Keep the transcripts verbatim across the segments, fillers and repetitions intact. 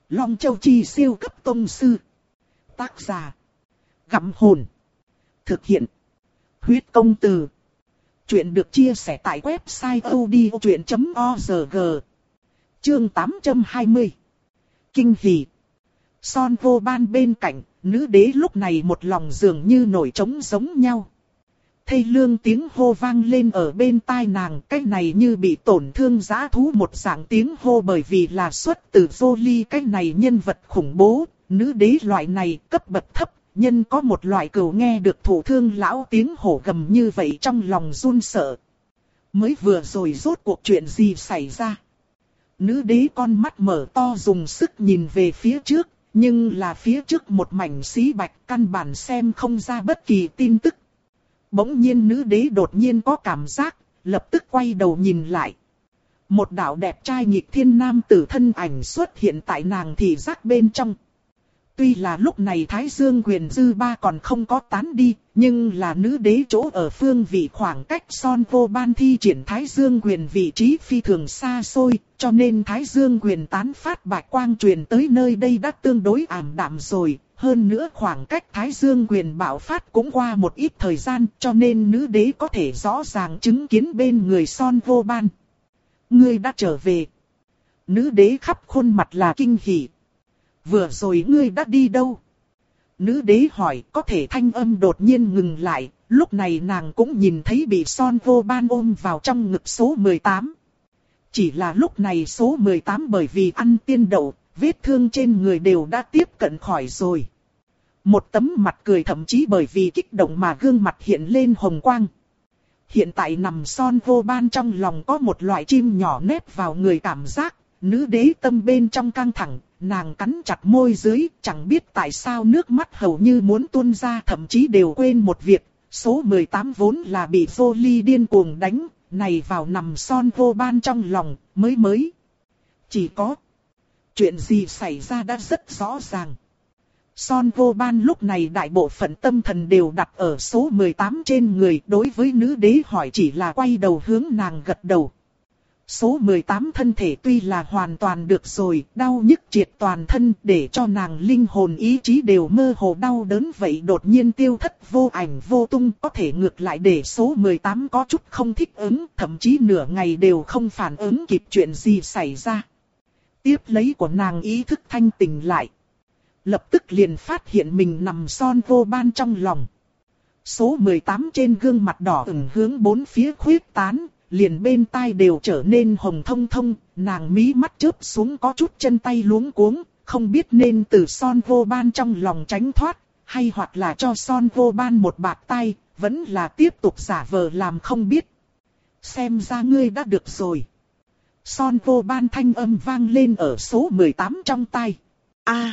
Long Châu Chi siêu cấp tông sư. Tác giả. Gặm hồn. Thực hiện. Huyết công từ. Chuyện được chia sẻ tại website audiochuyện chấm org. Chương tám trăm hai mươi. Kinh hỉ. Son vô ban bên cạnh, nữ đế lúc này một lòng dường như nổi trống giống nhau. Thê lương tiếng hô vang lên ở bên tai nàng, cái này như bị tổn thương dã thú một dạng tiếng hô, bởi vì là xuất từ Jolie, cái này nhân vật khủng bố. Nữ đế loại này cấp bậc thấp, nhân có một loại cừu nghe được thổ thương lão tiếng hổ gầm như vậy trong lòng run sợ. Mới vừa rồi rốt cuộc chuyện gì xảy ra? Nữ đế con mắt mở to dùng sức nhìn về phía trước, nhưng là phía trước một mảnh xí bạch, căn bản xem không ra bất kỳ tin tức. Bỗng nhiên nữ đế đột nhiên có cảm giác, lập tức quay đầu nhìn lại. Một đạo đẹp trai nghịch thiên nam tử thân ảnh xuất hiện tại nàng thị giác bên trong. Tuy là lúc này Thái Dương quyền dư ba còn không có tán đi, nhưng là nữ đế chỗ ở phương vị khoảng cách Son vô ban thi triển Thái Dương quyền vị trí phi thường xa xôi, cho nên Thái Dương quyền tán phát bạch quang truyền tới nơi đây đã tương đối ảm đạm rồi. Hơn nữa khoảng cách Thái Dương quyền bạo phát cũng qua một ít thời gian, cho nên nữ đế có thể rõ ràng chứng kiến bên người Son vô ban. Ngươi đã trở về. Nữ đế khắp khuôn mặt là kinh hỉ. Vừa rồi ngươi đã đi đâu? Nữ đế hỏi, có thể thanh âm đột nhiên ngừng lại, lúc này nàng cũng nhìn thấy bị Son vô ban ôm vào trong ngực số mười tám. Chỉ là lúc này số mười tám bởi vì ăn tiên đậu, vết thương trên người đều đã tiếp cận khỏi rồi. Một tấm mặt cười thậm chí bởi vì kích động mà gương mặt hiện lên hồng quang. Hiện tại nằm Son vô ban trong lòng có một loại chim nhỏ nép vào người cảm giác, nữ đế tâm bên trong căng thẳng, nàng cắn chặt môi dưới, chẳng biết tại sao nước mắt hầu như muốn tuôn ra, thậm chí đều quên một việc, số mười tám vốn là bị Jolie điên cuồng đánh, này vào nằm Son vô ban trong lòng, mới mới. Chỉ có chuyện gì xảy ra đã rất rõ ràng. Son vô ban lúc này đại bộ phận tâm thần đều đặt ở số mười tám trên người, đối với nữ đế hỏi chỉ là quay đầu hướng nàng gật đầu. Số mười tám thân thể tuy là hoàn toàn được rồi, đau nhức triệt toàn thân để cho nàng linh hồn ý chí đều mơ hồ đau đớn vậy đột nhiên tiêu thất vô ảnh vô tung, có thể ngược lại để số mười tám có chút không thích ứng, thậm chí nửa ngày đều không phản ứng kịp chuyện gì xảy ra. Tiếp lấy của nàng ý thức thanh tỉnh lại. Lập tức liền phát hiện mình nằm Son vô ban trong lòng. Số mười tám trên gương mặt đỏ ửng hướng bốn phía khuyết tán, liền bên tai đều trở nên hồng thông thông, nàng mí mắt chớp xuống có chút chân tay luống cuống, không biết nên từ Son vô ban trong lòng tránh thoát, hay hoặc là cho Son vô ban một bạt tay, vẫn là tiếp tục giả vờ làm không biết. Xem ra ngươi đã được rồi. Son vô ban thanh âm vang lên ở số mười tám trong tai. A.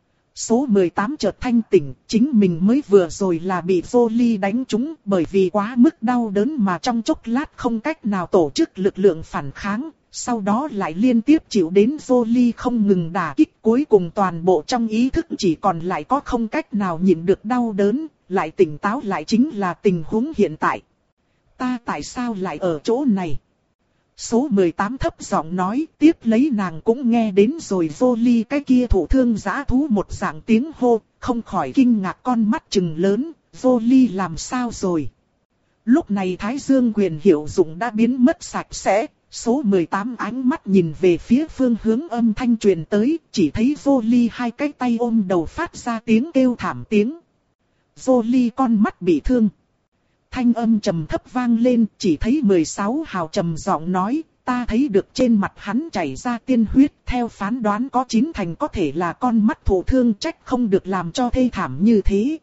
Số mười tám chợt thanh tỉnh, chính mình mới vừa rồi là bị Jolie đánh trúng, bởi vì quá mức đau đớn mà trong chốc lát không cách nào tổ chức lực lượng phản kháng, sau đó lại liên tiếp chịu đến Jolie không ngừng đả kích, cuối cùng toàn bộ trong ý thức chỉ còn lại có không cách nào nhịn được đau đớn, lại tỉnh táo lại chính là tình huống hiện tại. Ta tại sao lại ở chỗ này? Số mười tám thấp giọng nói, tiếp lấy nàng cũng nghe đến rồi Jolie cái kia thổ thương dã thú một dạng tiếng hô, không khỏi kinh ngạc con mắt trừng lớn, Jolie làm sao rồi? Lúc này Thái Dương quyền hiệu dụng đã biến mất sạch sẽ, số mười tám ánh mắt nhìn về phía phương hướng âm thanh truyền tới, chỉ thấy Jolie hai cái tay ôm đầu phát ra tiếng kêu thảm tiếng. Jolie con mắt bị thương. Thanh âm trầm thấp vang lên, chỉ thấy mười sáu hào trầm giọng nói, ta thấy được trên mặt hắn chảy ra tiên huyết, theo phán đoán có chín thành có thể là con mắt thổ thương, trách không được làm cho thê thảm như thế.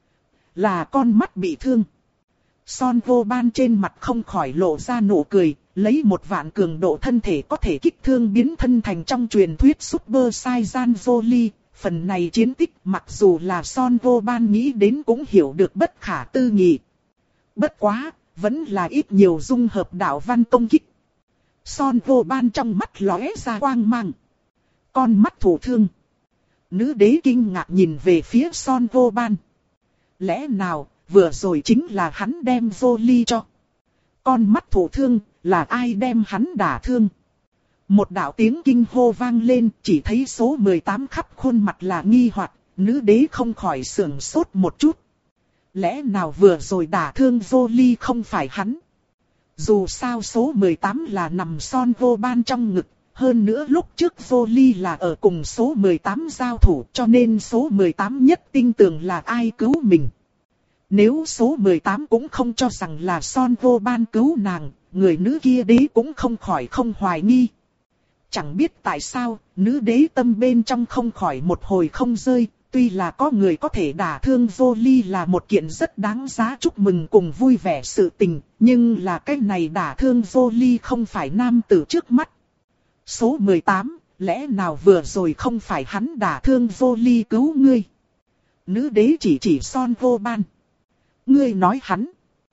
Là con mắt bị thương. Son vô ban trên mặt không khỏi lộ ra nụ cười, lấy một vạn cường độ thân thể có thể kích thương biến thân thành trong truyền thuyết Super Saiyan Jolie. Phần này chiến tích mặc dù là Son vô ban nghĩ đến cũng hiểu được bất khả tư nghị. Bất quá, vẫn là ít nhiều dung hợp đạo văn công kích. Son vô ban trong mắt lóe ra quang mang. Con mắt thổ thương. Nữ đế kinh ngạc nhìn về phía Son vô ban. Lẽ nào, vừa rồi chính là hắn đem Jolie cho. Con mắt thổ thương, là ai đem hắn đả thương? Một đạo tiếng kinh hô vang lên, chỉ thấy số mười tám khắp khuôn mặt là nghi hoặc, nữ đế không khỏi sưởng sốt một chút. Lẽ nào vừa rồi đả thương Jolie không phải hắn? Dù sao số mười tám là nằm son vô ban trong ngực, hơn nữa lúc trước Jolie là ở cùng số mười tám giao thủ, cho nên số mười tám nhất tin tưởng là ai cứu mình. Nếu số mười tám cũng không cho rằng là son vô ban cứu nàng, người nữ kia đế cũng không khỏi không hoài nghi. Chẳng biết tại sao, nữ đế tâm bên trong không khỏi một hồi không rơi, tuy là có người có thể đả thương Jolie là một kiện rất đáng giá chúc mừng cùng vui vẻ sự tình, nhưng là cái này đả thương Jolie không phải nam tử trước mắt. Số mười tám, lẽ nào vừa rồi không phải hắn đả thương Jolie cứu ngươi? Nữ đế chỉ chỉ son vô ban. Ngươi nói hắn.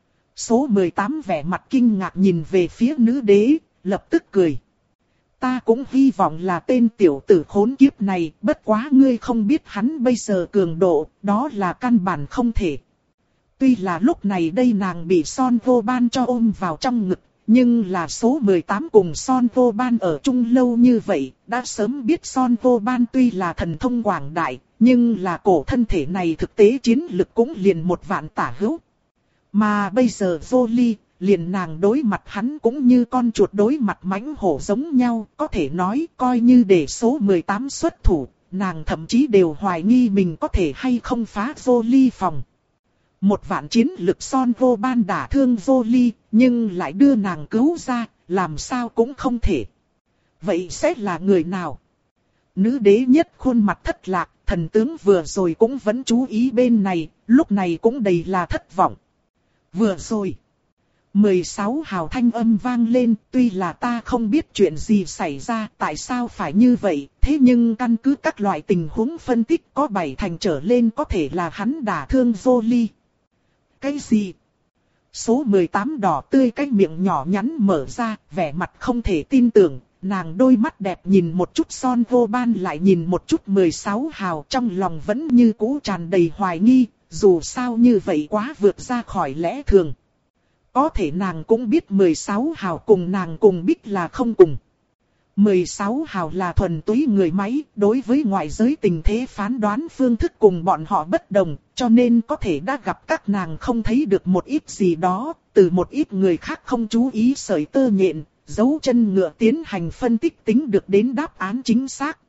Số mười tám vẻ mặt kinh ngạc nhìn về phía nữ đế, lập tức cười. Ta cũng hy vọng là tên tiểu tử khốn kiếp này, bất quá ngươi không biết hắn bây giờ cường độ, đó là căn bản không thể. Tuy là lúc này đây nàng bị son vô ban cho ôm vào trong ngực, nhưng là số mười tám cùng son vô ban ở chung lâu như vậy, đã sớm biết son vô ban tuy là thần thông quảng đại, nhưng là cổ thân thể này thực tế chiến lực cũng liền một vạn tả hữu. Mà bây giờ Jolie, liền nàng đối mặt hắn cũng như con chuột đối mặt mãnh hổ giống nhau, có thể nói coi như để số mười tám xuất thủ, nàng thậm chí đều hoài nghi mình có thể hay không phá Jolie phòng. Một vạn chiến lực son vô ban đả thương Jolie, nhưng lại đưa nàng cứu ra, làm sao cũng không thể. Vậy sẽ là người nào? Nữ đế nhất khuôn mặt thất lạc, thần tướng vừa rồi cũng vẫn chú ý bên này, lúc này cũng đầy là thất vọng. Vừa rồi, mười sáu hào thanh âm vang lên, tuy là ta không biết chuyện gì xảy ra, tại sao phải như vậy, thế nhưng căn cứ các loại tình huống phân tích có bảy thành trở lên có thể là hắn đả thương Jolie. Cái gì? Số mười tám đỏ tươi cái miệng nhỏ nhắn mở ra, vẻ mặt không thể tin tưởng, nàng đôi mắt đẹp nhìn một chút son vô ban lại nhìn một chút mười sáu hào, trong lòng vẫn như cũ tràn đầy hoài nghi, dù sao như vậy quá vượt ra khỏi lẽ thường. Có thể nàng cũng biết mười sáu hào cùng nàng cùng biết là không cùng. mười sáu hào là thuần túy người máy, đối với ngoại giới tình thế phán đoán phương thức cùng bọn họ bất đồng, cho nên có thể đã gặp các nàng không thấy được một ít gì đó, từ một ít người khác không chú ý sợi tơ nhện, dấu chân ngựa tiến hành phân tích tính được đến đáp án chính xác.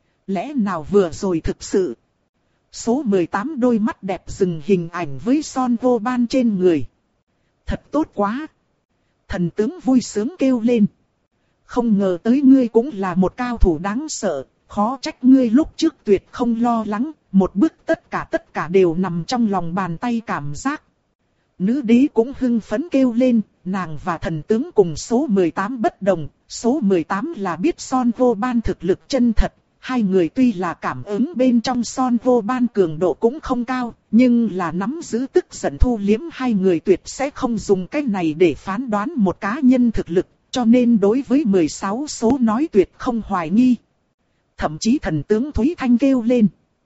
Lẽ nào vừa rồi thực sự? Số mười tám đôi mắt đẹp dừng hình ảnh với son vô ban trên người. Thật tốt quá! Thần tướng vui sướng kêu lên. Không ngờ tới ngươi cũng là một cao thủ đáng sợ, khó trách ngươi lúc trước tuyệt không lo lắng, một bước tất cả tất cả đều nằm trong lòng bàn tay cảm giác. Nữ đế cũng hưng phấn kêu lên, nàng và thần tướng cùng số mười tám bất đồng, số mười tám là biết son vô ban thực lực chân thật, hai người tuy là cảm ứng bên trong son vô ban cường độ cũng không cao, nhưng là nắm giữ tức giận thu liếm hai người tuyệt sẽ không dùng cách này để phán đoán một cá nhân thực lực. Cho nên đối với mười sáu số nói tuyệt không hoài nghi. Thậm chí thần tướng Thúy Thanh kêu lên.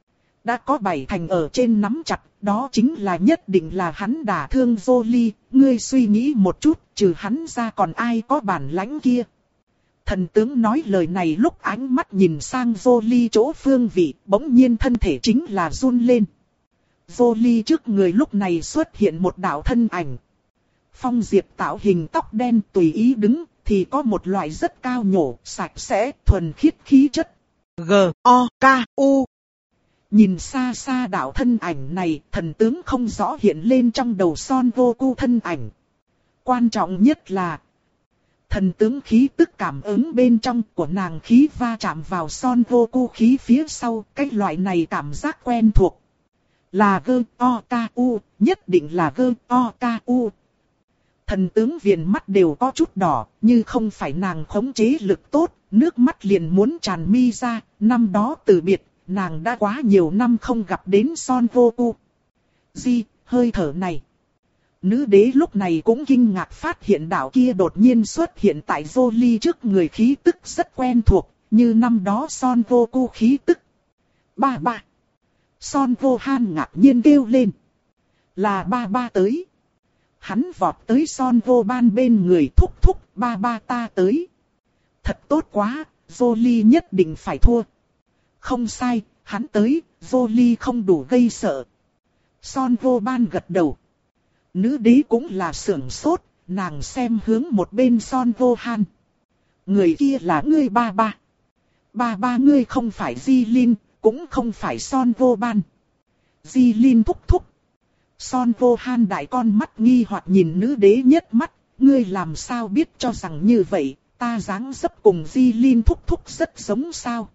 Đã có bảy thành ở trên nắm chặt, đó chính là nhất định là hắn đả thương Jolie. Ngươi suy nghĩ một chút, trừ hắn ra còn ai có bản lãnh kia. Thần tướng nói lời này lúc ánh mắt nhìn sang Jolie chỗ phương vị, bỗng nhiên thân thể chính là run lên. Jolie trước người lúc này xuất hiện một đạo thân ảnh. Phong Diệp tạo hình tóc đen tùy ý đứng, thì có một loại rất cao nhổ, sạch sẽ, thuần khiết khí chất. G O K U. Nhìn xa xa đạo thân ảnh này, thần tướng không rõ hiện lên trong đầu Son Goku thân ảnh. Quan trọng nhất là, thần tướng khí tức cảm ứng bên trong của nàng khí va chạm vào Son Goku khí phía sau, cái loại này cảm giác quen thuộc. Là G O K U, nhất định là G O K U. Thần tướng viền mắt đều có chút đỏ, như không phải nàng khống chế lực tốt, nước mắt liền muốn tràn mi ra, năm đó từ biệt, nàng đã quá nhiều năm không gặp đến Son Goku. Di, hơi thở này. Nữ đế lúc này cũng kinh ngạc phát hiện đạo kia đột nhiên xuất hiện tại Jolie trước người khí tức rất quen thuộc, như năm đó Son Goku khí tức. Ba ba. Son Gohan ngạc nhiên kêu lên. Là ba ba tới. Hắn vọt tới Son Vô Ban bên người thúc thúc, ba ba ta tới. Thật tốt quá, Jolie nhất định phải thua. Không sai, hắn tới, Jolie không đủ gây sợ. Son vô ban gật đầu. Nữ đế cũng là sưởng sốt, nàng xem hướng một bên Son vô han. Người kia là ngươi ba ba. Ba ba ngươi không phải Di Linh, cũng không phải Son vô ban. Di Linh thúc thúc. Son vô han đại con mắt nghi hoặc nhìn nữ đế nhất mắt. Ngươi làm sao biết cho rằng như vậy, ta dáng dấp cùng Di Linh thúc thúc rất giống sao?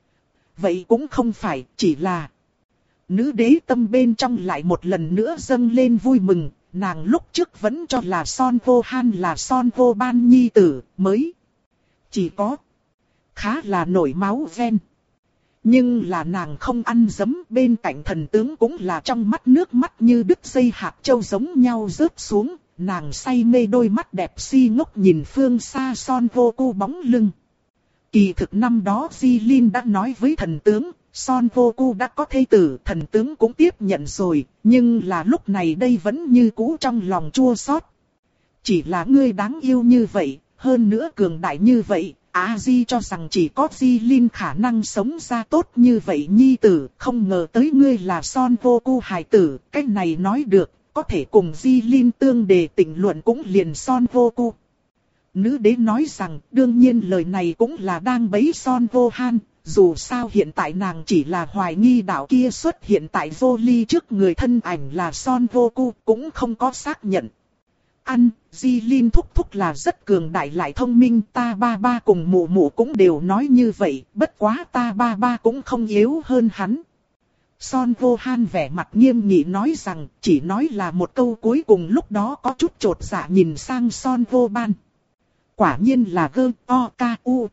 Vậy cũng không phải, chỉ là... Nữ đế tâm bên trong lại một lần nữa dâng lên vui mừng, nàng lúc trước vẫn cho là Son vô han là Son vô ban nhi tử, mới. Chỉ có... khá là nổi máu ven. Nhưng là nàng không ăn dấm, bên cạnh thần tướng cũng là trong mắt nước mắt như đứt dây hạt châu giống nhau rớt xuống. Nàng say mê đôi mắt đẹp si ngốc nhìn phương xa Son vô cu bóng lưng. Kỳ thực năm đó Di Linh đã nói với thần tướng, Son vô cu đã có thê tử, thần tướng cũng tiếp nhận rồi, nhưng là lúc này đây vẫn như cũ trong lòng chua xót. Chỉ là ngươi đáng yêu như vậy, hơn nữa cường đại như vậy, A Di cho rằng chỉ có Di Linh khả năng sống ra tốt như vậy nhi tử, không ngờ tới ngươi là Son vô cu hài tử, cái này nói được. Có thể cùng Di Linh tương đề tỉnh luận cũng liền Son vô cu. Nữ đế nói rằng đương nhiên lời này cũng là đang bẫy Son vô han. Dù sao hiện tại nàng chỉ là hoài nghi đạo kia xuất hiện tại Jolie trước người thân ảnh là Son vô cu cũng không có xác nhận. Ăn, Di Linh thúc thúc là rất cường đại lại thông minh, ta ba ba cùng mụ mụ cũng đều nói như vậy, bất quá ta ba ba cũng không yếu hơn hắn. Son vô han vẻ mặt nghiêm nghị nói rằng, chỉ nói là một câu cuối cùng lúc đó có chút chột dạ nhìn sang Son vô ban. Quả nhiên là gơ o ca u.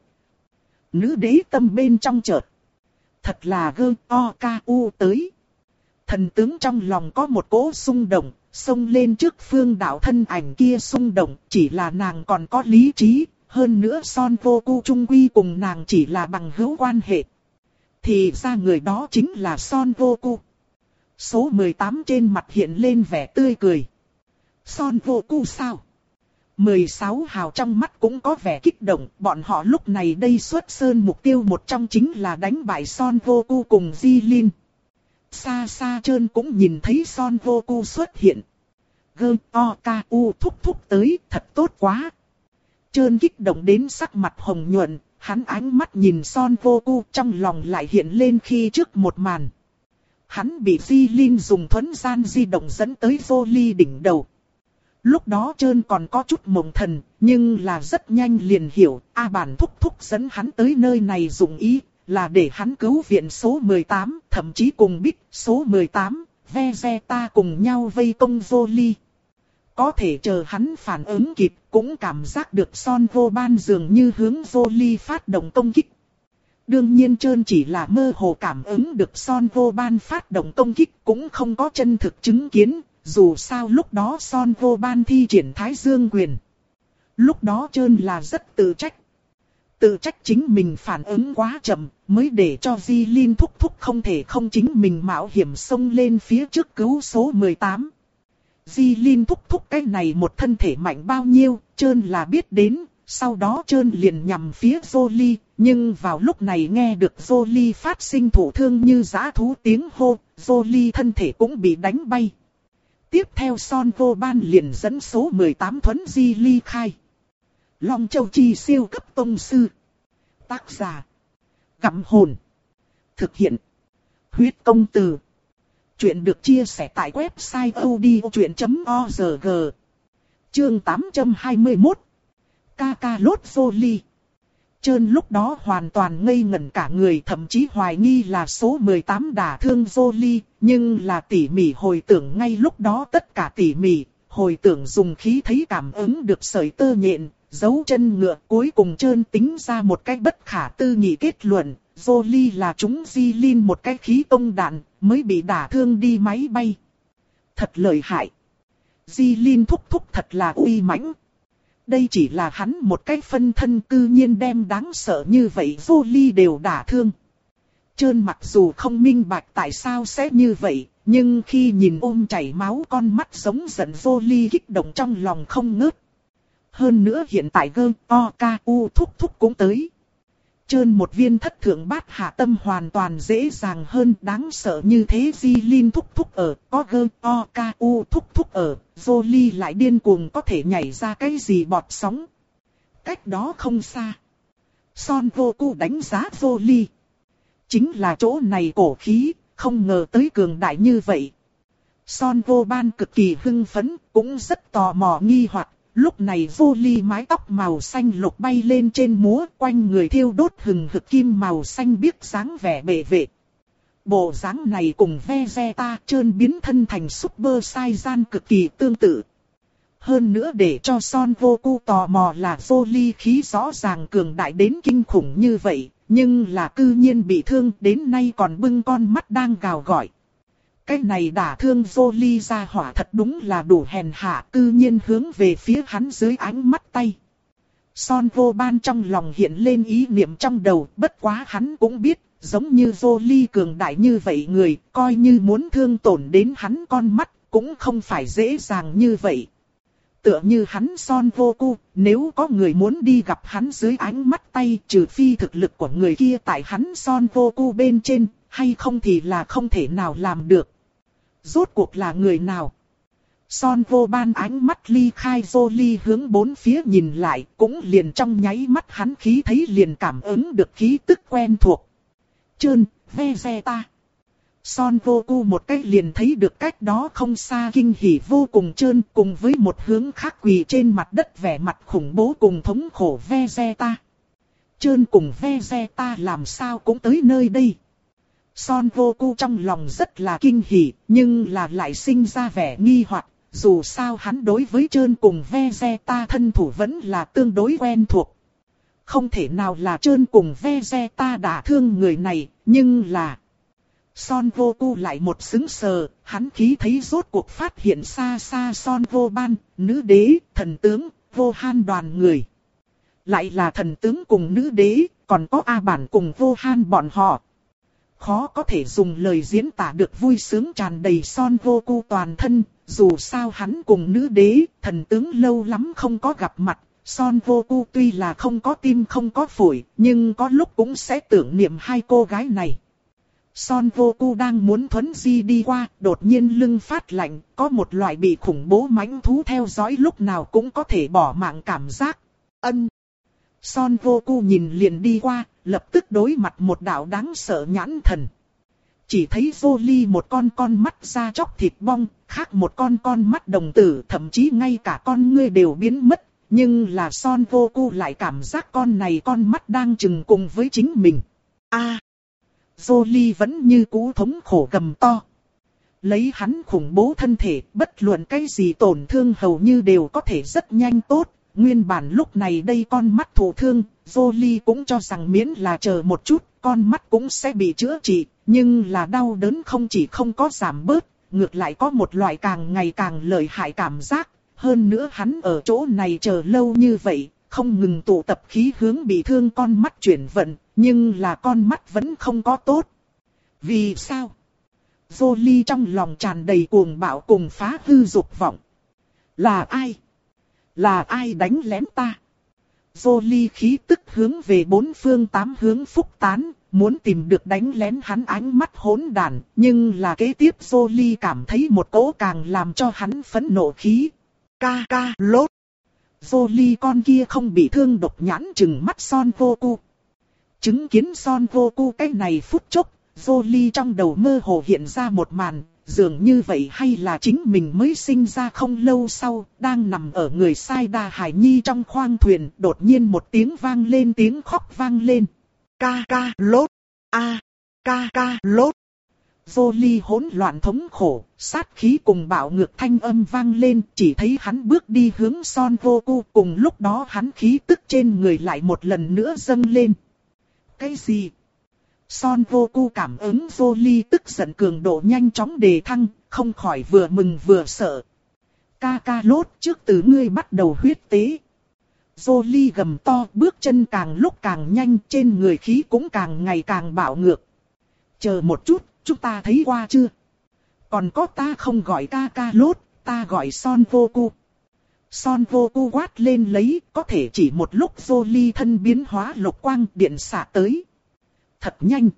Nữ đế tâm bên trong chợt. Thật là gơ o ca u tới. Thần tướng trong lòng có một cỗ xung động, xông lên trước phương đạo thân ảnh kia xung động, chỉ là nàng còn có lý trí, hơn nữa Son vô cu trung quy cùng nàng chỉ là bằng hữu quan hệ. Thì ra người đó chính là Son vô cu. Số mười tám trên mặt hiện lên vẻ tươi cười. Son vô cu sao? mười sáu hào trong mắt cũng có vẻ kích động. Bọn họ lúc này đây xuất sơn mục tiêu một trong chính là đánh bại Son vô cu cùng Di Linh. Xa xa trơn cũng nhìn thấy Son vô cu xuất hiện. Gơ o ca u thúc thúc tới, thật tốt quá. Trơn kích động đến sắc mặt hồng nhuận. Hắn ánh mắt nhìn Son vô cu trong lòng lại hiện lên khi trước một màn. Hắn bị Di Linh dùng thuấn gian di động dẫn tới Jolie đỉnh đầu. Lúc đó Trơn còn có chút mộng thần, nhưng là rất nhanh liền hiểu, A Bản thúc thúc dẫn hắn tới nơi này dụng ý, là để hắn cứu viện số mười tám, thậm chí cùng Bích số mười tám, Vegeta cùng nhau vây công Jolie. Có thể chờ hắn phản ứng kịp, cũng cảm giác được Son vô ban dường như hướng Jolie phát động công kích. Đương nhiên Trơn chỉ là mơ hồ cảm ứng được Son vô ban phát động công kích, cũng không có chân thực chứng kiến, dù sao lúc đó Son vô ban thi triển Thái Dương quyền. Lúc đó Trơn là rất tự trách. Tự trách chính mình phản ứng quá chậm, mới để cho Di Linh thúc thúc không thể không chính mình mạo hiểm xông lên phía trước cứu số mười tám. Di Linh thúc thúc cái này một thân thể mạnh bao nhiêu, Trơn là biết đến, sau đó Trơn liền nhằm phía Jolie, nhưng vào lúc này nghe được Jolie phát sinh thổ thương như dã thú tiếng hô, Jolie thân thể cũng bị đánh bay. Tiếp theo Son vô ban liền dẫn số mười tám thuấn di ly khai. Long Châu Chi siêu cấp tông sư. Tác giả. Gặm hồn. Thực hiện. Huyết công từ. Chuyện được chia sẻ tại website odchuyện chấm org. Chương tám trăm hai mươi mốt. Kakarot Jolie. Trơn lúc đó hoàn toàn ngây ngẩn cả người, thậm chí hoài nghi là số mười tám đả thương Jolie, nhưng là tỉ mỉ hồi tưởng ngay lúc đó tất cả tỉ mỉ, hồi tưởng dùng khí thấy cảm ứng được sợi tơ nhện, dấu chân ngựa, cuối cùng Trơn tính ra một cách bất khả tư nghị kết luận, Jolie là trúng Di Linh một cái khí tông đạn, mới bị đả thương đi máy bay. Thật lợi hại. Di Linh thúc thúc thật là uy mãnh. Đây chỉ là hắn một cái phân thân, cư nhiên đem đáng sợ như vậy Jolie đều đả thương. Trơn mặc dù không minh bạch tại sao sẽ như vậy, nhưng khi nhìn ôm chảy máu con mắt giống giận Jolie kích động trong lòng không ngớt. Hơn nữa hiện tại gơ o ca u thúc thúc cũng tới. Trơn một viên thất thượng bát hạ tâm hoàn toàn dễ dàng hơn, đáng sợ như thế. Di Linh thúc thúc ở, có gơ o ca u thúc thúc ở, Jolie lại điên cuồng có thể nhảy ra cái gì bọt sóng. Cách đó không xa, Son Goku đánh giá Jolie. Chính là chỗ này cổ khí, không ngờ tới cường đại như vậy. Son Goban cực kỳ hưng phấn, cũng rất tò mò nghi hoặc. Lúc này Jolie mái tóc màu xanh lục bay lên trên múa, quanh người thiêu đốt hừng hực kim màu xanh biếc dáng vẻ bệ vệ. Bộ dáng này cùng Vegeta trơn biến thân thành Super Saiyan cực kỳ tương tự. Hơn nữa để cho Son Goku tò mò là Jolie khí rõ ràng cường đại đến kinh khủng như vậy, nhưng là cư nhiên bị thương, đến nay còn bưng con mắt đang gào gọi. Cái này đả thương Jolie ra hỏa thật đúng là đủ hèn hạ, cư nhiên hướng về phía hắn dưới ánh mắt tay. Son Goban trong lòng hiện lên ý niệm trong đầu, bất quá hắn cũng biết, giống như Jolie cường đại như vậy người, coi như muốn thương tổn đến hắn con mắt, cũng không phải dễ dàng như vậy. Tựa như hắn Son Goku, nếu có người muốn đi gặp hắn dưới ánh mắt tay, trừ phi thực lực của người kia tại hắn Son Goku bên trên, hay không thì là không thể nào làm được. Rốt cuộc là người nào? Son Goban ánh mắt ly khai Jolie hướng bốn phía nhìn lại, cũng liền trong nháy mắt hắn khí thấy liền cảm ứng được khí tức quen thuộc. Trơn, Vegeta. Son Goku một cách liền thấy được cách đó không xa kinh hỉ vô cùng Trơn, cùng với một hướng khác quỳ trên mặt đất vẻ mặt khủng bố cùng thống khổ Vegeta. Trơn cùng Vegeta làm sao cũng tới nơi đây. Son Goku trong lòng rất là kinh hỉ, nhưng là lại sinh ra vẻ nghi hoặc, dù sao hắn đối với Trơn cùng Vegeta thân thủ vẫn là tương đối quen thuộc. Không thể nào là Trơn cùng Vegeta đả thương người này, nhưng là... Son Goku lại một sững sờ, hắn khí thấy rốt cuộc phát hiện xa xa Son Goban, nữ đế, thần tướng, vô han đoàn người. Lại là thần tướng cùng nữ đế, còn có A Bản cùng vô han bọn họ. Khó có thể dùng lời diễn tả được vui sướng tràn đầy Son Goku toàn thân, dù sao hắn cùng nữ đế, thần tướng lâu lắm không có gặp mặt. Son Goku tuy là không có tim không có phổi, nhưng có lúc cũng sẽ tưởng niệm hai cô gái này. Son Goku đang muốn thuấn di đi qua, đột nhiên lưng phát lạnh, có một loại bị khủng bố mãnh thú theo dõi lúc nào cũng có thể bỏ mạng cảm giác. Ân. Son Goku nhìn liền đi qua, lập tức đối mặt một đạo đáng sợ nhãn thần. Chỉ thấy Jolie một con con mắt da chóc thịt bong, khác một con con mắt đồng tử, thậm chí ngay cả con ngươi đều biến mất. Nhưng là Son Goku lại cảm giác con này con mắt đang chừng cùng với chính mình. A. À, Jolie vẫn như cũ thống khổ gầm to. Lấy hắn khủng bố thân thể, bất luận cái gì tổn thương hầu như đều có thể rất nhanh tốt. Nguyên bản lúc này đây con mắt thụ thương, Jolie cũng cho rằng miễn là chờ một chút, con mắt cũng sẽ bị chữa trị. Nhưng là đau đớn không chỉ không có giảm bớt, ngược lại có một loại càng ngày càng lợi hại cảm giác. Hơn nữa hắn ở chỗ này chờ lâu như vậy, không ngừng tụ tập khí hướng bị thương con mắt chuyển vận, nhưng là con mắt vẫn không có tốt. Vì sao? Jolie trong lòng tràn đầy cuồng bạo cùng phá hư dục vọng. Là ai? Là ai đánh lén ta? Jolie khí tức hướng về bốn phương tám hướng phúc tán, muốn tìm được đánh lén hắn ánh mắt hỗn đản, nhưng là kế tiếp Jolie cảm thấy một cỗ càng làm cho hắn phẫn nộ khí. Ca ca lốt. Jolie con kia không bị thương độc nhãn chừng mắt Son Goku. Chứng kiến Son Goku cái này phút chốc, Jolie trong đầu mơ hồ hiện ra một màn, dường như vậy hay là chính mình mới sinh ra không lâu sau, đang nằm ở người sai đa hải nhi trong khoang thuyền, đột nhiên một tiếng vang lên, tiếng khóc vang lên. Ca ca lốt. A. Ca ca lốt. Jolie hỗn loạn thống khổ, sát khí cùng bạo ngược thanh âm vang lên, chỉ thấy hắn bước đi hướng Son Goku, cùng lúc đó hắn khí tức trên người lại một lần nữa dâng lên. Cái gì? Son Goku cảm ứng Jolie tức giận cường độ nhanh chóng đề thăng, không khỏi vừa mừng vừa sợ. Ca ca lốt, trước từ ngươi bắt đầu huyết tế. Jolie gầm to, bước chân càng lúc càng nhanh, trên người khí cũng càng ngày càng bạo ngược. Chờ một chút, chúng ta thấy qua chưa? Còn có ta không gọi ca ca lốt, ta gọi Son Goku. Son Goku quát lên lấy, có thể chỉ một lúc Jolie thân biến hóa lục quang điện xạ tới. Thật nhanh.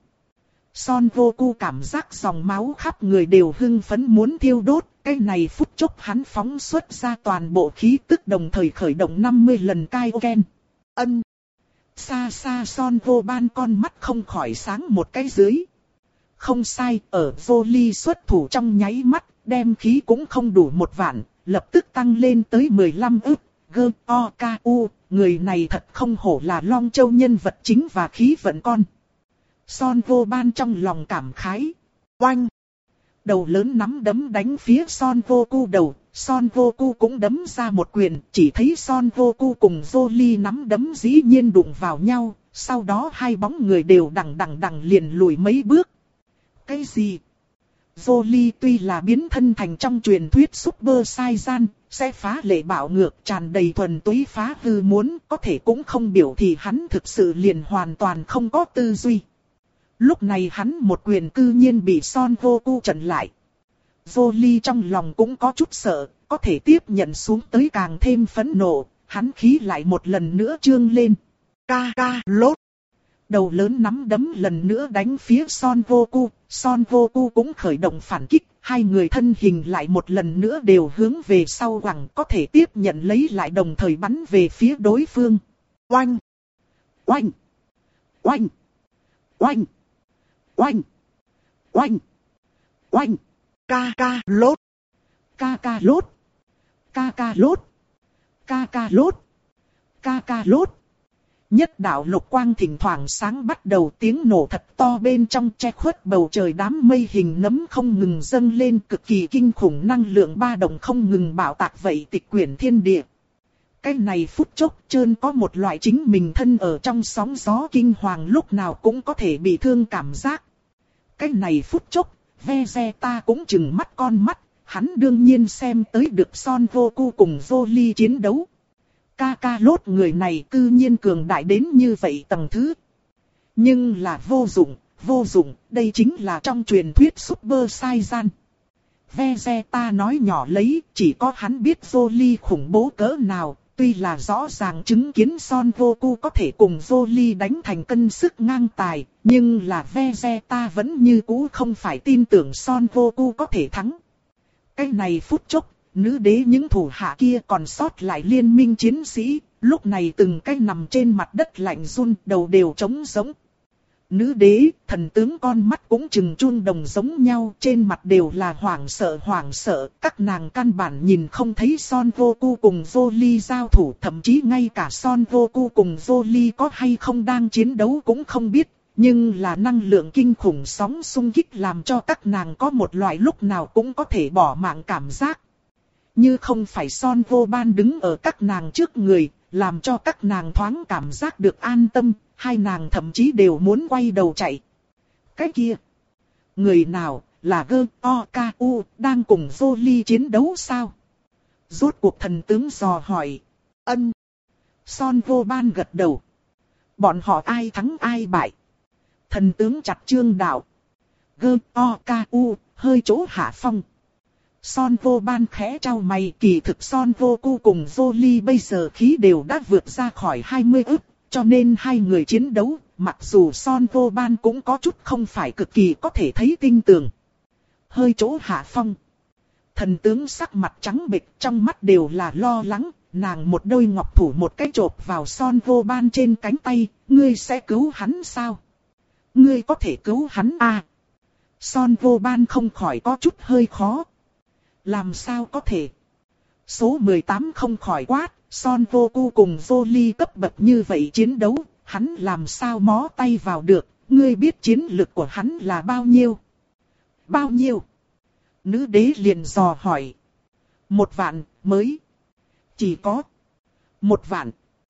Son Goku cảm giác dòng máu khắp người đều hưng phấn muốn thiêu đốt. Cái này phút chốc hắn phóng xuất ra toàn bộ khí tức đồng thời khởi động năm mươi lần Kaioken. Ân. Xa xa Son Goban con mắt không khỏi sáng một cái dưới. Không sai, ở Jolie xuất thủ trong nháy mắt, đem khí cũng không đủ một vạn, lập tức tăng lên tới mười lăm ức. Gơ, O, K, U, người này thật không hổ là Long Châu nhân vật chính và khí vận con. Son Goban trong lòng cảm khái. Oanh! Đầu lớn nắm đấm đánh phía Son Goku đầu, Son Goku cũng đấm ra một quyền, chỉ thấy Son Goku cùng Jolie nắm đấm dĩ nhiên đụng vào nhau, sau đó hai bóng người đều đằng đằng đằng liền lùi mấy bước. Cái gì? Jolie tuy là biến thân thành trong truyền thuyết Super Saiyan, sẽ phá lệ bạo ngược tràn đầy thuần túy phá hư muốn, có thể cũng không biểu thì hắn thực sự liền hoàn toàn không có tư duy. Lúc này hắn một quyền cư nhiên bị Son Goku chặn lại. Jolie trong lòng cũng có chút sợ, có thể tiếp nhận xuống tới càng thêm phẫn nộ, hắn khí lại một lần nữa trương lên. Ca ca lốt. Đầu lớn nắm đấm lần nữa đánh phía Son Goku, Son Goku cũng khởi động phản kích, hai người thân hình lại một lần nữa đều hướng về sau quẳng, có thể tiếp nhận lấy lại đồng thời bắn về phía đối phương. Oanh! Oanh! Oanh! Oanh! Oanh! Oanh! Oanh! Ca ca lốt! Ca ca lốt! Ca ca lốt! Ca ca lốt! Ca ca lốt! Nhất đạo lục quang thỉnh thoảng sáng bắt đầu tiếng nổ thật to bên trong che khuất bầu trời đám mây hình nấm không ngừng dâng lên cực kỳ kinh khủng năng lượng ba động không ngừng bạo tạc vậy tịch quyển thiên địa. Cái này phút chốc trơn có một loại chính mình thân ở trong sóng gió kinh hoàng lúc nào cũng có thể bị thương cảm giác. Cái này phút chốc, Vegeta cũng chừng mắt con mắt, hắn đương nhiên xem tới được Son Goku cùng Jolie chiến đấu. Kakarot người này cư nhiên cường đại đến như vậy tầng thứ. Nhưng là vô dụng, vô dụng, đây chính là trong truyền thuyết Super Saiyan. Vegeta nói nhỏ lấy, chỉ có hắn biết Jolie khủng bố cỡ nào, tuy là rõ ràng chứng kiến Son Goku có thể cùng Jolie đánh thành cân sức ngang tài, nhưng là Vegeta vẫn như cũ không phải tin tưởng Son Goku có thể thắng. Cái này phút chốc, nữ đế những thủ hạ kia còn sót lại liên minh chiến sĩ, lúc này từng cái nằm trên mặt đất lạnh run, đầu đều trống rỗng. Nữ đế, thần tướng con mắt cũng trừng chun đồng giống nhau, trên mặt đều là hoảng sợ hoảng sợ, các nàng căn bản nhìn không thấy Son Goku cùng Jolie giao thủ, thậm chí ngay cả Son Goku cùng Jolie có hay không đang chiến đấu cũng không biết, nhưng là năng lượng kinh khủng sóng xung kích làm cho các nàng có một loại lúc nào cũng có thể bỏ mạng cảm giác. Như không phải Son Goban đứng ở các nàng trước người, làm cho các nàng thoáng cảm giác được an tâm, hai nàng thậm chí đều muốn quay đầu chạy. Cái kia, người nào là Gơ, O, K, U đang cùng Jolie chiến đấu sao? Rốt cuộc thần tướng dò hỏi. Ân. Son Goban gật đầu. Bọn họ ai thắng ai bại? Thần tướng chặt chương đạo. Gơ, O, K, U hơi chỗ hạ phong. Son Goban khẽ trao mày, kỳ thực Son Goku cùng Jolie bây giờ khí đều đã vượt ra khỏi hai mươi ức, cho nên hai người chiến đấu, mặc dù Son Goban cũng có chút không phải cực kỳ có thể thấy tinh tường. Hơi chỗ hạ phong. Thần tướng sắc mặt trắng bệch, trong mắt đều là lo lắng, nàng một đôi ngọc thủ một cái chộp vào Son Goban trên cánh tay, ngươi sẽ cứu hắn sao? Ngươi có thể cứu hắn à? Son Goban không khỏi có chút hơi khó. Làm sao có thể? Số mười tám không khỏi quát, Son Goku cùng Jolie cấp bậc như vậy chiến đấu, hắn làm sao mó tay vào được, ngươi biết chiến lực của hắn là bao nhiêu? Bao nhiêu? Nữ đế liền dò hỏi. Một vạn, mới. Chỉ có. Một vạn.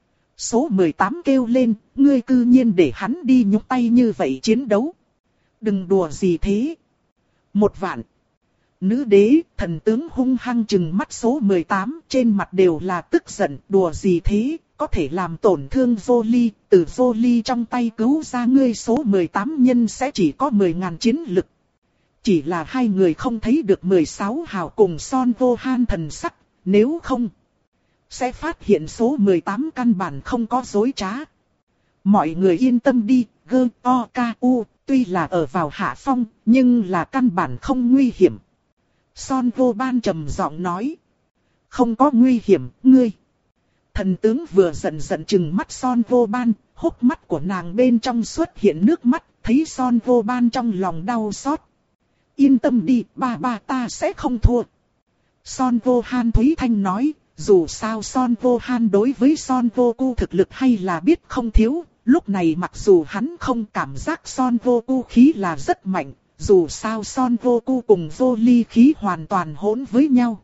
Số mười tám kêu lên, ngươi cư nhiên để hắn đi nhúc tay như vậy chiến đấu. Đừng đùa gì thế. Một vạn. Nữ đế, thần tướng hung hăng chừng mắt số mười tám, trên mặt đều là tức giận, đùa gì thế, có thể làm tổn thương Jolie, từ Jolie trong tay cứu ra ngươi số mười tám nhân sẽ chỉ có mười ngàn chiến lực. Chỉ là hai người không thấy được mười sáu hào cùng Son Gohan thần sắc, nếu không. sẽ phát hiện số mười tám căn bản không có dối trá. Mọi người yên tâm đi, gơ o ca u, tuy là ở vào hạ phong, nhưng là căn bản không nguy hiểm. Son vô ban trầm giọng nói. Không có nguy hiểm, ngươi. Thần tướng vừa giận giận trừng mắt Son vô ban, hốc mắt của nàng bên trong xuất hiện nước mắt, thấy Son vô ban trong lòng đau xót. Yên tâm đi, ba ba ta sẽ không thua. Son vô han Thúy Thanh nói, dù sao Son vô han đối với Son vô cu thực lực hay là biết không thiếu. Lúc này mặc dù hắn không cảm giác Son vô cu khí là rất mạnh, dù sao Son vô cu cùng vô ly khí hoàn toàn hỗn với nhau.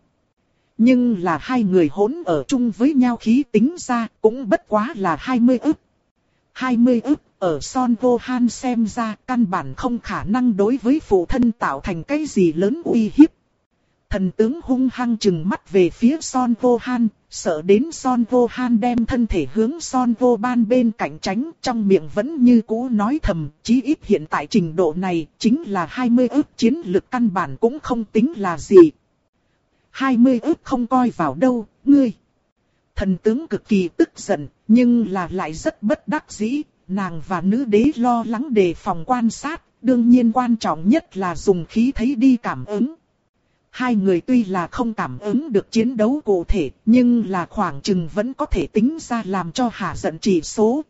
Nhưng là hai người hỗn ở chung với nhau khí tính ra cũng bất quá là hai mươi ức. hai mươi ức ở Son vô han xem ra căn bản không khả năng đối với phụ thân tạo thành cái gì lớn uy hiếp. Thần tướng hung hăng trừng mắt về phía Son vô han, sợ đến Son vô han đem thân thể hướng Son vô ban bên cạnh tránh, trong miệng vẫn như cũ nói thầm, chí ít hiện tại trình độ này chính là hai mươi ức chiến lực căn bản cũng không tính là gì. hai mươi ức không coi vào đâu, ngươi. Thần tướng cực kỳ tức giận, nhưng là lại rất bất đắc dĩ, nàng và nữ đế lo lắng đề phòng quan sát, đương nhiên quan trọng nhất là dùng khí thấy đi cảm ứng. Hai người tuy là không cảm ứng được chiến đấu cụ thể, nhưng là khoảng chừng vẫn có thể tính ra làm cho hạ giận chỉ số.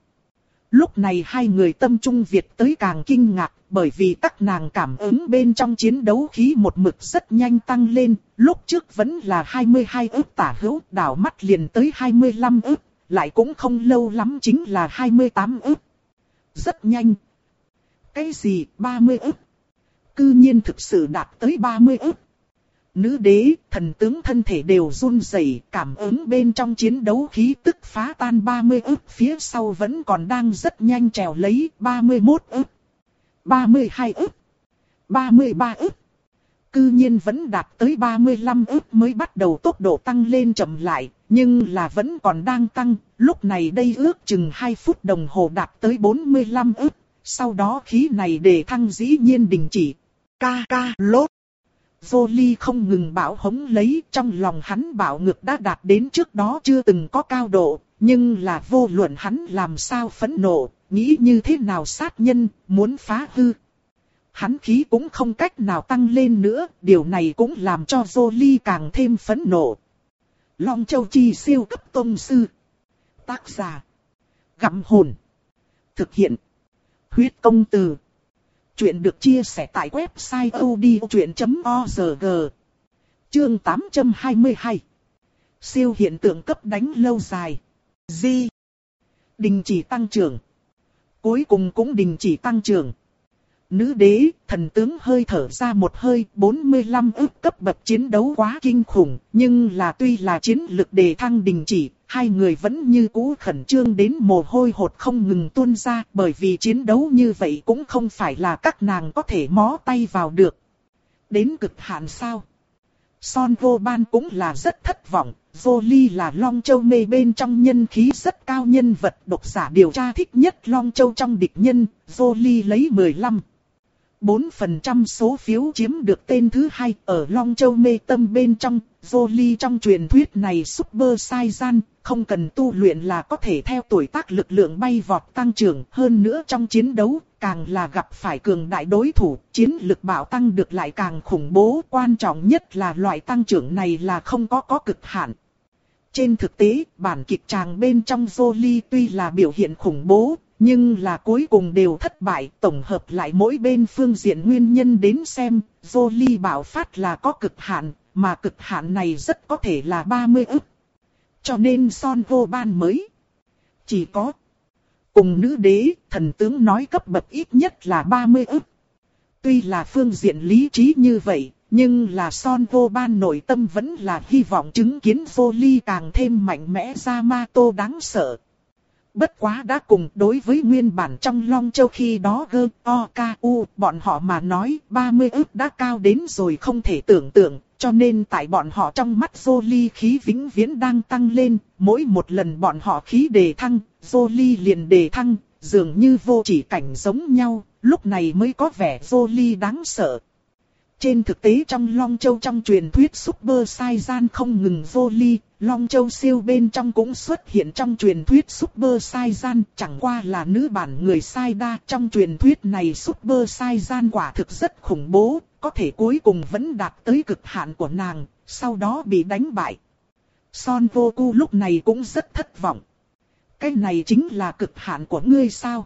Lúc này hai người tâm trung Việt tới càng kinh ngạc, bởi vì các nàng cảm ứng bên trong chiến đấu khí một mực rất nhanh tăng lên, lúc trước vẫn là hai mươi hai ức tả hữu, đảo mắt liền tới hai mươi lăm ức, lại cũng không lâu lắm chính là hai mươi tám ức. Rất nhanh. Cái gì ba mươi ức? Cư nhiên thực sự đạt tới ba mươi ức. Nữ đế, thần tướng thân thể đều run rẩy, cảm ứng bên trong chiến đấu khí tức phá tan ba mươi ức, phía sau vẫn còn đang rất nhanh trèo lấy ba mươi mốt ức, ba mươi hai ức, ba mươi ba ức. Cư nhiên vẫn đạt tới ba mươi lăm ức mới bắt đầu tốc độ tăng lên chậm lại, nhưng là vẫn còn đang tăng, lúc này đây ước chừng hai phút đồng hồ đạt tới bốn mươi lăm ức, sau đó khí này đề thăng dĩ nhiên đình chỉ. Ca ca lốt. Jolie không ngừng bão hống lấy, trong lòng hắn bạo ngược đã đạt đến trước đó chưa từng có cao độ, nhưng là vô luận hắn làm sao phẫn nộ, nghĩ như thế nào sát nhân, muốn phá hư. Hắn khí cũng không cách nào tăng lên nữa, điều này cũng làm cho Jolie càng thêm phẫn nộ. Long Châu Chi siêu cấp tông sư. Tác giả. Gặm hồn. Thực hiện. Huyết công từ. Chuyện được chia sẻ tại website odchuyện chấm org. Chương tám trăm hai mươi hai. Siêu hiện tượng cấp đánh lâu dài. G. Đình chỉ tăng trưởng. Cuối cùng cũng đình chỉ tăng trưởng. Nữ đế, thần tướng hơi thở ra một hơi, bốn mươi lăm ức cấp bậc chiến đấu quá kinh khủng, nhưng là tuy là chiến lực đề thăng đình chỉ, hai người vẫn như cũ khẩn trương đến mồ hôi hột không ngừng tuôn ra, bởi vì chiến đấu như vậy cũng không phải là các nàng có thể mó tay vào được. Đến cực hạn sao? Son vô ban cũng là rất thất vọng, Jolie là Long Châu mê bên trong nhân khí rất cao nhân vật, độc giả điều tra thích nhất Long Châu trong địch nhân, Jolie lấy mười lăm. bốn phần trăm số phiếu chiếm được tên thứ hai ở Long Châu mê tâm bên trong, Jolie trong truyền thuyết này Super Saiyan, không cần tu luyện là có thể theo tuổi tác lực lượng bay vọt tăng trưởng, hơn nữa trong chiến đấu, càng là gặp phải cường đại đối thủ, chiến lực bạo tăng được lại càng khủng bố, quan trọng nhất là loại tăng trưởng này là không có có cực hạn. Trên thực tế, bản kịch tràng bên trong Jolie tuy là biểu hiện khủng bố, nhưng là cuối cùng đều thất bại, tổng hợp lại mỗi bên phương diện nguyên nhân đến xem, Jolie bạo phát là có cực hạn, mà cực hạn này rất có thể là ba mươi ức. Cho nên Son vô ban mới chỉ có cùng nữ đế, thần tướng nói cấp bậc ít nhất là ba mươi ức. Tuy là phương diện lý trí như vậy, nhưng là Son vô ban nội tâm vẫn là hy vọng chứng kiến Jolie càng thêm mạnh mẽ Yamato đáng sợ. Bất quá đã cùng đối với nguyên bản trong Long Châu khi đó gơ, o, ca, u, bọn họ mà nói ba mươi ức đã cao đến rồi không thể tưởng tượng, cho nên tại bọn họ trong mắt Jolie khí vĩnh viễn đang tăng lên, mỗi một lần bọn họ khí đề thăng, Jolie liền đề thăng, dường như vô chỉ cảnh giống nhau, lúc này mới có vẻ Jolie đáng sợ. Trên thực tế trong Long Châu trong truyền thuyết Super Saiyan không ngừng vô ly, Long Châu siêu bên trong cũng xuất hiện trong truyền thuyết Super Saiyan, chẳng qua là nữ bản người sai đa. Trong truyền thuyết này Super Saiyan quả thực rất khủng bố, có thể cuối cùng vẫn đạt tới cực hạn của nàng, sau đó bị đánh bại. Son Goku lúc này cũng rất thất vọng. Cái này chính là cực hạn của ngươi sao?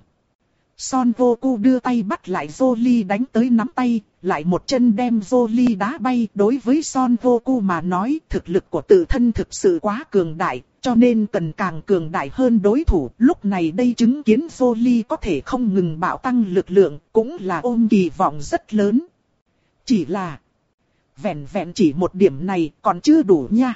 Son Goku đưa tay bắt lại Jolie đánh tới nắm tay, lại một chân đem Jolie đá bay. Đối với Son Goku mà nói, thực lực của tự thân thực sự quá cường đại, cho nên cần càng cường đại hơn đối thủ. Lúc này đây chứng kiến Jolie có thể không ngừng bạo tăng lực lượng, cũng là ôm kỳ vọng rất lớn. Chỉ là, vẹn vẹn chỉ một điểm này còn chưa đủ nha.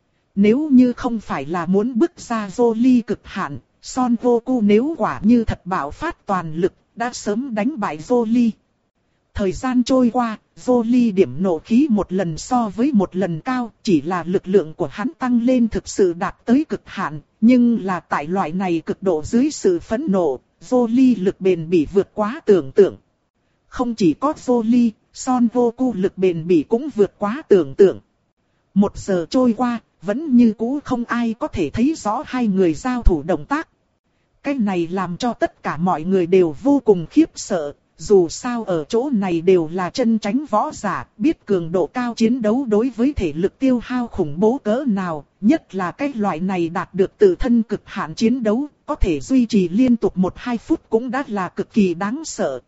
Nếu như không phải là muốn bước ra Jolie cực hạn, Son Goku nếu quả như thật bạo phát toàn lực, đã sớm đánh bại Jolie. Thời gian trôi qua, Jolie điểm nộ khí một lần so với một lần cao, chỉ là lực lượng của hắn tăng lên thực sự đạt tới cực hạn, nhưng là tại loại này cực độ dưới sự phẫn nộ, Jolie lực bền bỉ vượt quá tưởng tượng. Không chỉ có Jolie, Son Goku lực bền bỉ cũng vượt quá tưởng tượng. Một giờ trôi qua, vẫn như cũ không ai có thể thấy rõ hai người giao thủ động tác. Cái này làm cho tất cả mọi người đều vô cùng khiếp sợ, dù sao ở chỗ này đều là chân chánh võ giả, biết cường độ cao chiến đấu đối với thể lực tiêu hao khủng bố cỡ nào, nhất là cái loại này đạt được tự thân cực hạn chiến đấu, có thể duy trì liên tục một hai phút cũng đã là cực kỳ đáng sợ.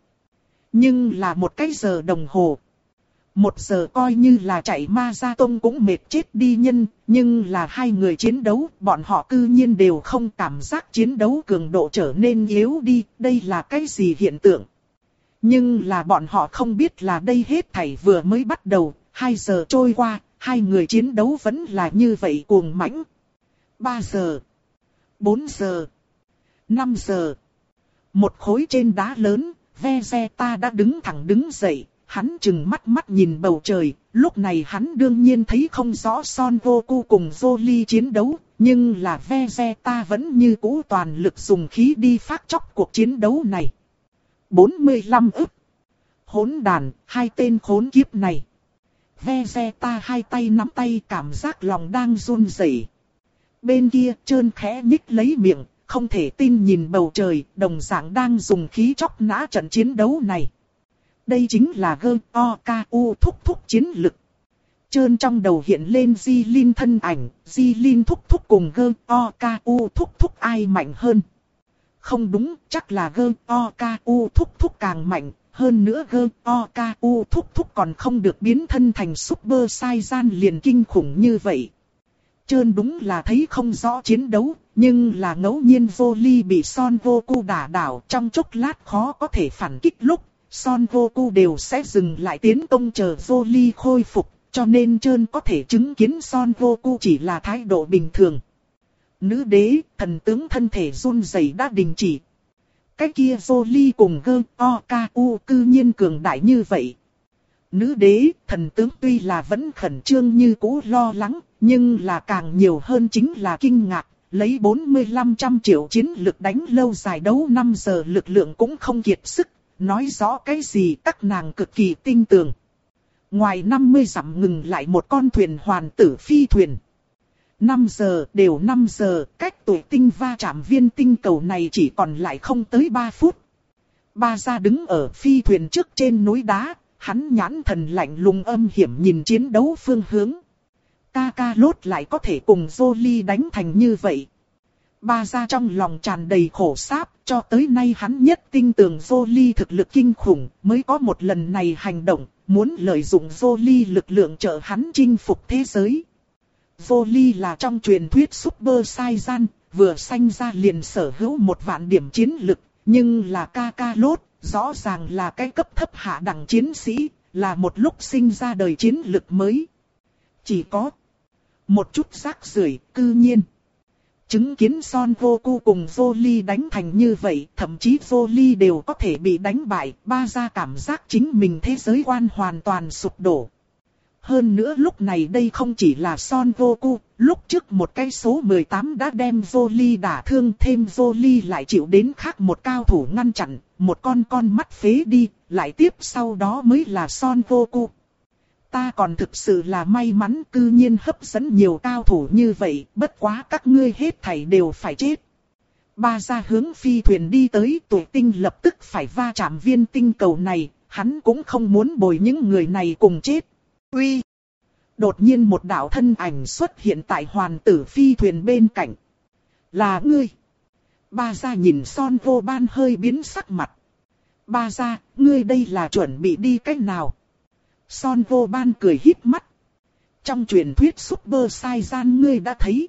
Nhưng là một cái giờ đồng hồ. Một giờ coi như là chạy ma gia tông cũng mệt chết đi nhân, nhưng là hai người chiến đấu, bọn họ cư nhiên đều không cảm giác chiến đấu cường độ trở nên yếu đi, đây là cái gì hiện tượng. Nhưng là bọn họ không biết là đây hết thảy vừa mới bắt đầu, hai giờ trôi qua, hai người chiến đấu vẫn là như vậy cuồng mãnh. Ba giờ, bốn giờ, năm giờ, một khối trên đá lớn, Vegeta đã đứng thẳng đứng dậy. Hắn trừng mắt mắt nhìn bầu trời, lúc này hắn đương nhiên thấy không rõ Son Goku cùng Jolie chiến đấu, nhưng là Vegeta vẫn như cũ toàn lực dùng khí đi phát chóc cuộc chiến đấu này. bốn mươi lăm ức. Hỗn đàn, hai tên khốn kiếp này. Vegeta hai tay nắm tay cảm giác lòng đang run rẩy. Bên kia trơn khẽ nhích lấy miệng, không thể tin nhìn bầu trời, đồng dạng đang dùng khí chóc nã trận chiến đấu này. Đây chính là Goku thúc thúc chiến lực. Trơn trong đầu hiện lên Di Linh thân ảnh, Di Linh thúc thúc cùng Goku thúc thúc ai mạnh hơn? Không đúng, chắc là Goku thúc thúc càng mạnh, hơn nữa Goku thúc thúc còn không được biến thân thành Super Saiyan liền kinh khủng như vậy. Trơn đúng là thấy không rõ chiến đấu, nhưng là ngẫu nhiên Jolie bị Son Goku đả đảo, trong chốc lát khó có thể phản kích lúc. Son Goku đều sẽ dừng lại tiến công chờ Jolie khôi phục, cho nên Trơn có thể chứng kiến Son Goku chỉ là thái độ bình thường. Nữ đế, thần tướng thân thể run rẩy đã đình chỉ. Cái kia Jolie cùng Goku cư nhiên cường đại như vậy. Nữ đế, thần tướng tuy là vẫn khẩn trương như cũ lo lắng, nhưng là càng nhiều hơn chính là kinh ngạc. Lấy bốn mươi lăm trăm triệu chiến lực đánh lâu dài đấu năm giờ lực lượng cũng không kiệt sức. Nói rõ cái gì các nàng cực kỳ tinh tường. Ngoài năm mươi dặm ngừng lại một con thuyền hoàn tử phi thuyền. năm giờ, đều năm giờ, cách tuổi tinh va chạm viên tinh cầu này chỉ còn lại không tới ba phút. Ba gia đứng ở phi thuyền trước trên núi đá, hắn nhãn thần lạnh lùng âm hiểm nhìn chiến đấu phương hướng. Kakarot lại có thể cùng Jolie đánh thành như vậy. Ba gia trong lòng tràn đầy khổ sáp, cho tới nay hắn nhất tin tưởng Jolie thực lực kinh khủng, mới có một lần này hành động, muốn lợi dụng Jolie lực lượng trợ hắn chinh phục thế giới. Jolie là trong truyền thuyết Super Saiyan, vừa sanh ra liền sở hữu một vạn điểm chiến lực, nhưng là Kakarot, rõ ràng là cái cấp thấp hạ đẳng chiến sĩ, là một lúc sinh ra đời chiến lực mới. Chỉ có một chút rác rưởi, cư nhiên. Chứng kiến Son Goku cùng Jolie đánh thành như vậy, thậm chí Jolie đều có thể bị đánh bại, ba gia cảm giác chính mình thế giới quan hoàn toàn sụp đổ. Hơn nữa lúc này đây không chỉ là Son Goku, lúc trước một cái số mười tám đã đem Jolie đả thương, thêm Jolie lại chịu đến khác một cao thủ ngăn chặn, một con con mắt phế đi, lại tiếp sau đó mới là Son Goku. ta còn thực sự là may mắn cư nhiên hấp dẫn nhiều cao thủ như vậy, bất quá các ngươi hết thảy đều phải chết. Ba gia hướng phi thuyền đi tới, Tuệ Tinh lập tức phải va chạm viên tinh cầu này, hắn cũng không muốn bồi những người này cùng chết. Uy! Đột nhiên một đạo thân ảnh xuất hiện tại hoàn tử phi thuyền bên cạnh. Là ngươi! Ba gia nhìn Son Vô Ban hơi biến sắc mặt. Ba gia, ngươi đây là chuẩn bị đi cách nào? Son Vô Ban cười híp mắt. Trong truyền thuyết Super Saiyan ngươi đã thấy.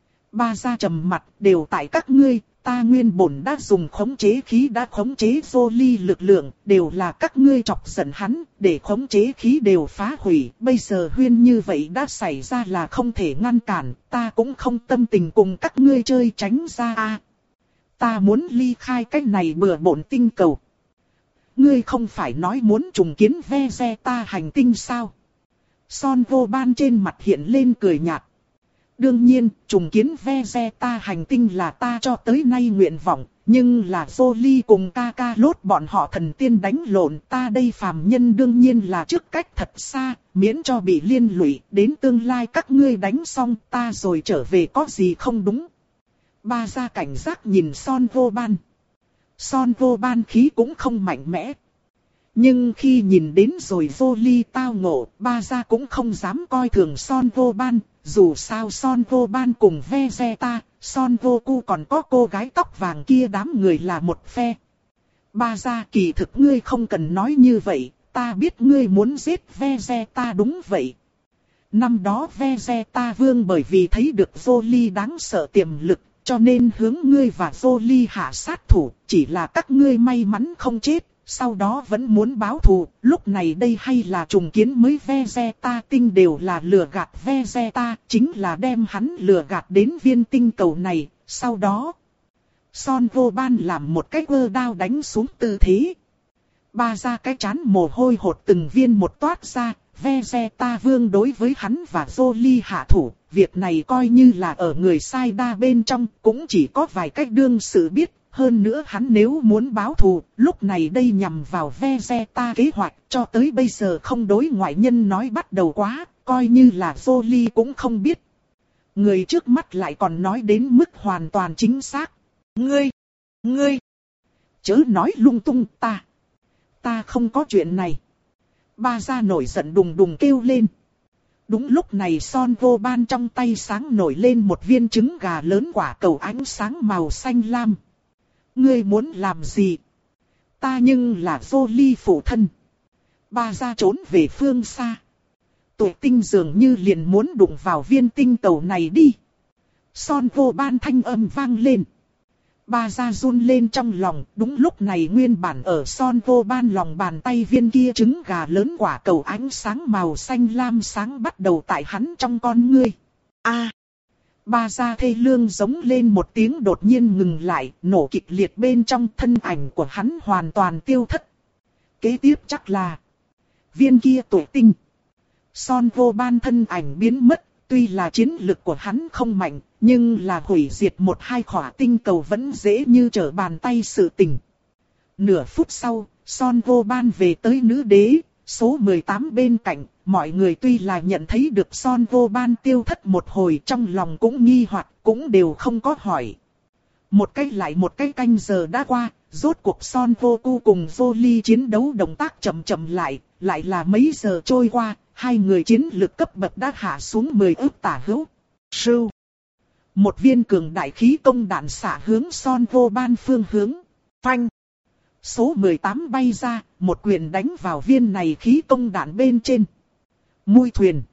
Ba gia trầm mặt, đều tại các ngươi, ta nguyên bổn đã dùng khống chế khí đã khống chế Jolie lực lượng, đều là các ngươi chọc giận hắn, để khống chế khí đều phá hủy, bây giờ huyên như vậy đã xảy ra là không thể ngăn cản, ta cũng không tâm tình cùng các ngươi chơi tránh ra a. Ta muốn ly khai cách này bừa bộn tinh cầu. Ngươi không phải nói muốn trùng kiến Vegeta hành tinh sao? Son Vô Ban trên mặt hiện lên cười nhạt. Đương nhiên, trùng kiến Vegeta hành tinh là ta cho tới nay nguyện vọng, nhưng là Jolie cùng Kakarot bọn họ thần tiên đánh lộn, ta đây phàm nhân đương nhiên là trước cách thật xa, miễn cho bị liên lụy, đến tương lai các ngươi đánh xong ta rồi trở về có gì không đúng. Ba gia cảnh giác nhìn Son Vô Ban. Son Vô Ban khí cũng không mạnh mẽ. Nhưng khi nhìn đến rồi Jolie tao ngộ, ba gia cũng không dám coi thường Son Vô Ban. Dù sao Son Vô Ban cùng Vegeta, Son Goku còn có cô gái tóc vàng kia đám người là một phe. Ba gia kỳ thực ngươi không cần nói như vậy, ta biết ngươi muốn giết Vegeta đúng vậy. Năm đó Vegeta vương bởi vì thấy được Jolie đáng sợ tiềm lực, cho nên hướng ngươi và Jolie hạ sát thủ, chỉ là các ngươi may mắn không chết. Sau đó vẫn muốn báo thù, lúc này đây hay là trùng kiến mới Vegeta tinh đều là lừa gạt Vegeta, chính là đem hắn lừa gạt đến viên tinh cầu này, sau đó Son Vô Ban làm một cái quơ đao đánh xuống tư thế. Ba ra cái chán mồ hôi hột từng viên một toát ra, Vegeta vương đối với hắn và Jolie hạ thủ, việc này coi như là ở người sai đa bên trong, cũng chỉ có vài cách đương sự biết. Hơn nữa hắn nếu muốn báo thù, lúc này đây nhằm vào Vegeta kế hoạch, cho tới bây giờ không đối ngoại nhân nói bắt đầu quá, coi như là Jolie cũng không biết. Người trước mắt lại còn nói đến mức hoàn toàn chính xác. Ngươi, ngươi, chớ nói lung tung ta, ta không có chuyện này. Ba gia nổi giận đùng đùng kêu lên. Đúng lúc này Son Vô Ban trong tay sáng nổi lên một viên trứng gà lớn quả cầu ánh sáng màu xanh lam. Ngươi muốn làm gì? Ta nhưng là Jolie phụ thân. Ba gia trốn về phương xa. Tuệ Tinh dường như liền muốn đụng vào viên tinh cầu này đi. Son Vô Ban thanh âm vang lên. Ba gia run lên trong lòng, đúng lúc này nguyên bản ở Son Vô Ban lòng bàn tay viên kia trứng gà lớn quả cầu ánh sáng màu xanh lam sáng bắt đầu tại hắn trong con ngươi. A! À, ba gia thê lương giống lên một tiếng đột nhiên ngừng lại, nổ kịch liệt bên trong thân ảnh của hắn hoàn toàn tiêu thất. Kế tiếp chắc là viên kia Tuệ Tinh. Son Vô Ban thân ảnh biến mất. Tuy là chiến lực của hắn không mạnh, nhưng là hủy diệt một hai khỏa tinh cầu vẫn dễ như trở bàn tay sự tình. Nửa phút sau, Son Vô Ban về tới nữ đế, số mười tám bên cạnh, mọi người tuy là nhận thấy được Son Vô Ban tiêu thất một hồi trong lòng cũng nghi hoặc, cũng đều không có hỏi. Một cách lại một cái canh giờ đã qua, rốt cuộc Son Goku cùng Jolie chiến đấu động tác chậm chậm lại, lại là mấy giờ trôi qua. Hai người chiến lực cấp bậc đã hạ xuống mười ức tả hữu. Sưu. Một viên cường đại khí công đạn xạ hướng Son Vô Ban phương hướng. Phanh. Số mười tám bay ra, một quyền đánh vào viên này khí công đạn bên trên. Mui thuyền.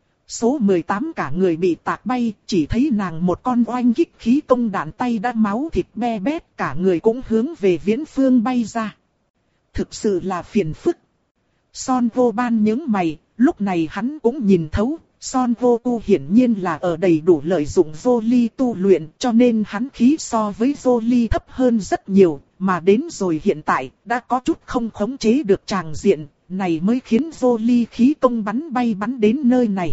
Số mười tám cả người bị tạc bay, chỉ thấy nàng một con oanh kích khí công đạn tay đã máu thịt be bét, cả người cũng hướng về viễn phương bay ra. Thực sự là phiền phức. Son Vô Ban nhướng mày. Lúc này hắn cũng nhìn thấu, Son Goku hiển nhiên là ở đầy đủ lợi dụng Jolie tu luyện, cho nên hắn khí so với Jolie thấp hơn rất nhiều, mà đến rồi hiện tại, đã có chút không khống chế được tràng diện, này mới khiến Jolie khí công bắn bay bắn đến nơi này.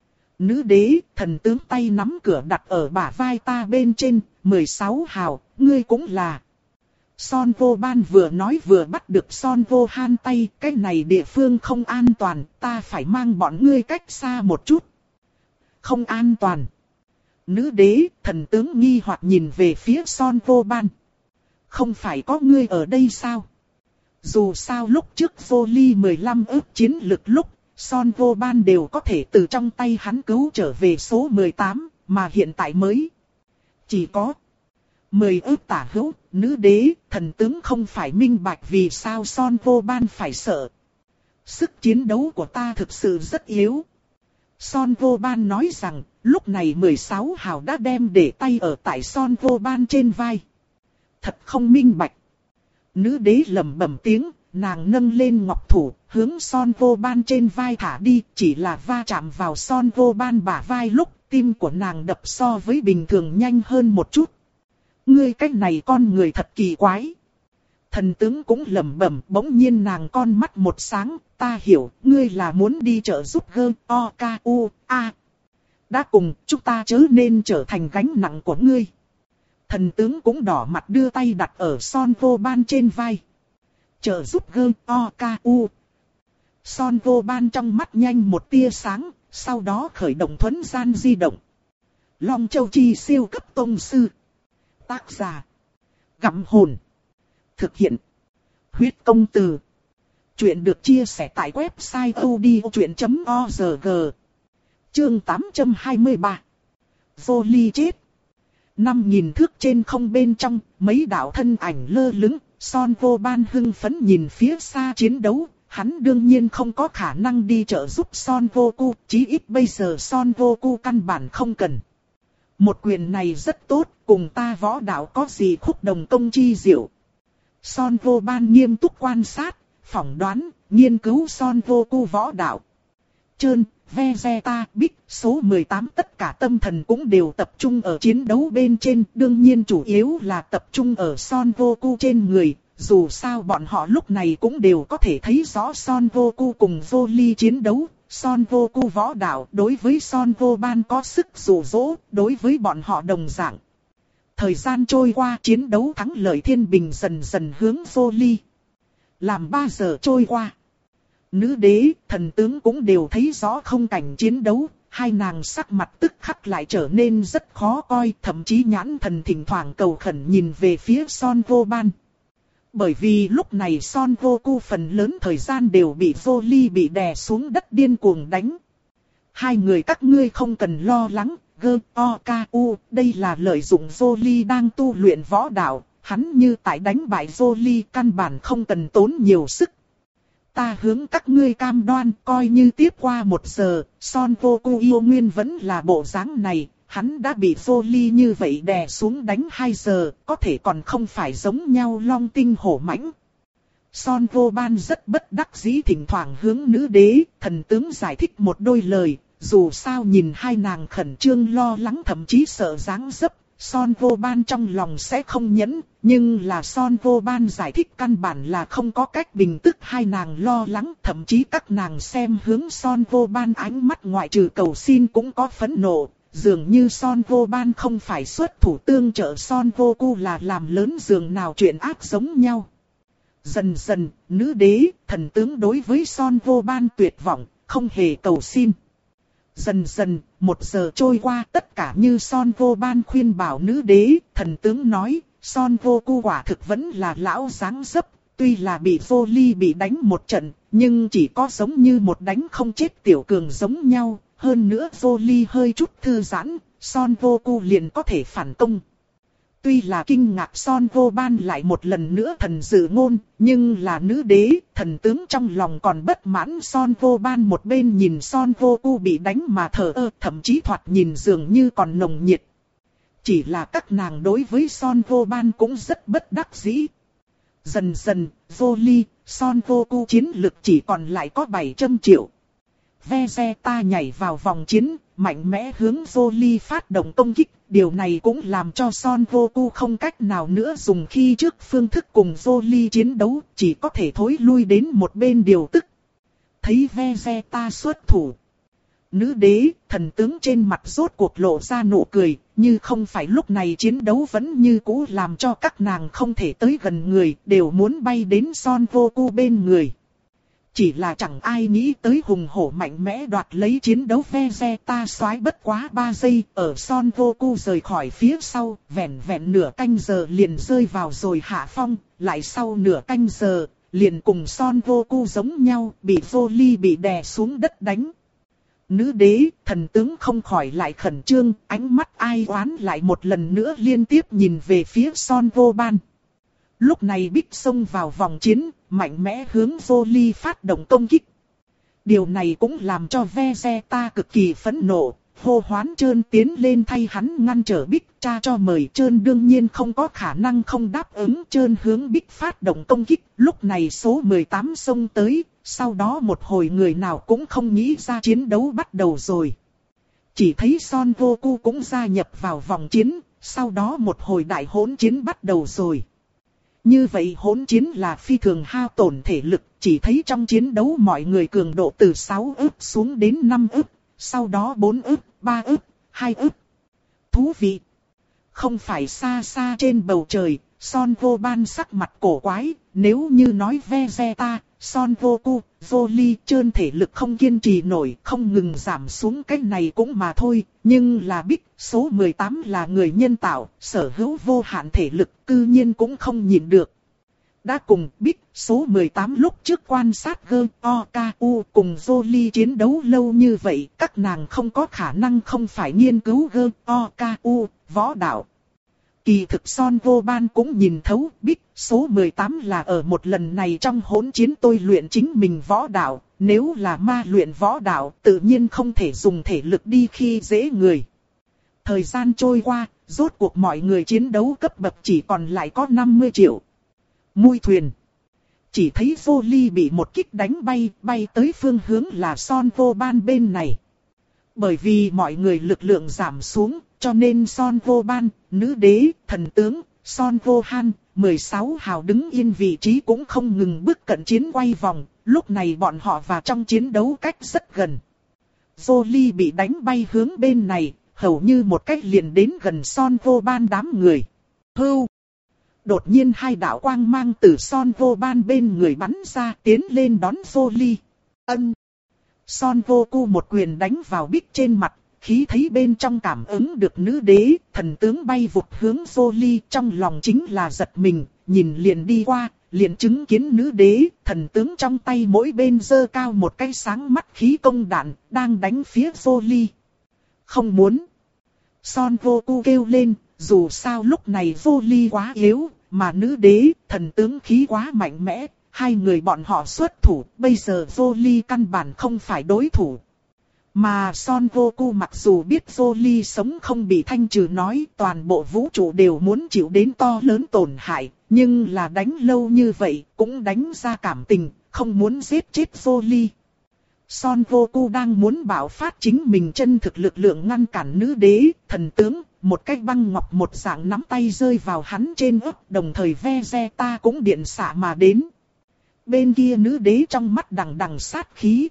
Nữ đế, thần tướng tay nắm cửa đặt ở bả vai ta bên trên, mười sáu hào, ngươi cũng là. Son Vô Ban vừa nói vừa bắt được Son Vô Han tay, cái này địa phương không an toàn, ta phải mang bọn ngươi cách xa một chút. Không an toàn. Nữ đế, thần tướng nghi hoặc nhìn về phía Son Vô Ban. Không phải có ngươi ở đây sao? Dù sao lúc trước Vô Ly mười lăm ước chiến lực lúc, Son Vô Ban đều có thể từ trong tay hắn cứu trở về số mười tám, mà hiện tại mới chỉ có mười ước tả hữu. Nữ đế, thần tướng không phải minh bạch vì sao Son Vô Ban phải sợ. Sức chiến đấu của ta thực sự rất yếu. Son Vô Ban nói rằng, lúc này mười sáu hào đã đem để tay ở tại Son Vô Ban trên vai. Thật không minh bạch. Nữ đế lẩm bẩm tiếng, nàng nâng lên ngọc thủ, hướng Son Vô Ban trên vai thả đi, chỉ là va chạm vào Son Vô Ban bả vai lúc, tim của nàng đập so với bình thường nhanh hơn một chút. Ngươi cách này con người thật kỳ quái. Thần tướng cũng lẩm bẩm, bỗng nhiên nàng con mắt một sáng, ta hiểu, ngươi là muốn đi trợ giúp gơ, o, k, u, a. Đã cùng, chúng ta chớ nên trở thành gánh nặng của ngươi. Thần tướng cũng đỏ mặt đưa tay đặt ở Son Vô Ban trên vai. Trợ giúp gơ, o, k, u. Son Vô Ban trong mắt nhanh một tia sáng, sau đó khởi động thuấn gian di động. Long Châu Chi siêu cấp tông sư. Tác giả. Gặm hồn. Thực hiện. Huyết công từ. Chuyện được chia sẻ tại website odchuyện chấm org. Chương tám trăm hai mươi ba. Vô Ly chết. Năm nghìn thước trên không bên trong, mấy đạo thân ảnh lơ lửng, Son Vô Ban hưng phấn nhìn phía xa chiến đấu. Hắn đương nhiên không có khả năng đi trợ giúp Son Vô Cu, chí ít bây giờ Son Vô Cu căn bản không cần. Một quyền này rất tốt, cùng ta võ đạo có gì khúc đồng công chi diệu. Son Vô Ban nghiêm túc quan sát, phỏng đoán, nghiên cứu Son Vô Cu võ đạo. Trơn, Vegeta, Big, số mười tám tất cả tâm thần cũng đều tập trung ở chiến đấu bên trên, đương nhiên chủ yếu là tập trung ở Son Vô Cu trên người. Dù sao bọn họ lúc này cũng đều có thể thấy rõ Son Vô Cu cùng Vô Ly chiến đấu. Son Vô Cu võ đạo đối với Son Vô Ban có sức dụ dỗ, đối với bọn họ đồng dạng. Thời gian trôi qua, chiến đấu thắng lợi thiên bình dần dần hướng Vô Ly. Làm ba giờ trôi qua. Nữ đế, thần tướng cũng đều thấy rõ không cảnh chiến đấu, hai nàng sắc mặt tức khắc lại trở nên rất khó coi, thậm chí nhãn thần thỉnh thoảng cầu khẩn nhìn về phía Son Vô Ban. Bởi vì lúc này Son Vô Cu phần lớn thời gian đều bị Vô Ly bị đè xuống đất điên cuồng đánh. Hai người các ngươi không cần lo lắng, gơ, o, k, u, đây là lợi dụng Vô Ly đang tu luyện võ đạo, hắn như tại đánh bại Vô Ly căn bản không cần tốn nhiều sức. Ta hướng các ngươi cam đoan, coi như tiếp qua một giờ, Son Vô Cu yêu nguyên vẫn là bộ dáng này. Hắn đã bị Vô Ly như vậy đè xuống đánh hai giờ, có thể còn không phải giống nhau long tinh hổ mãnh. Son Vô Ban rất bất đắc dĩ thỉnh thoảng hướng nữ đế, thần tướng giải thích một đôi lời, dù sao nhìn hai nàng khẩn trương lo lắng thậm chí sợ dáng dấp, Son Vô Ban trong lòng sẽ không nhẫn, nhưng là Son Vô Ban giải thích căn bản là không có cách bình tức hai nàng lo lắng, thậm chí các nàng xem hướng Son Vô Ban ánh mắt ngoại trừ cầu xin cũng có phẫn nộ. Dường như Son Vô Ban không phải xuất thủ tương trợ Son Vô Cu là làm lớn dường nào chuyện ác giống nhau. Dần dần, nữ đế, thần tướng đối với Son Vô Ban tuyệt vọng, không hề cầu xin. Dần dần, một giờ trôi qua tất cả như Son Vô Ban khuyên bảo nữ đế, thần tướng nói, Son Vô Cu quả thực vẫn là lão dáng dấp, tuy là bị Vô Ly bị đánh một trận, nhưng chỉ có giống như một đánh không chết tiểu cường giống nhau. Hơn nữa Vô Ly hơi chút thư giãn, Son Vô Cu liền có thể phản công. Tuy là kinh ngạc Son Vô Ban lại một lần nữa thần dự ngôn, nhưng là nữ đế, thần tướng trong lòng còn bất mãn Son Vô Ban một bên nhìn Son Vô Cu bị đánh mà thờ ơ, thậm chí thoạt nhìn dường như còn nồng nhiệt. Chỉ là các nàng đối với Son Vô Ban cũng rất bất đắc dĩ. Dần dần, Vô Ly, Son Vô Cu chiến lực chỉ còn lại có bảy trăm triệu. Vegeta nhảy vào vòng chiến, mạnh mẽ hướng Vô Ly phát động công kích. Điều này cũng làm cho Son Vô Cu không cách nào nữa dùng khi trước phương thức cùng Vô Ly chiến đấu, chỉ có thể thối lui đến một bên điều tức. Thấy Vegeta xuất thủ, Nữ đế, thần tướng trên mặt rốt cuộc lộ ra nụ cười, như không phải lúc này chiến đấu vẫn như cũ làm cho các nàng không thể tới gần người, đều muốn bay đến Son Goku bên người. Chỉ là chẳng ai nghĩ tới hùng hổ mạnh mẽ đoạt lấy chiến đấu Vegeta soái bất quá ba giây, ở Son Goku rời khỏi phía sau, vẹn vẹn nửa canh giờ liền rơi vào rồi hạ phong, lại sau nửa canh giờ, liền cùng Son Goku giống nhau, bị Broly bị đè xuống đất đánh. Nữ đế, thần tướng không khỏi lại khẩn trương, ánh mắt ai oán lại một lần nữa liên tiếp nhìn về phía Son Goban. Lúc này Bích xông vào vòng chiến, mạnh mẽ hướng Broly phát động công kích. Điều này cũng làm cho Vegeta cực kỳ phẫn nộ, hô hoán Trơn tiến lên thay hắn ngăn trở Bích, cha cho mời Trơn đương nhiên không có khả năng không đáp ứng. Trơn hướng Bích phát động công kích, lúc này số mười tám xông tới, sau đó một hồi người nào cũng không nghĩ ra chiến đấu bắt đầu rồi. Chỉ thấy Son Goku cũng gia nhập vào vòng chiến, sau đó một hồi đại hỗn chiến bắt đầu rồi. Như vậy hỗn chiến là phi thường hao tổn thể lực, chỉ thấy trong chiến đấu mọi người cường độ từ sáu ức xuống đến năm ức, sau đó bốn ức, ba ức, hai ức. Thú vị! Không phải xa xa trên bầu trời, Son Goban sắc mặt cổ quái, nếu như nói Vegeta, Son Goku, Broly trơn thể lực không kiên trì nổi, không ngừng giảm xuống cái này cũng mà thôi, nhưng là Bích, số mười tám là người nhân tạo, sở hữu vô hạn thể lực, cư nhiên cũng không nhịn được. Đã cùng Bích, số mười tám lúc trước quan sát G O K U cùng Broly chiến đấu lâu như vậy, các nàng không có khả năng không phải nghiên cứu G O K U, võ đạo. Kỳ thực Son Goban cũng nhìn thấu Bích, số mười tám là ở một lần này trong hỗn chiến tôi luyện chính mình võ đạo, nếu là ma luyện võ đạo tự nhiên không thể dùng thể lực đi khi dễ người. Thời gian trôi qua, rốt cuộc mọi người chiến đấu cấp bậc chỉ còn lại có năm mươi triệu. Mui thuyền. Chỉ thấy Broly bị một kích đánh bay, bay tới phương hướng là Son Goban bên này. Bởi vì mọi người lực lượng giảm xuống, cho nên Son Goban, nữ đế, thần tướng, Son Gohan, mười sáu hào đứng yên vị trí cũng không ngừng bước cận chiến quay vòng, lúc này bọn họ và trong chiến đấu cách rất gần. Broly bị đánh bay hướng bên này, hầu như một cách liền đến gần Son Goban đám người. Hưu! Đột nhiên hai đạo quang mang từ Son Goban bên người bắn ra tiến lên đón Broly. Ân! Son Goku một quyền đánh vào Bích trên mặt, khí thấy bên trong cảm ứng được nữ đế, thần tướng bay vụt hướng Broly, trong lòng chính là giật mình, nhìn liền đi qua, liền chứng kiến nữ đế, thần tướng trong tay mỗi bên giơ cao một cái sáng mắt khí công đạn, đang đánh phía Broly. Không muốn. Son Goku kêu lên, dù sao lúc này Broly quá yếu, mà nữ đế, thần tướng khí quá mạnh mẽ, hai người bọn họ xuất thủ, bây giờ Broly căn bản không phải đối thủ. Mà Son Goku mặc dù biết Broly sống không bị thanh trừ nói toàn bộ vũ trụ đều muốn chịu đến to lớn tổn hại, nhưng là đánh lâu như vậy cũng đánh ra cảm tình, không muốn giết chết Broly. Son Goku đang muốn bạo phát chính mình chân thực lực lượng ngăn cản nữ đế, thần tướng, một cái băng ngọc một dạng nắm tay rơi vào hắn trên ức, đồng thời Vegeta cũng điện xạ mà đến. Bên kia nữ đế trong mắt đằng đằng sát khí.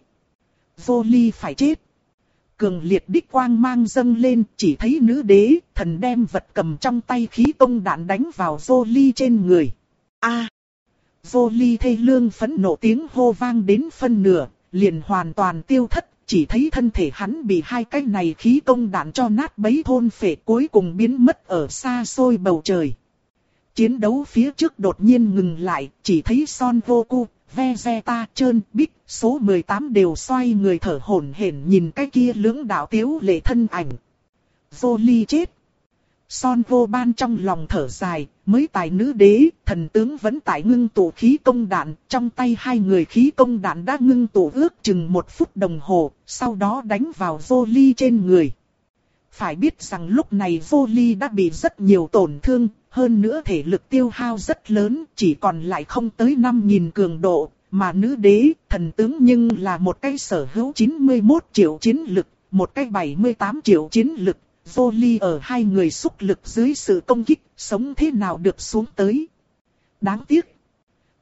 Broly phải chết. Cường liệt đích quang mang dâng lên, chỉ thấy nữ đế, thần đem vật cầm trong tay khí công đạn đánh vào Broly trên người. A! À, Broly thê lương phẫn nộ tiếng hô vang đến phân nửa, liền hoàn toàn tiêu thất, chỉ thấy thân thể hắn bị hai cái này khí công đạn cho nát bấy thôn phệ, cuối cùng biến mất ở xa xôi bầu trời. Chiến đấu phía trước đột nhiên ngừng lại, chỉ thấy Son Goku, Vegeta, Trơn, Bích, số mười tám đều xoay người thở hổn hển nhìn cái kia lưỡng đạo tiếu lệ thân ảnh. Broly chết. Son Goban trong lòng thở dài, mới tài nữ đế, thần tướng vẫn tại ngưng tụ khí công đạn, trong tay hai người khí công đạn đã ngưng tụ ước chừng một phút đồng hồ, sau đó đánh vào Broly trên người. Phải biết rằng lúc này Broly đã bị rất nhiều tổn thương, hơn nữa thể lực tiêu hao rất lớn, chỉ còn lại không tới năm nghìn cường độ, mà nữ đế, thần tướng nhưng là một cái sở hữu chín mươi mốt triệu chiến lực, một cái bảy mươi tám triệu chiến lực. Broly ở hai người xúc lực dưới sự công kích, sống thế nào được xuống tới. Đáng tiếc.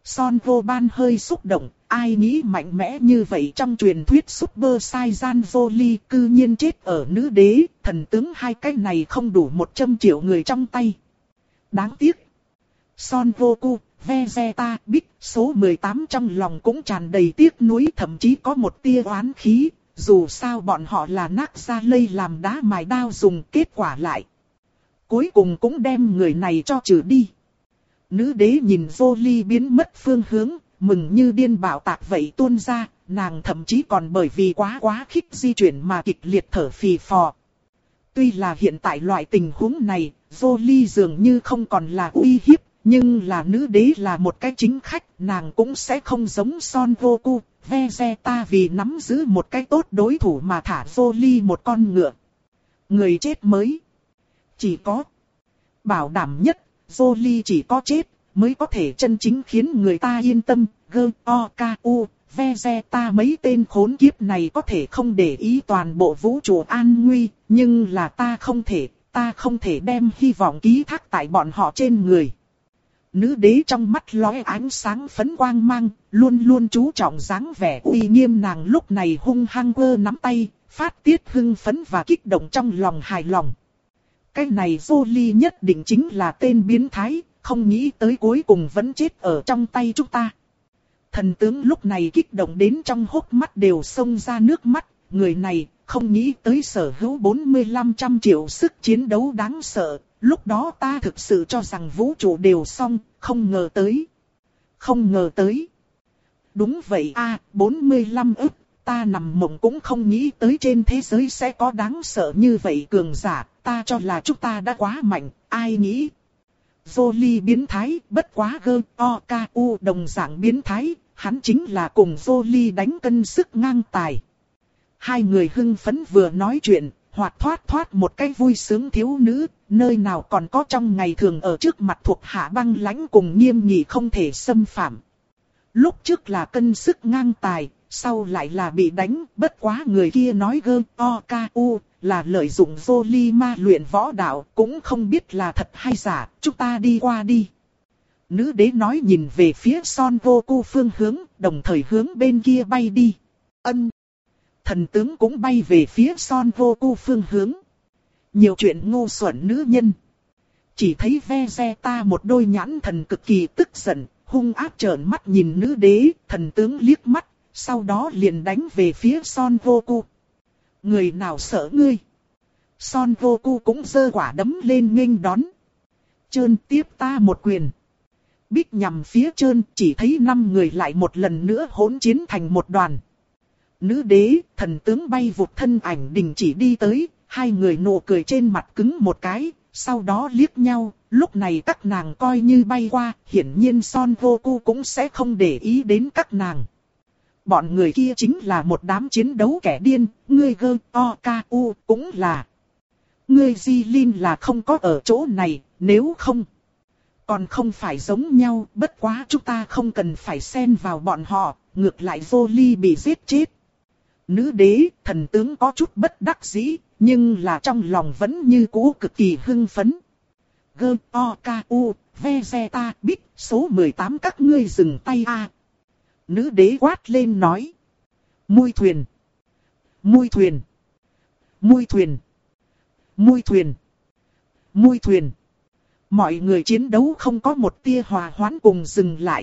Son Vô Ban hơi xúc động, ai nghĩ mạnh mẽ như vậy trong truyền thuyết Super Saiyan Jolie cư nhiên chết ở nữ đế, thần tướng hai cái này không đủ một trăm triệu người trong tay. Đáng tiếc. Son Goku, Vegeta, Big, số mười tám trong lòng cũng tràn đầy tiếc nuối, thậm chí có một tia oán khí, dù sao bọn họ là nát ra lây làm đá mài đao dùng, kết quả lại. Cuối cùng cũng đem người này cho trừ đi. Nữ đế nhìn Jolie biến mất phương hướng, mừng như điên bạo tạc vậy tuôn ra, nàng thậm chí còn bởi vì quá quá khích di chuyển mà kịch liệt thở phì phò. Tuy là hiện tại loại tình huống này, Jolie dường như không còn là uy hiếp, nhưng là nữ đế là một cái chính khách, nàng cũng sẽ không giống Son Goku, Vegeta vì nắm giữ một cái tốt đối thủ mà thả Jolie một con ngựa. Người chết mới. Chỉ có bảo đảm nhất, Jolie chỉ có chết mới có thể chân chính khiến người ta yên tâm. Goku, Vegeta mấy tên khốn kiếp này có thể không để ý toàn bộ vũ trụ an nguy, nhưng là ta không thể, ta không thể đem hy vọng ký thác tại bọn họ trên người. Nữ đế trong mắt lóe ánh sáng phấn quang mang, luôn luôn chú trọng dáng vẻ uy nghiêm, nàng lúc này hung hăng quơ nắm tay, phát tiết hưng phấn và kích động trong lòng hài lòng. Cái này Jolie nhất định chính là tên biến thái, không nghĩ tới cuối cùng vẫn chết ở trong tay chúng ta. Thần tướng lúc này kích động đến trong hốc mắt đều xông ra nước mắt, người này không nghĩ tới sở hữu bốn mươi lăm trăm triệu sức chiến đấu đáng sợ, lúc đó ta thực sự cho rằng vũ trụ đều xong, không ngờ tới. Không ngờ tới. Đúng vậy a, bốn mươi lăm ức, ta nằm mộng cũng không nghĩ tới trên thế giới sẽ có đáng sợ như vậy cường giả, ta cho là chúng ta đã quá mạnh, ai nghĩ. Jolie biến thái, bất quá Goku đồng dạng biến thái, hắn chính là cùng Jolie đánh cân sức ngang tài. Hai người hưng phấn vừa nói chuyện, hoạt thoát thoát một cái vui sướng thiếu nữ, nơi nào còn có trong ngày thường ở trước mặt thuộc hạ băng lãnh cùng nghiêm nghị không thể xâm phạm. Lúc trước là cân sức ngang tài, sau lại là bị đánh, bất quá người kia nói Goku là lợi dụng Jolie ma luyện võ đạo, cũng không biết là thật hay giả, chúng ta đi qua đi. Nữ đế nói nhìn về phía Son Goku phương hướng, đồng thời hướng bên kia bay đi. Ân. Thần tướng cũng bay về phía Son Goku phương hướng. Nhiều chuyện ngu xuẩn nữ nhân. Chỉ thấy Vegeta một đôi nhãn thần cực kỳ tức giận, hung ác trợn mắt nhìn nữ đế, thần tướng liếc mắt, sau đó liền đánh về phía Son Goku. Người nào sợ ngươi? Son Goku cũng giơ quả đấm lên nghênh đón. Trơn tiếp ta một quyền. Bích nhằm phía trơn, chỉ thấy năm người lại một lần nữa hỗn chiến thành một đoàn. Nữ đế, thần tướng bay vụt thân ảnh đình chỉ đi tới, hai người nụ cười trên mặt cứng một cái, sau đó liếc nhau, lúc này các nàng coi như bay qua, hiển nhiên Son Goku cũng sẽ không để ý đến các nàng. Bọn người kia chính là một đám chiến đấu kẻ điên, ngươi Goku cũng là. Ngươi Jilin là không có ở chỗ này, nếu không. Còn không phải giống nhau, bất quá chúng ta không cần phải xen vào bọn họ, ngược lại Jolie bị giết chết. Nữ đế, thần tướng có chút bất đắc dĩ, nhưng là trong lòng vẫn như cũ cực kỳ hưng phấn. Goku, Vegeta, Big, số mười tám các ngươi dừng tay a. Nữ đế quát lên nói. Mui thuyền. Mui thuyền. Mui thuyền. Mui thuyền. Mui thuyền. Mọi người chiến đấu không có một tia hòa hoãn cùng dừng lại.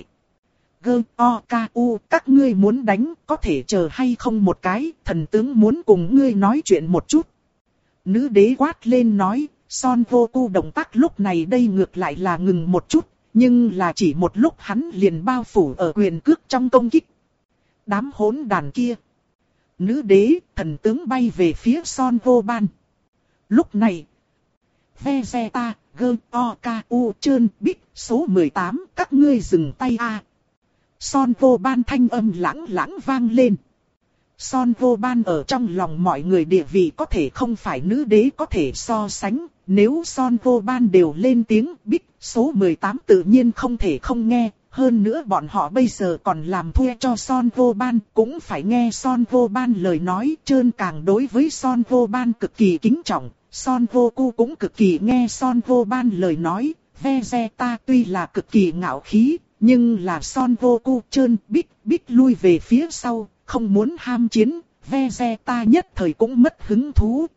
Goku, các ngươi muốn đánh, có thể chờ hay không một cái, thần tướng muốn cùng ngươi nói chuyện một chút. Nữ đế quát lên nói, Son Goku động tác lúc này đây ngược lại là ngừng một chút, nhưng là chỉ một lúc hắn liền bao phủ ở quyền cước trong công kích. Đám hỗn đàn kia. Nữ đế, thần tướng bay về phía Son Goban. Lúc này, Vegeta, Goku, Trơn, Big, số mười tám, các ngươi dừng tay a. Son Goban thanh âm lãng lãng vang lên. Son Goban ở trong lòng mọi người địa vị có thể không phải nữ đế có thể so sánh. Nếu Son Goban đều lên tiếng, Big, số mười tám tự nhiên không thể không nghe. Hơn nữa bọn họ bây giờ còn làm thuê cho Son Goban, cũng phải nghe Son Goban lời nói. Trơn càng đối với Son Goban cực kỳ kính trọng, Son Goku cũng cực kỳ nghe Son Goban lời nói. Vegeta tuy là cực kỳ ngạo khí, Nhưng là Son Goku trơn bít bít lui về phía sau, không muốn ham chiến, Vegeta nhất thời cũng mất hứng thú.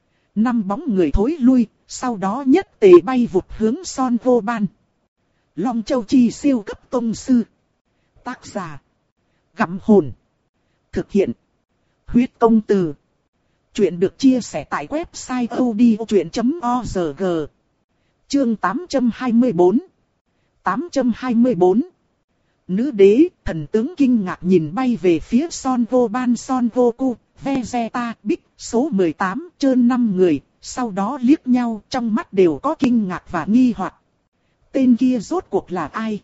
Năm bóng người thối lui, sau đó nhất tề bay vụt hướng Son Goban. Long Châu Chi siêu cấp tông sư. Tác giả: Gặm Hồn. Thực hiện: Huyết Công Từ. Chuyện được chia sẻ tại website odchuyện chấm org. Chương tám trăm hai mươi bốn. tám trăm hai mươi bốn. Nữ đế, thần tướng kinh ngạc nhìn bay về phía Son Goban, Son Goku, Vegeta, Big, số mười tám, trơn năm người, sau đó liếc nhau, trong mắt đều có kinh ngạc và nghi hoặc. Tên kia rốt cuộc là ai?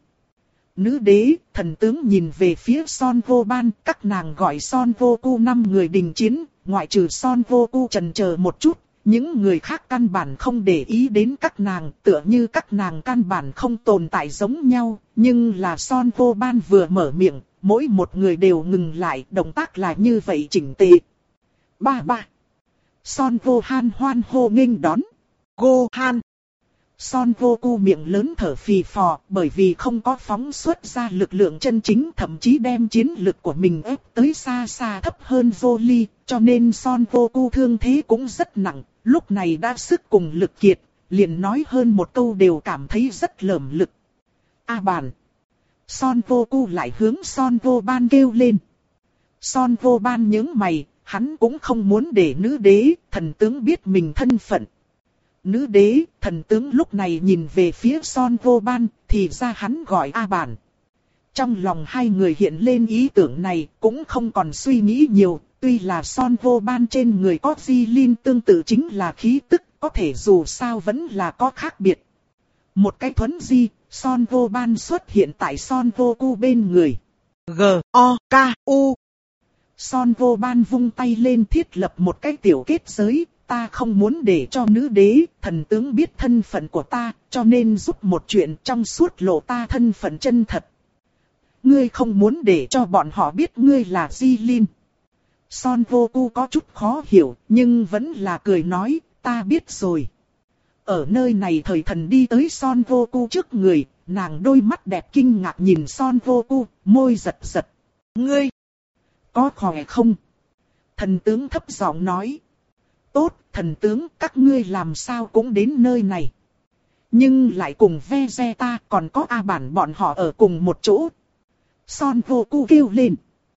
Nữ đế, thần tướng nhìn về phía Son Goban, các nàng gọi Son Goku năm người đình chiến, ngoại trừ Son Goku chần chờ một chút, những người khác căn bản không để ý đến các nàng, tựa như các nàng căn bản không tồn tại giống nhau, nhưng là Son Goban vừa mở miệng, mỗi một người đều ngừng lại, động tác là như vậy chỉnh tề. Ba ba. Son Gohan hoan hô nghênh đón. Gohan. Son Goku miệng lớn thở phì phò, bởi vì không có phóng xuất ra lực lượng chân chính, thậm chí đem chiến lực của mình ép tới xa xa thấp hơn Broly, cho nên Son Goku thương thế cũng rất nặng, lúc này đã sức cùng lực kiệt, liền nói hơn một câu đều cảm thấy rất lởm lực. A bàn. Son Goku lại hướng Son Goban kêu lên. Son Goban nhướng mày, hắn cũng không muốn để nữ đế, thần tướng biết mình thân phận. Nữ đế, thần tướng lúc này nhìn về phía Son Goban, thì ra hắn gọi A Bản. Trong lòng hai người hiện lên ý tưởng này, cũng không còn suy nghĩ nhiều, tuy là Son Goban trên người có Jilin tương tự chính là khí tức, có thể dù sao vẫn là có khác biệt. Một cái thuấn di, Son Goban xuất hiện tại Son Goku bên người. G O K U. Son Goban vung tay lên thiết lập một cái tiểu kết giới. Ta không muốn để cho nữ đế, thần tướng biết thân phận của ta, cho nên giúp một chuyện trong suốt lộ ta thân phận chân thật. Ngươi không muốn để cho bọn họ biết ngươi là Jilin. Son Goku có chút khó hiểu, nhưng vẫn là cười nói, ta biết rồi. Ở nơi này thời thần đi tới Son Goku trước người, nàng đôi mắt đẹp kinh ngạc nhìn Son Goku, môi giật giật. Ngươi, có khỏe không? Thần tướng thấp giọng nói. Tốt, thần tướng, các ngươi làm sao cũng đến nơi này. Nhưng lại cùng Vegeta còn có A Bản bọn họ ở cùng một chỗ. Son Goku kêu lên.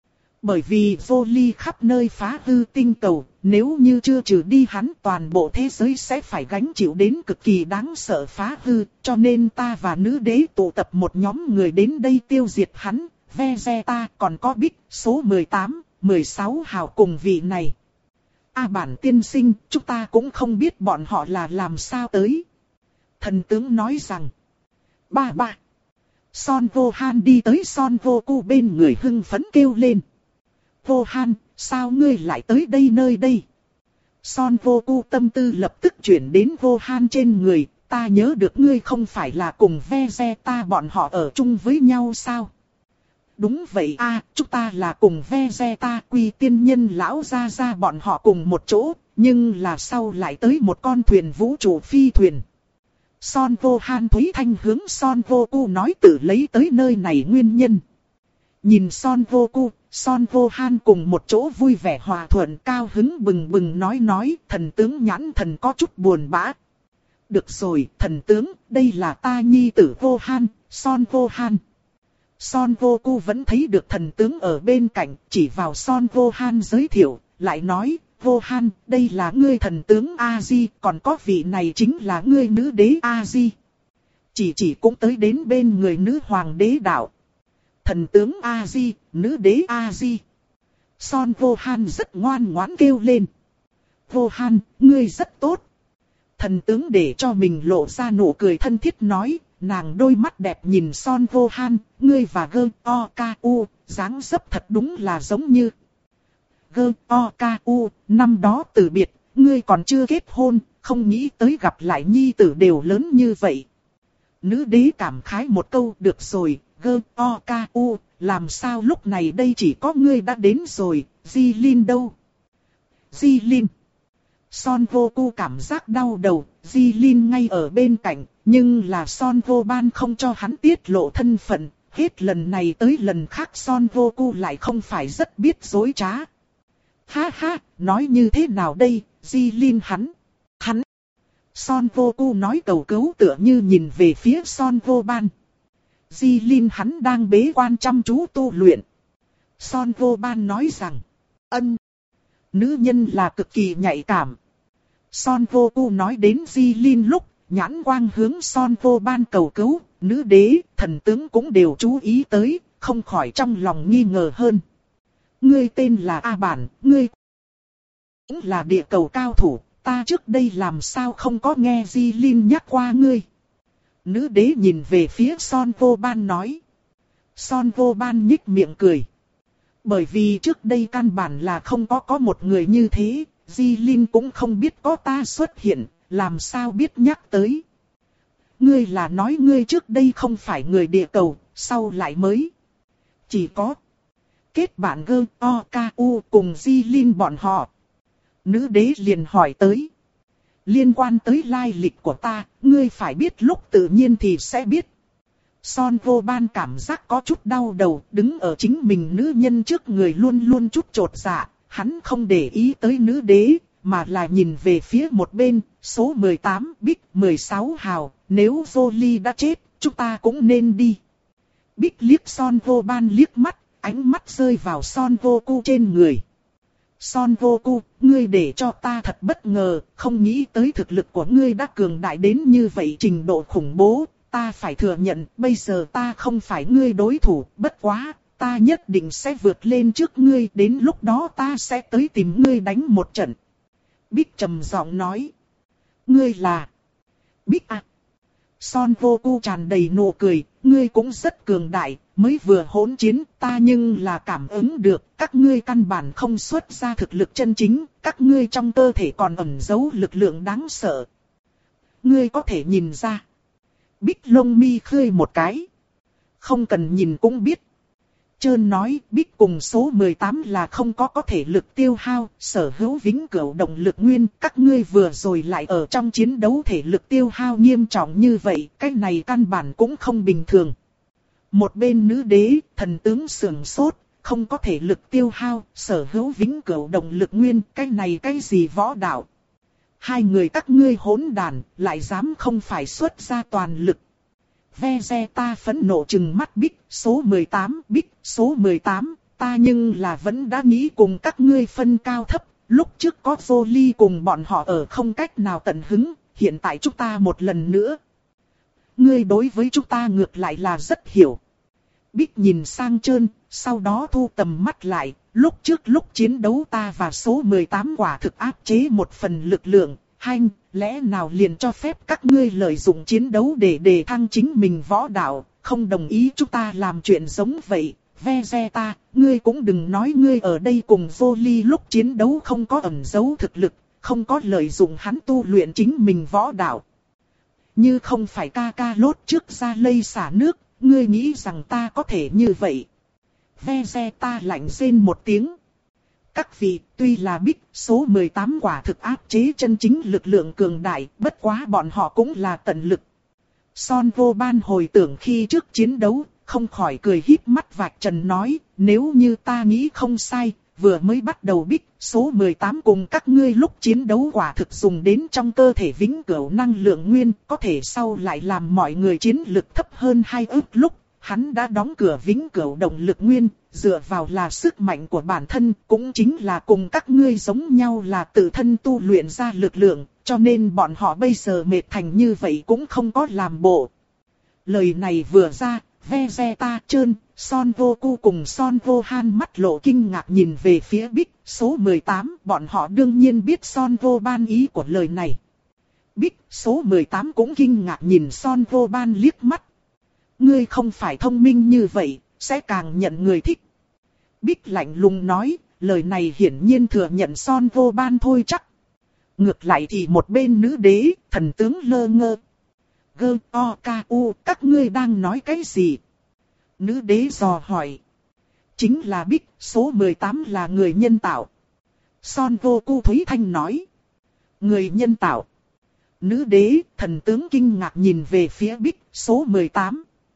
Bởi vì Broly khắp nơi phá hư tinh cầu, nếu như chưa trừ đi hắn toàn bộ thế giới sẽ phải gánh chịu đến cực kỳ đáng sợ phá hư, cho nên ta và nữ đế tụ tập một nhóm người đến đây tiêu diệt hắn, Vegeta còn có Big, số mười tám, mười sáu hào cùng vị này. A Bản tiên sinh, chúng ta cũng không biết bọn họ là làm sao tới. Thần tướng nói rằng. Ba ba. Son Gohan đi tới Son Goku bên người hưng phấn kêu lên. Gohan, sao ngươi lại tới đây nơi đây? Son Goku tâm tư lập tức chuyển đến Gohan trên người. Ta nhớ được ngươi không phải là cùng Vegeta bọn họ ở chung với nhau sao? Đúng vậy a, à, chúng ta là cùng Vegeta Quy Tiên Nhân lão gia gia bọn họ cùng một chỗ, nhưng là sau lại tới một con thuyền vũ trụ phi thuyền. Son Gohan Thúy Thanh hướng Son Goku nói tự lấy tới nơi này nguyên nhân. Nhìn Son Goku, Son Gohan cùng một chỗ vui vẻ hòa thuận cao hứng bừng bừng nói nói, thần tướng nhãn thần có chút buồn bã. Được rồi, thần tướng, đây là ta nhi tử Gohan, Son Gohan. Son Goku vẫn thấy được thần tướng ở bên cạnh, chỉ vào Son Gohan giới thiệu, lại nói, Gohan, đây là ngươi thần tướng A-di, còn có vị này chính là ngươi nữ đế A-di. Chỉ chỉ cũng tới đến bên người nữ hoàng đế đạo. Thần tướng A-di, nữ đế A-di. Son Gohan rất ngoan ngoãn kêu lên. Gohan, ngươi rất tốt. Thần tướng để cho mình lộ ra nụ cười thân thiết nói. Nàng đôi mắt đẹp nhìn Son Gohan, ngươi và G O K U, dáng dấp thật đúng là giống như. G O K U, năm đó từ biệt, ngươi còn chưa kết hôn, không nghĩ tới gặp lại nhi tử đều lớn như vậy. Nữ đế cảm khái một câu, được rồi, G O K U, làm sao lúc này đây chỉ có ngươi đã đến rồi, Jilin đâu? Jilin. Son Goku cảm giác đau đầu, Jilin ngay ở bên cạnh, nhưng là Son Goban không cho hắn tiết lộ thân phận, hết lần này tới lần khác Son Vô Cu lại không phải rất biết dối trá. Ha ha, nói như thế nào đây, Di Linh hắn, hắn. Son Vô Cu nói cầu cứu tựa như nhìn về phía Son Vô Ban. Di Linh hắn đang bế quan chăm chú tu luyện. Son Vô Ban nói rằng, ân, nữ nhân là cực kỳ nhạy cảm. Son Vô Cu nói đến Di Linh lúc, nhãn quang hướng Son Vô Ban cầu cứu, nữ đế, thần tướng cũng đều chú ý tới, không khỏi trong lòng nghi ngờ hơn. Ngươi tên là A Bản, ngươi cũng là địa cầu cao thủ, ta trước đây làm sao không có nghe Di Linh nhắc qua ngươi. Nữ đế nhìn về phía Son Vô Ban nói. Son Vô Ban nhích miệng cười. Bởi vì trước đây căn bản là không có có một người như thế, Di Linh cũng không biết có ta xuất hiện, làm sao biết nhắc tới. Ngươi là nói ngươi trước đây không phải người địa cầu, sau lại mới. Chỉ có kết bạn gơ o ca u cùng Di Linh bọn họ. Nữ đế liền hỏi tới. Liên quan tới lai lịch của ta, ngươi phải biết lúc tự nhiên thì sẽ biết. Son Vô Ban cảm giác có chút đau đầu, đứng ở chính mình nữ nhân trước người luôn luôn chút chột dạ, hắn không để ý tới nữ đế, mà là nhìn về phía một bên, số mười tám, Bích, mười sáu hào, nếu Jolie đã chết, chúng ta cũng nên đi. Bích liếc Son Vô Ban liếc mắt, ánh mắt rơi vào Son Vô Cu trên người. Son Vô Cu, ngươi để cho ta thật bất ngờ, không nghĩ tới thực lực của ngươi đã cường đại đến như vậy trình độ khủng bố. Ta phải thừa nhận, bây giờ ta không phải ngươi đối thủ, bất quá, ta nhất định sẽ vượt lên trước ngươi, đến lúc đó ta sẽ tới tìm ngươi đánh một trận. Bích trầm giọng nói. Ngươi là Bích à? Son Vô Cu tràn đầy nụ cười, ngươi cũng rất cường đại, mới vừa hỗn chiến ta nhưng là cảm ứng được, các ngươi căn bản không xuất ra thực lực chân chính, các ngươi trong cơ thể còn ẩn giấu lực lượng đáng sợ. Ngươi có thể nhìn ra. Bích lông mi khơi một cái. Không cần nhìn cũng biết. Trơn nói Bích cùng số mười tám là không có có thể lực tiêu hao, sở hữu vĩnh cửu động lực nguyên. Các ngươi vừa rồi lại ở trong chiến đấu thể lực tiêu hao nghiêm trọng như vậy, cái này căn bản cũng không bình thường. Một bên nữ đế, thần tướng sườn sốt, không có thể lực tiêu hao, sở hữu vĩnh cửu động lực nguyên, cái này cái gì võ đạo. Hai người các ngươi hỗn đàn, lại dám không phải xuất ra toàn lực. Vegeta phẫn nộ trừng mắt Bích, số mười tám, Bích, số mười tám, ta nhưng là vẫn đã nghĩ cùng các ngươi phân cao thấp, lúc trước có Jolie cùng bọn họ ở không cách nào tận hứng, hiện tại chúng ta một lần nữa. Ngươi đối với chúng ta ngược lại là rất hiểu. Bích nhìn sang Trơn, sau đó thu tầm mắt lại, lúc trước lúc chiến đấu ta và số mười tám quả thực áp chế một phần lực lượng, hanh, lẽ nào liền cho phép các ngươi lợi dụng chiến đấu để đề thăng chính mình võ đạo, không đồng ý chúng ta làm chuyện giống vậy. Vegeta, ngươi cũng đừng nói ngươi ở đây cùng Jolie lúc chiến đấu không có ẩn giấu thực lực, không có lợi dụng hắn tu luyện chính mình võ đạo. Như không phải ca ca lốt trước ra lây xả nước, ngươi nghĩ rằng ta có thể như vậy. Vegeta lạnh rên một tiếng. Các vị, tuy là Bích, số mười tám quả thực áp chế chân chính lực lượng cường đại, bất quá bọn họ cũng là tận lực. Son Vô Ban hồi tưởng khi trước chiến đấu, không khỏi cười híp mắt vạch trần nói, nếu như ta nghĩ không sai, vừa mới bắt đầu Bích, số mười tám cùng các ngươi lúc chiến đấu quả thực dùng đến trong cơ thể vĩnh cửu năng lượng nguyên, có thể sau lại làm mọi người chiến lực thấp hơn hai ức lúc, hắn đã đóng cửa vĩnh cửu động lực nguyên, dựa vào là sức mạnh của bản thân, cũng chính là cùng các ngươi giống nhau là tự thân tu luyện ra lực lượng, cho nên bọn họ bây giờ mệt thành như vậy cũng không có làm bộ. Lời này vừa ra, Vegeta, Trơn, Son Vô Cu cùng Son Vô Han mắt lộ kinh ngạc nhìn về phía Bích, số mười tám, bọn họ đương nhiên biết Son Vô Ban ý của lời này. Bích, số mười tám cũng kinh ngạc nhìn Son Vô Ban liếc mắt. Ngươi không phải thông minh như vậy, sẽ càng nhận người thích. Bích lạnh lùng nói, lời này hiển nhiên thừa nhận Son Vô Ban thôi chắc. Ngược lại thì một bên nữ đế, thần tướng lơ ngơ. Gơ, o, ca, u, các ngươi đang nói cái gì? Nữ đế dò hỏi. Chính là Bích, số mười tám là người nhân tạo. Son Vô Cu Thúy Thanh nói. Người nhân tạo. Nữ đế, thần tướng kinh ngạc nhìn về phía Bích, số mười tám.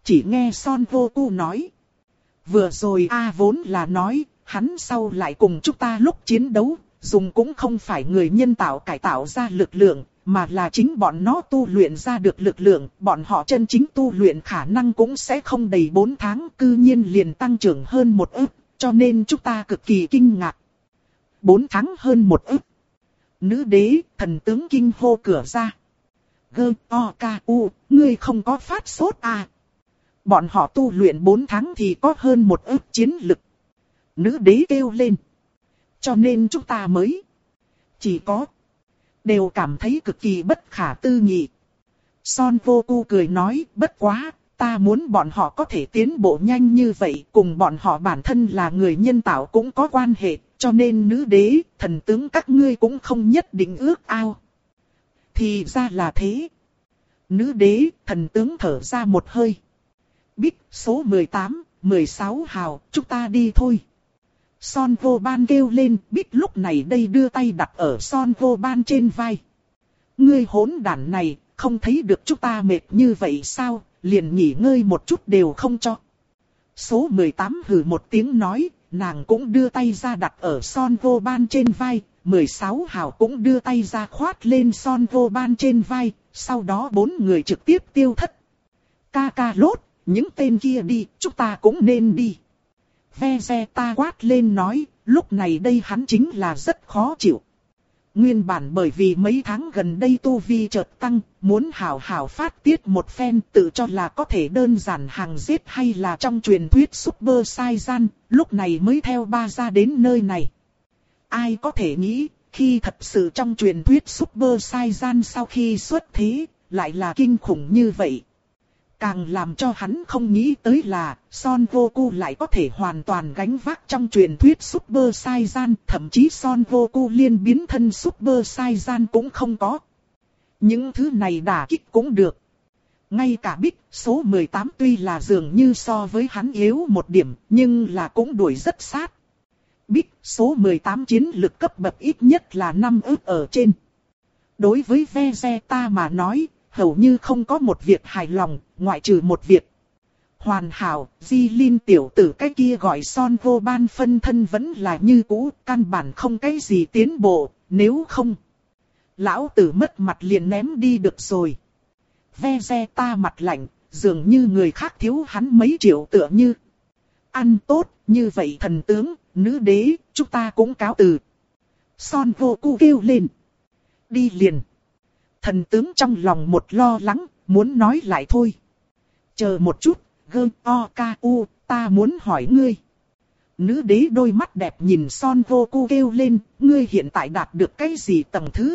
Chỉ nghe Son Goku nói. Vừa rồi A vốn là nói, hắn sau lại cùng chúng ta lúc chiến đấu, dùng cũng không phải người nhân tạo cải tạo ra lực lượng, mà là chính bọn nó tu luyện ra được lực lượng, bọn họ chân chính tu luyện khả năng cũng sẽ không đầy bốn tháng, cư nhiên liền tăng trưởng hơn một ức, cho nên chúng ta cực kỳ kinh ngạc. Bốn tháng hơn một ức. Nữ đế, thần tướng kinh hô cửa ra. Gơ, o, ca, u, ngươi không có phát sốt à? Bọn họ tu luyện bốn tháng thì có hơn một ức chiến lực. Nữ đế kêu lên. Cho nên chúng ta mới chỉ có đều cảm thấy cực kỳ bất khả tư nghị. Son Goku cười nói, bất quá, ta muốn bọn họ có thể tiến bộ nhanh như vậy, cùng bọn họ bản thân là người nhân tạo cũng có quan hệ, cho nên nữ đế, thần tướng các ngươi cũng không nhất định ước ao. Thì ra là thế. Nữ đế, thần tướng thở ra một hơi. Bích, số mười tám, mười sáu hào, chúng ta đi thôi. Son Goban kêu lên, Bích lúc này đây đưa tay đặt ở Son Goban trên vai. Ngươi hỗn đản này, không thấy được chúng ta mệt như vậy sao, liền nghỉ ngơi một chút đều không cho. Số mười tám hừ một tiếng nói, nàng cũng đưa tay ra đặt ở Son Goban trên vai, mười sáu hào cũng đưa tay ra khoát lên Son Goban trên vai, sau đó bốn người trực tiếp tiêu thất. Ca ca lốt, những tên kia đi, chúng ta cũng nên đi. Vegeta quát lên nói, lúc này đây hắn chính là rất khó chịu. Nguyên bản bởi vì mấy tháng gần đây tu vi chợt tăng, muốn hảo hảo phát tiết một phen tự cho là có thể đơn giản hàng giết hay là trong truyền thuyết Super Saiyan, lúc này mới theo ba ra đến nơi này. Ai có thể nghĩ, khi thật sự trong truyền thuyết Super Saiyan sau khi xuất thế, lại là kinh khủng như vậy. Càng làm cho hắn không nghĩ tới là Son Goku lại có thể hoàn toàn gánh vác trong truyền thuyết Super Saiyan, thậm chí Son Goku liên biến thân Super Saiyan cũng không có. Những thứ này đả kích cũng được. Ngay cả Bích số mười tám tuy là dường như so với hắn yếu một điểm, nhưng là cũng đuổi rất sát. Bích số mười tám chiến lực cấp bậc ít nhất là năm ức ở trên. Đối với Vegeta mà nói, hầu như không có một việc hài lòng, ngoại trừ một việc. Hoàn hảo, Di Linh tiểu tử cái kia gọi Son Goban phân thân vẫn là như cũ, căn bản không cái gì tiến bộ, nếu không. Lão tử mất mặt liền ném đi được rồi. Vegeta mặt lạnh, dường như người khác thiếu hắn mấy triệu tựa như. Ăn tốt, như vậy thần tướng, nữ đế, chúng ta cũng cáo từ. Son Goku kêu lên. Đi liền. Thần tướng trong lòng một lo lắng, muốn nói lại thôi. Chờ một chút, gơ o ca u, ta muốn hỏi ngươi. Nữ đế đôi mắt đẹp nhìn Son Goku kêu lên, ngươi hiện tại đạt được cái gì tầng thứ?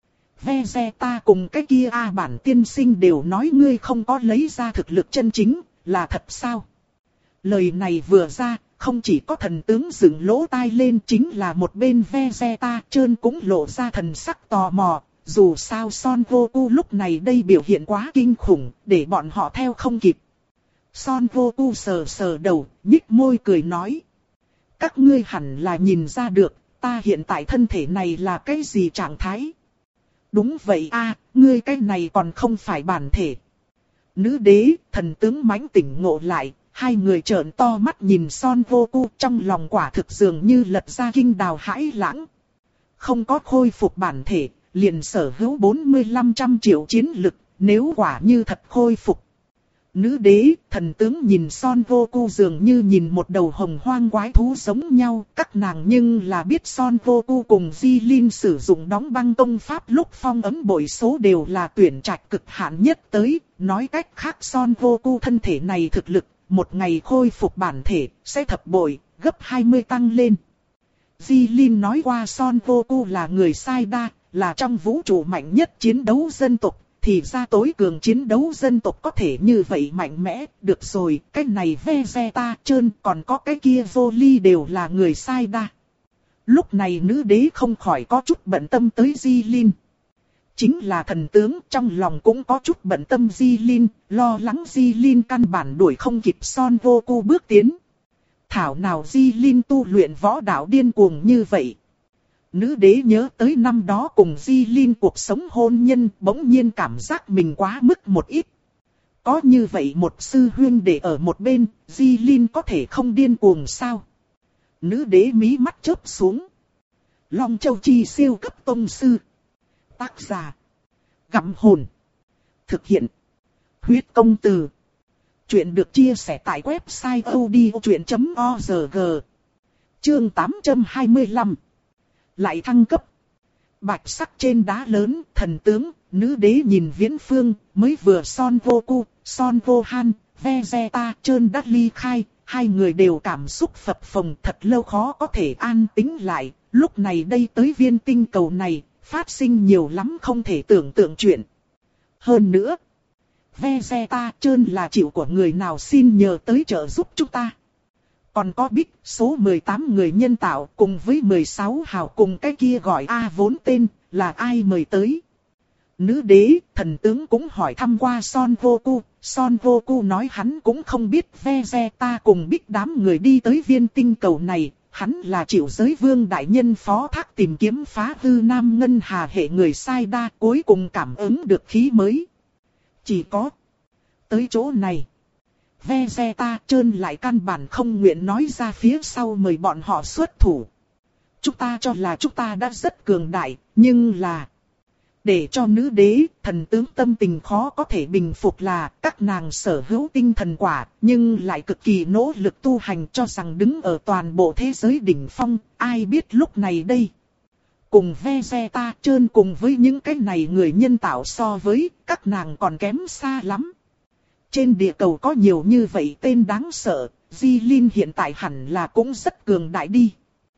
Vegeta cùng cái kia A bản tiên sinh đều nói ngươi không có lấy ra thực lực chân chính, là thật sao? Lời này vừa ra, không chỉ có thần tướng dựng lỗ tai lên, chính là một bên Vegeta trơn cũng lộ ra thần sắc tò mò. Dù sao Son Goku lúc này đây biểu hiện quá kinh khủng, để bọn họ theo không kịp. Son Goku sờ sờ đầu, nhích môi cười nói. Các ngươi hẳn là nhìn ra được, ta hiện tại thân thể này là cái gì trạng thái? Đúng vậy a, ngươi cái này còn không phải bản thể. Nữ đế, thần tướng mãnh tỉnh ngộ lại, hai người trợn to mắt nhìn Son Goku, trong lòng quả thực dường như lật ra kinh đào hãi lãng. Không có khôi phục bản thể, liền sở hữu bốn mươi lăm trăm triệu chiến lực, nếu quả như thật khôi phục. Nữ đế, thần tướng nhìn Son Goku dường như nhìn một đầu hồng hoang quái thú giống nhau, các nàng nhưng là biết Son Goku cùng Di Linh sử dụng đóng băng công pháp lúc phong ấm bội số đều là tuyển trạch cực hạn nhất tới, nói cách khác Son Goku thân thể này thực lực, một ngày khôi phục bản thể, sẽ thập bội, gấp hai mươi tăng lên. Di Linh nói qua Son Goku là người sai đa, là trong vũ trụ mạnh nhất chiến đấu dân tộc, thì ra tối cường chiến đấu dân tộc có thể như vậy mạnh mẽ, được rồi, cái này Vegeta trơn còn có cái kia vô ly đều là người sai đa. Lúc này nữ đế không khỏi có chút bận tâm tới Di Linh. Chính là thần tướng trong lòng cũng có chút bận tâm Di Linh, lo lắng Di Linh căn bản đuổi không kịp Son Goku bước tiến. Thảo nào Di Linh tu luyện võ đạo điên cuồng như vậy. Nữ đế nhớ tới năm đó cùng Di Linh cuộc sống hôn nhân, bỗng nhiên cảm giác mình quá mức một ít. Có như vậy một sư huynh để ở một bên, Di Linh có thể không điên cuồng sao? Nữ đế mí mắt chớp xuống. Long Châu Chi siêu cấp tông sư. Tác giả. Gặm hồn. Thực hiện. Huyết công từ. Chuyện được chia sẻ tại website odchuyện chấm org. Chương tám trăm hai mươi lăm. Lại thăng cấp. Bạch sắc trên đá lớn, thần tướng, nữ đế nhìn viễn phương, mới vừa Son Goku, Son Gohan, Vegeta trơn đã ly khai, hai người đều cảm xúc phập phồng thật lâu khó có thể an tĩnh lại, lúc này đây tới viên tinh cầu này, phát sinh nhiều lắm không thể tưởng tượng chuyện. Hơn nữa, Vegeta trơn là chịu của người nào xin nhờ tới trợ giúp chúng ta. Còn có Bích, số mười tám người nhân tạo cùng với mười sáu hào cùng cái kia gọi A vốn tên, là ai mời tới? Nữ đế, thần tướng cũng hỏi thăm qua Son Goku, Son Goku nói hắn cũng không biết Vegeta cùng Bích đám người đi tới viên tinh cầu này, hắn là chịu giới vương đại nhân phó thác tìm kiếm phá hư nam ngân hà hệ người sai đa cuối cùng cảm ứng được khí mới. Chỉ có tới chỗ này. Vegeta trơn lại căn bản không nguyện nói ra phía sau mời bọn họ xuất thủ. Chúng ta cho là chúng ta đã rất cường đại, nhưng là... Để cho nữ đế, thần tướng tâm tình khó có thể bình phục là các nàng sở hữu tinh thần quả, nhưng lại cực kỳ nỗ lực tu hành cho rằng đứng ở toàn bộ thế giới đỉnh phong, ai biết lúc này đây. Cùng Vegeta trơn cùng với những cái này người nhân tạo so với các nàng còn kém xa lắm. Trên địa cầu có nhiều như vậy tên đáng sợ, Di Linh hiện tại hẳn là cũng rất cường đại đi.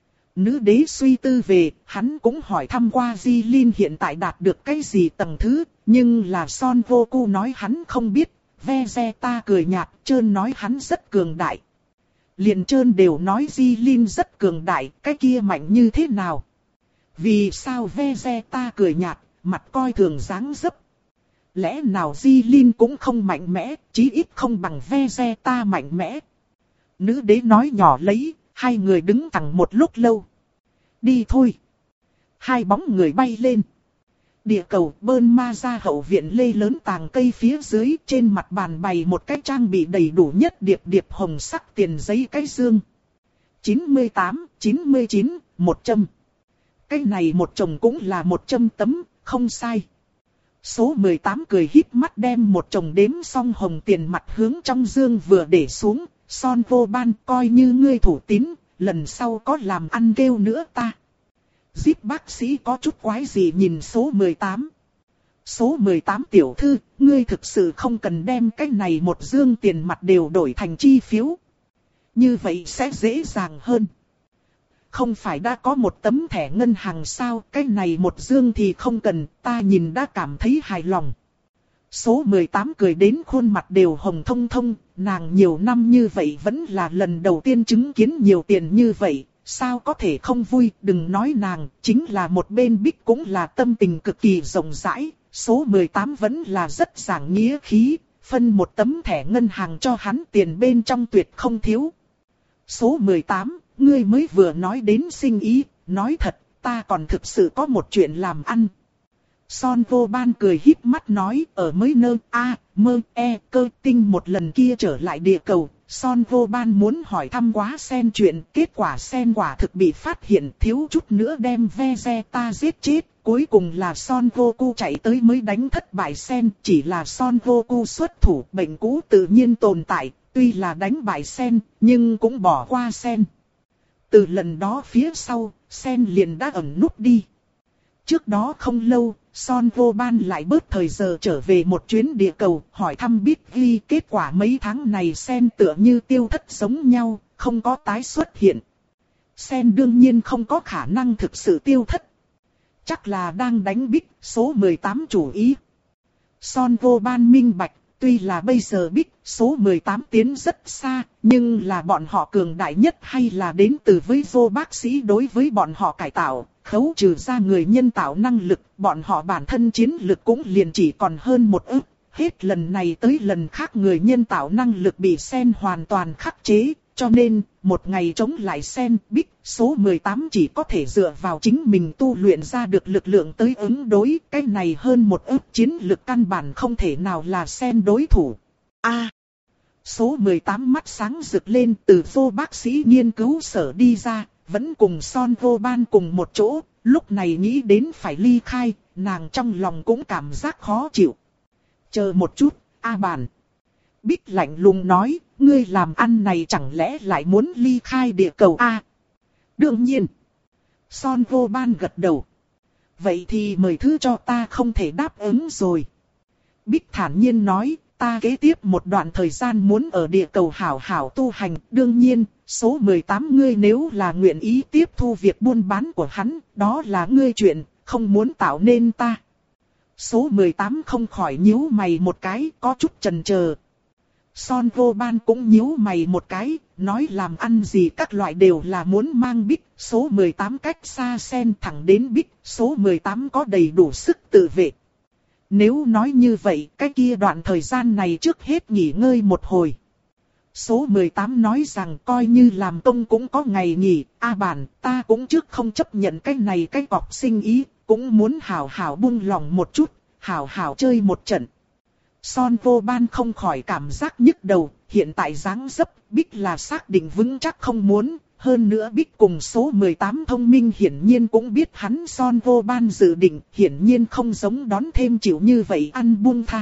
Nữ đế suy tư về, hắn cũng hỏi thăm qua Di Linh hiện tại đạt được cái gì tầng thứ, nhưng là Son Goku nói hắn không biết, Vegeta cười nhạt, trơn nói hắn rất cường đại. Liền trơn đều nói Di Linh rất cường đại, cái kia mạnh như thế nào? Vì sao Vegeta cười nhạt, mặt coi thường dáng dấp? Lẽ nào Di Linh cũng không mạnh mẽ, chí ít không bằng Vegeta mạnh mẽ? Nữ đế nói nhỏ lấy, hai người đứng thẳng một lúc lâu. Đi thôi. Hai bóng người bay lên. Địa cầu Bơn Ma ra hậu viện lê lớn tàng cây phía dưới, trên mặt bàn bày một cái trang bị đầy đủ nhất điệp điệp hồng sắc tiền giấy cái dương. chín mươi tám, chín mươi chín, một trăm. Cái này một chồng cũng là một trăm tấm, không sai. Số mười tám cười híp mắt đem một chồng đếm xong hồng tiền mặt hướng trong dương vừa để xuống. Son Gohan coi như ngươi thủ tín, lần sau có làm ăn kêu nữa ta. Zip bác sĩ có chút quái gì nhìn số mười tám. Số mười tám tiểu thư, ngươi thực sự không cần đem cái này một dương tiền mặt đều đổi thành chi phiếu. Như vậy sẽ dễ dàng hơn. Không phải đã có một tấm thẻ ngân hàng sao, cái này một dương thì không cần, ta nhìn đã cảm thấy hài lòng. Số mười tám cười đến khuôn mặt đều hồng thông thông, nàng nhiều năm như vậy vẫn là lần đầu tiên chứng kiến nhiều tiền như vậy, sao có thể không vui, đừng nói nàng, chính là một bên Bích cũng là tâm tình cực kỳ rộng rãi, số mười tám vẫn là rất giảng nghĩa khí, phân một tấm thẻ ngân hàng cho hắn tiền bên trong tuyệt không thiếu. Số mười tám, ngươi mới vừa nói đến sinh ý, nói thật, ta còn thực sự có một chuyện làm ăn. Son Gohan cười híp mắt nói, ở mới nơ a mơ e cơ tinh một lần kia trở lại địa cầu, Son Gohan muốn hỏi thăm quá sen chuyện, kết quả sen quả thực bị phát hiện thiếu chút nữa đem Vegeta giết chết, cuối cùng là Son Goku chạy tới mới đánh thất bại sen, chỉ là Son Goku xuất thủ, bệnh cũ tự nhiên tồn tại, tuy là đánh bại sen, nhưng cũng bỏ qua sen. Từ lần đó phía sau, sen liền đã ẩn núp đi. Trước đó không lâu, Son Gohan lại bớt thời giờ trở về một chuyến địa cầu, hỏi thăm biết ghi kết quả mấy tháng này sen tựa như tiêu thất giống nhau, không có tái xuất hiện. Sen đương nhiên không có khả năng thực sự tiêu thất. Chắc là đang đánh Bích số mười tám chủ ý. Son Gohan minh bạch, tuy là bây giờ Bích số mười tám tiến rất xa, nhưng là bọn họ cường đại nhất hay là đến từ với vô bác sĩ đối với bọn họ cải tạo. Khấu trừ ra người nhân tạo năng lực, bọn họ bản thân chiến lực cũng liền chỉ còn hơn một ức. Hết lần này tới lần khác người nhân tạo năng lực bị sen hoàn toàn khắc chế, cho nên, một ngày chống lại sen, Bích số mười tám chỉ có thể dựa vào chính mình tu luyện ra được lực lượng tới ứng đối. Cái này hơn một ức chiến lực căn bản không thể nào là sen đối thủ. A. Số mười tám mắt sáng rực lên, từ vô bác sĩ nghiên cứu sở đi ra, vẫn cùng Son Vô Ban cùng một chỗ, lúc này nghĩ đến phải ly khai, nàng trong lòng cũng cảm giác khó chịu. Chờ một chút, A Bản. Bích lạnh lùng nói, ngươi làm ăn này chẳng lẽ lại muốn ly khai địa cầu A? Đương nhiên. Son Vô Ban gật đầu. Vậy thì mời thứ cho ta không thể đáp ứng rồi. Bích thản nhiên nói, ta kế tiếp một đoạn thời gian muốn ở địa cầu hảo hảo tu hành. Đương nhiên, số mười tám ngươi nếu là nguyện ý tiếp thu việc buôn bán của hắn, đó là ngươi chuyện, không muốn tạo nên ta. Số mười tám không khỏi nhíu mày một cái, có chút chần chờ. Son Vô Ban cũng nhíu mày một cái, nói làm ăn gì các loại đều là muốn mang Bích. Số mười tám cách xa sen thẳng đến Bích, số mười tám có đầy đủ sức tự vệ. Nếu nói như vậy, cái kia đoạn thời gian này trước hết nghỉ ngơi một hồi. Số mười tám nói rằng coi như làm công cũng có ngày nghỉ, A Bản, ta cũng trước không chấp nhận cái này cái cọc sinh ý, cũng muốn hảo hảo buông lòng một chút, hảo hảo chơi một trận. Son Vô Ban không khỏi cảm giác nhức đầu, hiện tại dáng dấp, Bích là xác định vững chắc không muốn, hơn nữa Bích cùng số mười tám thông minh hiển nhiên cũng biết hắn Son Vô Ban dự định, hiển nhiên không giống đón thêm chịu như vậy ăn buông tha.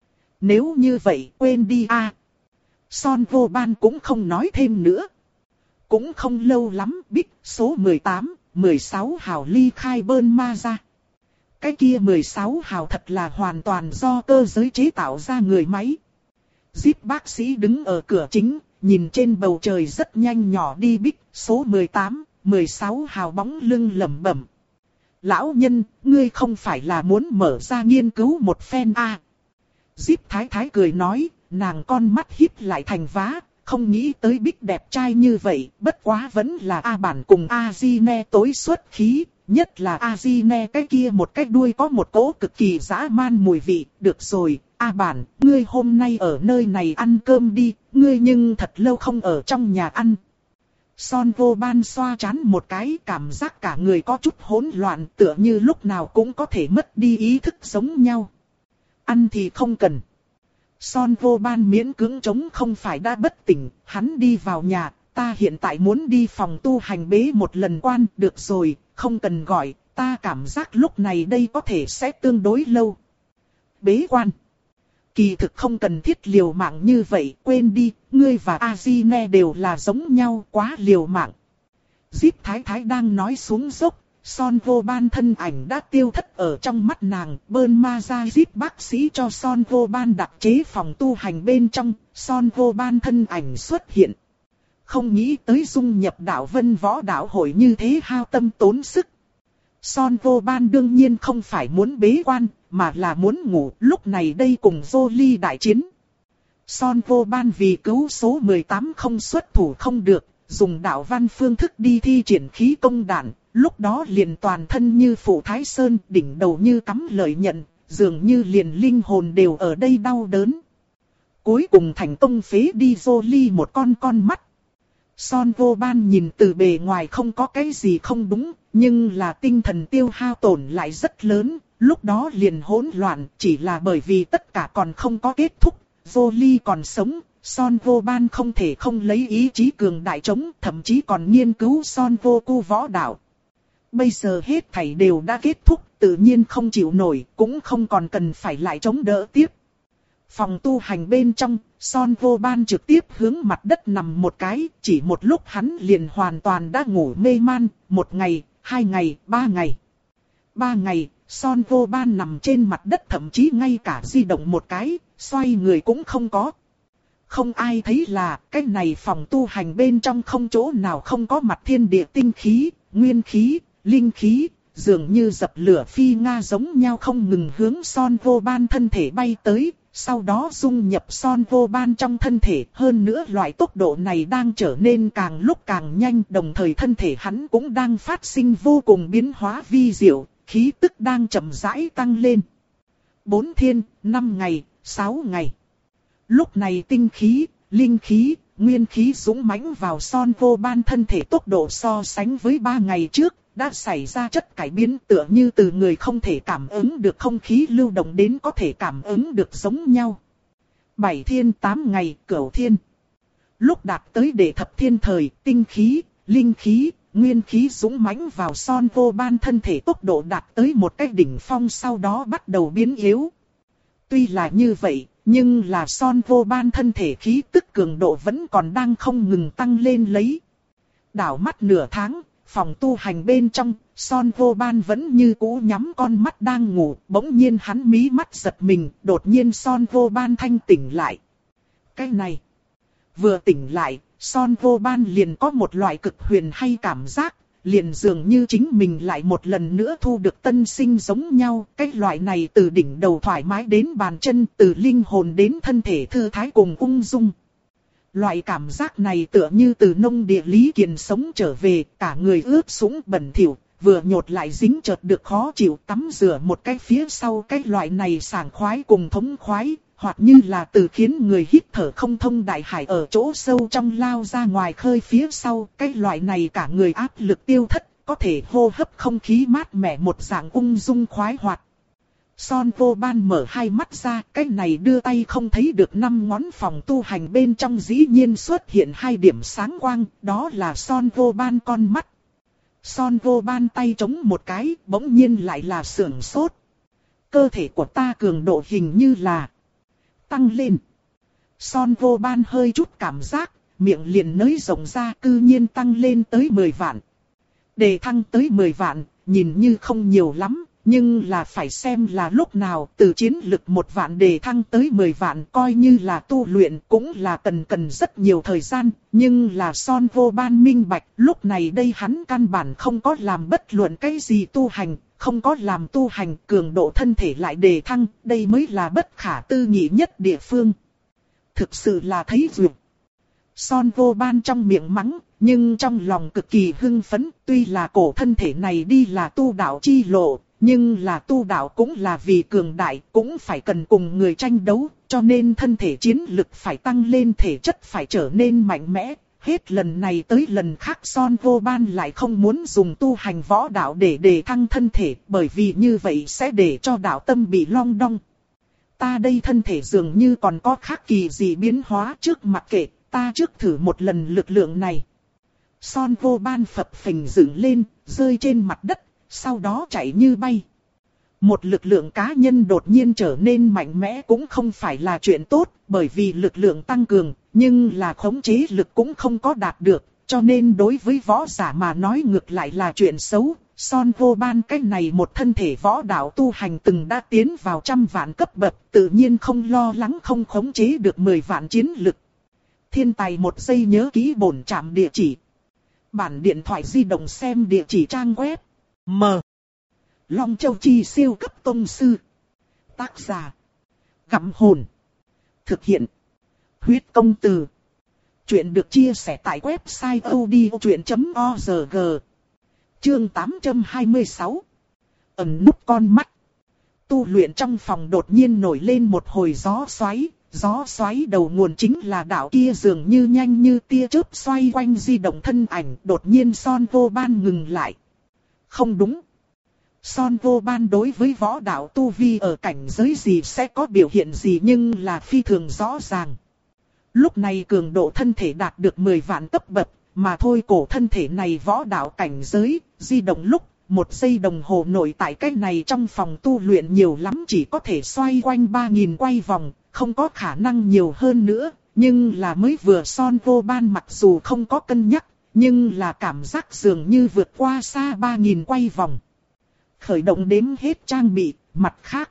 Nếu như vậy, quên đi a. À. Son Vô Ban cũng không nói thêm nữa. Cũng không lâu lắm, Bích số mười tám, mười sáu hào ly khai Bơn Ma ra. Cái kia mười sáu hào thật là hoàn toàn do cơ giới chế tạo ra người máy. Zip bác sĩ đứng ở cửa chính, nhìn trên bầu trời rất nhanh nhỏ đi Bích, số mười tám, mười sáu hào bóng lưng lẩm bẩm. Lão nhân, ngươi không phải là muốn mở ra nghiên cứu một phen a? À. Zip thái thái cười nói, nàng con mắt híp lại thành vá, không nghĩ tới Bích đẹp trai như vậy, bất quá vẫn là A Bản cùng A-di-ne tối xuất khí. Nhất là A-di-ne cái kia một cái đuôi có một cỗ cực kỳ dã man mùi vị. Được rồi, A Bản, ngươi hôm nay ở nơi này ăn cơm đi, ngươi nhưng thật lâu không ở trong nhà ăn. Son Vô Ban xoa trán một cái, cảm giác cả người có chút hỗn loạn, tựa như lúc nào cũng có thể mất đi ý thức giống nhau. Ăn thì không cần. Son Vô Ban miễn cưỡng chống không phải đã bất tỉnh, hắn đi vào nhà, ta hiện tại muốn đi phòng tu hành bế một lần quan, được rồi, không cần gọi, ta cảm giác lúc này đây có thể sẽ tương đối lâu. Bế quan. Kỳ thực không cần thiết liều mạng như vậy, quên đi, ngươi và A-di-ne đều là giống nhau, quá liều mạng. Zip thái thái đang nói xuống dốc, Son Vô Ban thân ảnh đã tiêu thất ở trong mắt nàng, Bơn Ma ra Zip bác sĩ cho Son Vô Ban đặc chế phòng tu hành bên trong, Son Vô Ban thân ảnh xuất hiện. Không nghĩ tới dung nhập đạo Vân Võ Đạo hội như thế hao tâm tốn sức. Son Vô Ban đương nhiên không phải muốn bế quan, mà là muốn ngủ, lúc này đây cùng Jolie đại chiến. Son Vô Ban vì cứu số mười tám không xuất thủ không được, dùng đạo văn phương thức đi thi triển khí công đạn, lúc đó liền toàn thân như phủ Thái Sơn, đỉnh đầu như cắm lợi nhận, dường như liền linh hồn đều ở đây đau đớn. Cuối cùng thành công phế đi Jolie một con con mắt. Son Vô Ban nhìn từ bề ngoài không có cái gì không đúng, nhưng là tinh thần tiêu hao tổn lại rất lớn, lúc đó liền hỗn loạn, chỉ là bởi vì tất cả còn không có kết thúc, Jolie còn sống, Son Vô Ban không thể không lấy ý chí cường đại chống, thậm chí còn nghiên cứu Son Vô Cu võ đạo. Bây giờ hết thảy đều đã kết thúc, tự nhiên không chịu nổi, cũng không còn cần phải lại chống đỡ tiếp. Phòng tu hành bên trong, Son Vô Ban trực tiếp hướng mặt đất nằm một cái, chỉ một lúc hắn liền hoàn toàn đã ngủ mê man, một ngày, hai ngày, ba ngày. Ba ngày, Son Vô Ban nằm trên mặt đất thậm chí ngay cả di động một cái, xoay người cũng không có. Không ai thấy là, cái này phòng tu hành bên trong không chỗ nào không có mặt thiên địa tinh khí, nguyên khí, linh khí, dường như dập lửa phi nga giống nhau không ngừng hướng Son Vô Ban thân thể bay tới. Sau đó dung nhập Son Vô Ban trong thân thể, hơn nữa loại tốc độ này đang trở nên càng lúc càng nhanh, đồng thời thân thể hắn cũng đang phát sinh vô cùng biến hóa vi diệu, khí tức đang chậm rãi tăng lên. Bốn thiên, năm ngày, sáu ngày. Lúc này tinh khí, linh khí, nguyên khí dũng mãnh vào Son Vô Ban thân thể tốc độ so sánh với ba ngày trước, đã xảy ra chất cải biến tựa như từ người không thể cảm ứng được không khí lưu động đến có thể cảm ứng được giống nhau. Bảy thiên tám ngày, cửu thiên. Lúc đạt tới đệ thập thiên thời, tinh khí, linh khí, nguyên khí dũng mãnh vào Son Vô Ban thân thể, tốc độ đạt tới một cái đỉnh phong, sau đó bắt đầu biến yếu. Tuy là như vậy, nhưng là Son Vô Ban thân thể khí tức cường độ vẫn còn đang không ngừng tăng lên lấy. Đảo mắt nửa tháng, phòng tu hành bên trong, Son Vô Ban vẫn như cũ nhắm con mắt đang ngủ, bỗng nhiên hắn mí mắt giật mình, đột nhiên Son Vô Ban thanh tỉnh lại. Cái này, vừa tỉnh lại, Son Vô Ban liền có một loại cực huyền hay cảm giác, liền dường như chính mình lại một lần nữa thu được tân sinh giống nhau. Cái loại này từ đỉnh đầu thoải mái đến bàn chân, từ linh hồn đến thân thể thư thái cùng ung dung. Loại cảm giác này tựa như từ nông địa Lý Kiền sống trở về, cả người ướt sũng bẩn thỉu, vừa nhột lại dính chợt được khó chịu, tắm rửa một cái phía sau. Cái loại này sảng khoái cùng thống khoái, hoặc như là từ khiến người hít thở không thông đại hải ở chỗ sâu trong lao ra ngoài khơi phía sau. Cái loại này cả người áp lực tiêu thất, có thể hô hấp không khí mát mẻ, một dạng ung dung khoái hoạt. Son Vô Ban mở hai mắt ra, cái này đưa tay không thấy được năm ngón phòng tu hành bên trong dĩ nhiên xuất hiện hai điểm sáng quang, đó là Son Vô Ban con mắt. Son Vô Ban tay chống một cái, bỗng nhiên lại là sưởng sốt. Cơ thể của ta cường độ hình như là tăng lên. Son Vô Ban hơi chút cảm giác, miệng liền nới rộng ra, cư nhiên tăng lên tới mười vạn. Đề thăng tới mười vạn, nhìn như không nhiều lắm, nhưng là phải xem là lúc nào. Từ chiến lực một vạn đề thăng tới mười vạn, coi như là tu luyện cũng là cần cần rất nhiều thời gian. Nhưng là Son Vô Ban minh bạch, lúc này đây hắn căn bản không có làm bất luận cái gì tu hành, không có làm tu hành, cường độ thân thể lại đề thăng, đây mới là bất khả tư nghị nhất địa phương. Thực sự là thấy duyệt. Son Vô Ban trong miệng mắng, nhưng trong lòng cực kỳ hưng phấn. Tuy là cổ thân thể này đi là tu đạo chi lộ, nhưng là tu đạo cũng là vì cường đại, cũng phải cần cùng người tranh đấu, cho nên thân thể chiến lực phải tăng lên, thể chất phải trở nên mạnh mẽ. Hết lần này tới lần khác Son Vô Ban lại không muốn dùng tu hành võ đạo để đề thăng thân thể, bởi vì như vậy sẽ để cho đạo tâm bị long đong. Ta đây thân thể dường như còn có khác kỳ gì biến hóa, trước mặc kệ, ta trước thử một lần lực lượng này. Son Vô Ban phập phình dựng lên, rơi trên mặt đất, sau đó chạy như bay. Một lực lượng cá nhân đột nhiên trở nên mạnh mẽ cũng không phải là chuyện tốt, bởi vì lực lượng tăng cường, nhưng là khống chế lực cũng không có đạt được, cho nên đối với võ giả mà nói ngược lại là chuyện xấu. Son Vô Ban cái này một thân thể võ đạo tu hành từng đã tiến vào trăm vạn cấp bậc, tự nhiên không lo lắng không khống chế được mười vạn chiến lực. Thiên tài một giây nhớ ký bổn trạm địa chỉ. Bản điện thoại di động xem địa chỉ trang web. M. Long Châu Chi siêu cấp tông sư. Tác giả. Gặm hồn. Thực hiện. Huyết công từ. Chuyện được chia sẻ tại website odchuyện chấm org. Chương tám trăm hai mươi sáu. Ẩn núp con mắt. Tu luyện trong phòng đột nhiên nổi lên một hồi gió xoáy. Gió xoáy đầu nguồn chính là đạo kia dường như nhanh như tia chớp xoay quanh di động thân ảnh. Đột nhiên Son Vô Ban ngừng lại. Không đúng. Son Vô Ban đối với võ đạo tu vi ở cảnh giới gì sẽ có biểu hiện gì nhưng là phi thường rõ ràng. Lúc này cường độ thân thể đạt được mười vạn cấp bậc, mà thôi cổ thân thể này võ đạo cảnh giới, di động lúc, một giây đồng hồ nội tại cái này trong phòng tu luyện nhiều lắm chỉ có thể xoay quanh ba nghìn quay vòng, không có khả năng nhiều hơn nữa, nhưng là mới vừa Son Vô Ban mặc dù không có cân nhắc, nhưng là cảm giác dường như vượt qua xa ba nghìn quay vòng. Khởi động đếm hết trang bị, mặt khác.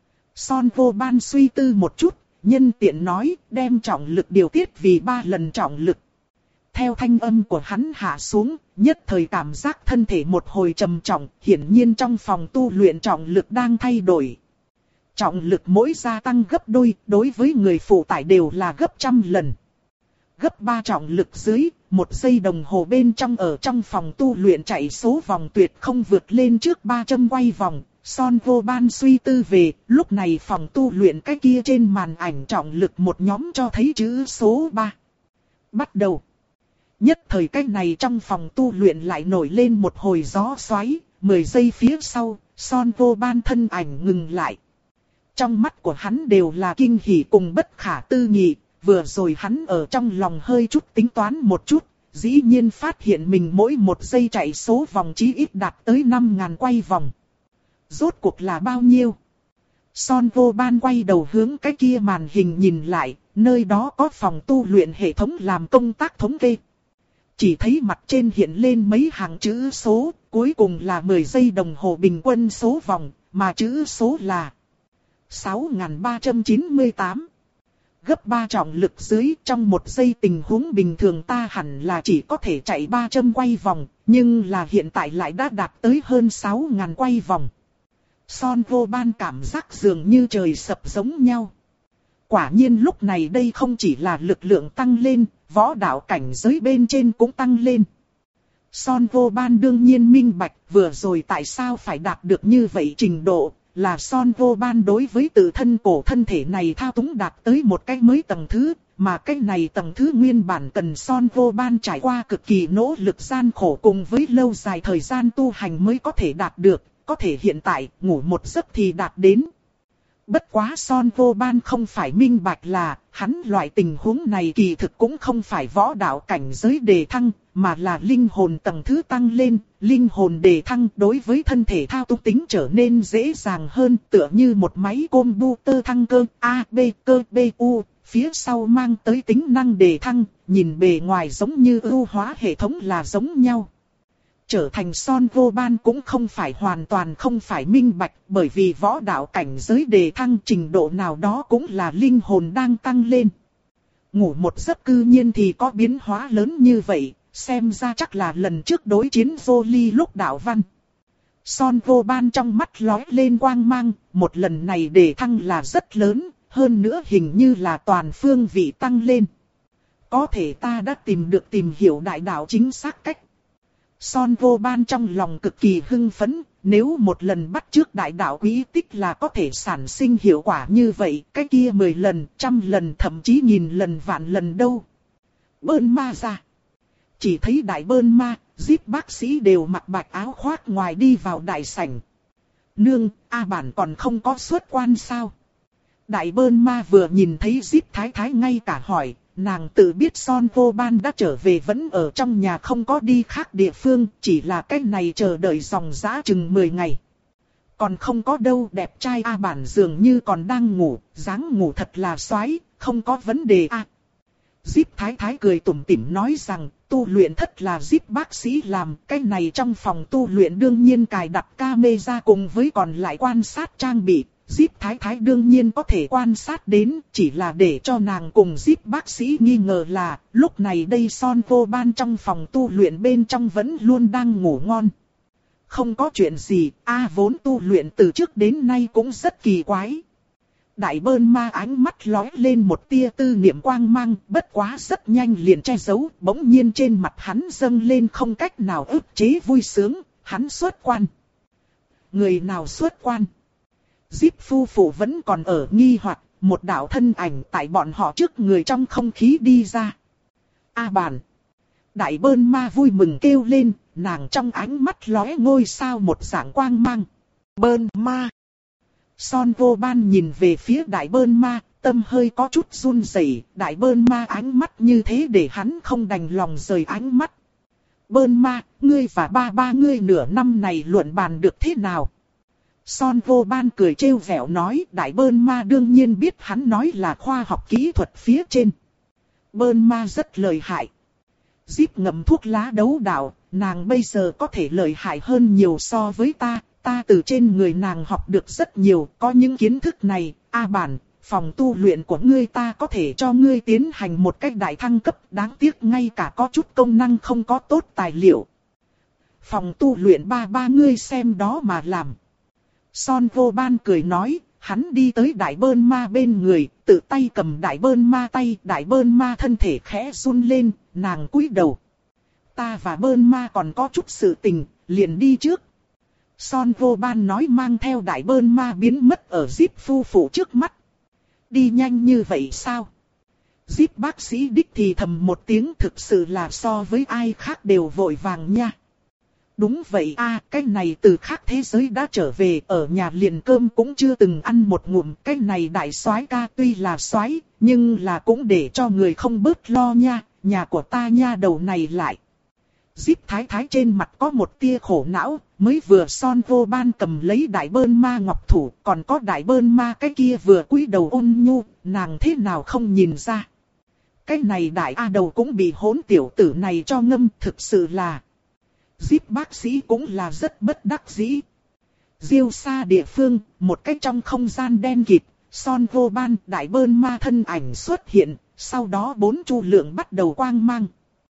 Son Vô Ban suy tư một chút, nhân tiện nói đem trọng lực điều tiết vì ba lần trọng lực. Theo thanh âm của hắn hạ xuống, nhất thời cảm giác thân thể một hồi trầm trọng, hiển nhiên trong phòng tu luyện trọng lực đang thay đổi. Trọng lực mỗi gia tăng gấp đôi, đối với người phụ tải đều là gấp trăm lần. Gấp ba trọng lực dưới, một giây đồng hồ bên trong ở trong phòng tu luyện chạy số vòng tuyệt không vượt lên trước ba trăm quay vòng. Son Vô Ban suy tư về, lúc này phòng tu luyện cái kia trên màn ảnh trọng lực một nhóm cho thấy chữ số ba. Bắt đầu. Nhất thời cái này trong phòng tu luyện lại nổi lên một hồi gió xoáy, mười giây phía sau, Son Vô Ban thân ảnh ngừng lại. Trong mắt của hắn đều là kinh hỉ cùng bất khả tư nghị, vừa rồi hắn ở trong lòng hơi chút tính toán một chút, dĩ nhiên phát hiện mình mỗi một giây chạy số vòng chí ít đạt tới năm nghìn quay vòng. Rốt cuộc là bao nhiêu? Son Vô Ban quay đầu hướng cái kia màn hình nhìn lại, nơi đó có phòng tu luyện hệ thống làm công tác thống kê. Chỉ thấy mặt trên hiện lên mấy hàng chữ số, cuối cùng là mười giây đồng hồ bình quân số vòng, mà chữ số là sáu nghìn ba trăm chín mươi tám. Gấp ba trọng lực dưới, trong một giây tình huống bình thường ta hẳn là chỉ có thể chạy ba trăm quay vòng, nhưng là hiện tại lại đã đạt tới hơn sáu nghìn quay vòng. Son Vô Ban cảm giác dường như trời sập giống nhau. Quả nhiên lúc này đây không chỉ là lực lượng tăng lên, võ đạo cảnh giới bên trên cũng tăng lên. Son Vô Ban đương nhiên minh bạch vừa rồi tại sao phải đạt được như vậy trình độ, là Son Vô Ban đối với tự thân cổ thân thể này thao túng đạt tới một cái mới tầng thứ, mà cái này tầng thứ nguyên bản cần Son Vô Ban trải qua cực kỳ nỗ lực gian khổ cùng với lâu dài thời gian tu hành mới có thể đạt được, có thể hiện tại ngủ một giấc thì đạt đến. Bất quá Son Vô Ban không phải minh bạch là, hắn loại tình huống này kỳ thực cũng không phải võ đạo cảnh giới đề thăng, mà là linh hồn tầng thứ tăng lên, linh hồn đề thăng đối với thân thể thao túng tính trở nên dễ dàng hơn, tựa như một máy computer thăng cơ A, B, cơ B, U, phía sau mang tới tính năng đề thăng, nhìn bề ngoài giống như ưu hóa hệ thống là giống nhau. Trở thành Son Vô Ban cũng không phải hoàn toàn không phải minh bạch, bởi vì võ đạo cảnh giới đề thăng trình độ nào đó cũng là linh hồn đang tăng lên. Ngủ một giấc cư nhiên thì có biến hóa lớn như vậy, xem ra chắc là lần trước đối chiến Vô Ly lúc đạo văn. Son Vô Ban trong mắt lóe lên quang mang, một lần này đề thăng là rất lớn, hơn nữa hình như là toàn phương vị tăng lên. Có thể ta đã tìm được tìm hiểu đại đạo chính xác cách. Son Vô Ban trong lòng cực kỳ hưng phấn, nếu một lần bắt chước đại đạo quý tích là có thể sản sinh hiệu quả như vậy, cái kia mười lần, trăm lần thậm chí nghìn lần vạn lần đâu. Bơn ma ra. Chỉ thấy đại bơn ma, giết bác sĩ đều mặc bạch áo khoác ngoài đi vào đại sảnh. Nương, A Bản còn không có xuất quan sao? Đại bơn ma vừa nhìn thấy giết thái thái ngay cả hỏi. Nàng tự biết Son Vô Ban đã trở về vẫn ở trong nhà không có đi khác địa phương, chỉ là cái này chờ đợi dòng dã chừng mười ngày. Còn không có đâu, đẹp trai A Bản dường như còn đang ngủ, dáng ngủ thật là xoái, không có vấn đề A. Díp thái thái cười tủm tỉm nói rằng, tu luyện thất là díp bác sĩ làm, cái này trong phòng tu luyện đương nhiên cài đặt camera cùng với còn lại quan sát trang bị. Díp thái thái đương nhiên có thể quan sát đến, chỉ là để cho nàng cùng díp bác sĩ nghi ngờ là, lúc này đây Son Vô Ban trong phòng tu luyện bên trong vẫn luôn đang ngủ ngon. Không có chuyện gì, A vốn tu luyện từ trước đến nay cũng rất kỳ quái. Đại bơn ma ánh mắt lóe lên một tia tư niệm quang mang, bất quá rất nhanh liền che giấu, bỗng nhiên trên mặt hắn dâng lên không cách nào ức chế vui sướng, hắn xuất quan. Người nào xuất quan? Díp phu phụ vẫn còn ở nghi hoặc, một đạo thân ảnh tại bọn họ trước người trong không khí đi ra. A Bản. Đại bơn ma vui mừng kêu lên, nàng trong ánh mắt lóe ngôi sao một dạng quang mang. Bơn ma. Son Vô Ban nhìn về phía đại bơn ma, tâm hơi có chút run rẩy. Đại bơn ma ánh mắt như thế để hắn không đành lòng rời ánh mắt. Bơn ma, ngươi và ba ba ngươi nửa năm này luận bàn được thế nào? Son Vô Ban cười trêu vẻo nói, đại bơn ma đương nhiên biết hắn nói là khoa học kỹ thuật phía trên. Bơn ma rất lợi hại. Díp ngậm thuốc lá đấu đạo, nàng bây giờ có thể lợi hại hơn nhiều so với ta, ta từ trên người nàng học được rất nhiều, có những kiến thức này, A Bản, phòng tu luyện của ngươi ta có thể cho ngươi tiến hành một cách đại thăng cấp, đáng tiếc ngay cả có chút công năng không có tốt tài liệu. Phòng tu luyện ba ba ngươi xem đó mà làm. Son Vô Ban cười nói, hắn đi tới đại bơn ma bên người, tự tay cầm đại bơn ma tay, đại bơn ma thân thể khẽ run lên, nàng cúi đầu. Ta và bơn ma còn có chút sự tình, liền đi trước. Son Vô Ban nói mang theo đại bơn ma biến mất ở Díp phu phụ trước mắt. Đi nhanh như vậy sao? Díp bác sĩ đích thì thầm một tiếng, thực sự là so với ai khác đều vội vàng nha. Đúng vậy a, cái này từ khác thế giới đã trở về, ở nhà liền cơm cũng chưa từng ăn một ngụm. Cái này đại soái ca tuy là soái, nhưng là cũng để cho người không bớt lo nha, nhà của ta nha đầu này lại. Zip thái thái trên mặt có một tia khổ não, mới vừa son vô ban cầm lấy đại bơn ma ngọc thủ, còn có đại bơn ma cái kia vừa cúi đầu ôn nhu, nàng thế nào không nhìn ra. Cái này đại A đầu cũng bị hỗn tiểu tử này cho ngâm, thực sự là. Zip bác sĩ cũng là rất bất đắc dĩ. Diêu xa địa phương, một cách trong không gian đen kịt, son vô ban đại bơn ma thân ảnh xuất hiện, sau đó bốn chu lượng bắt đầu quang mang.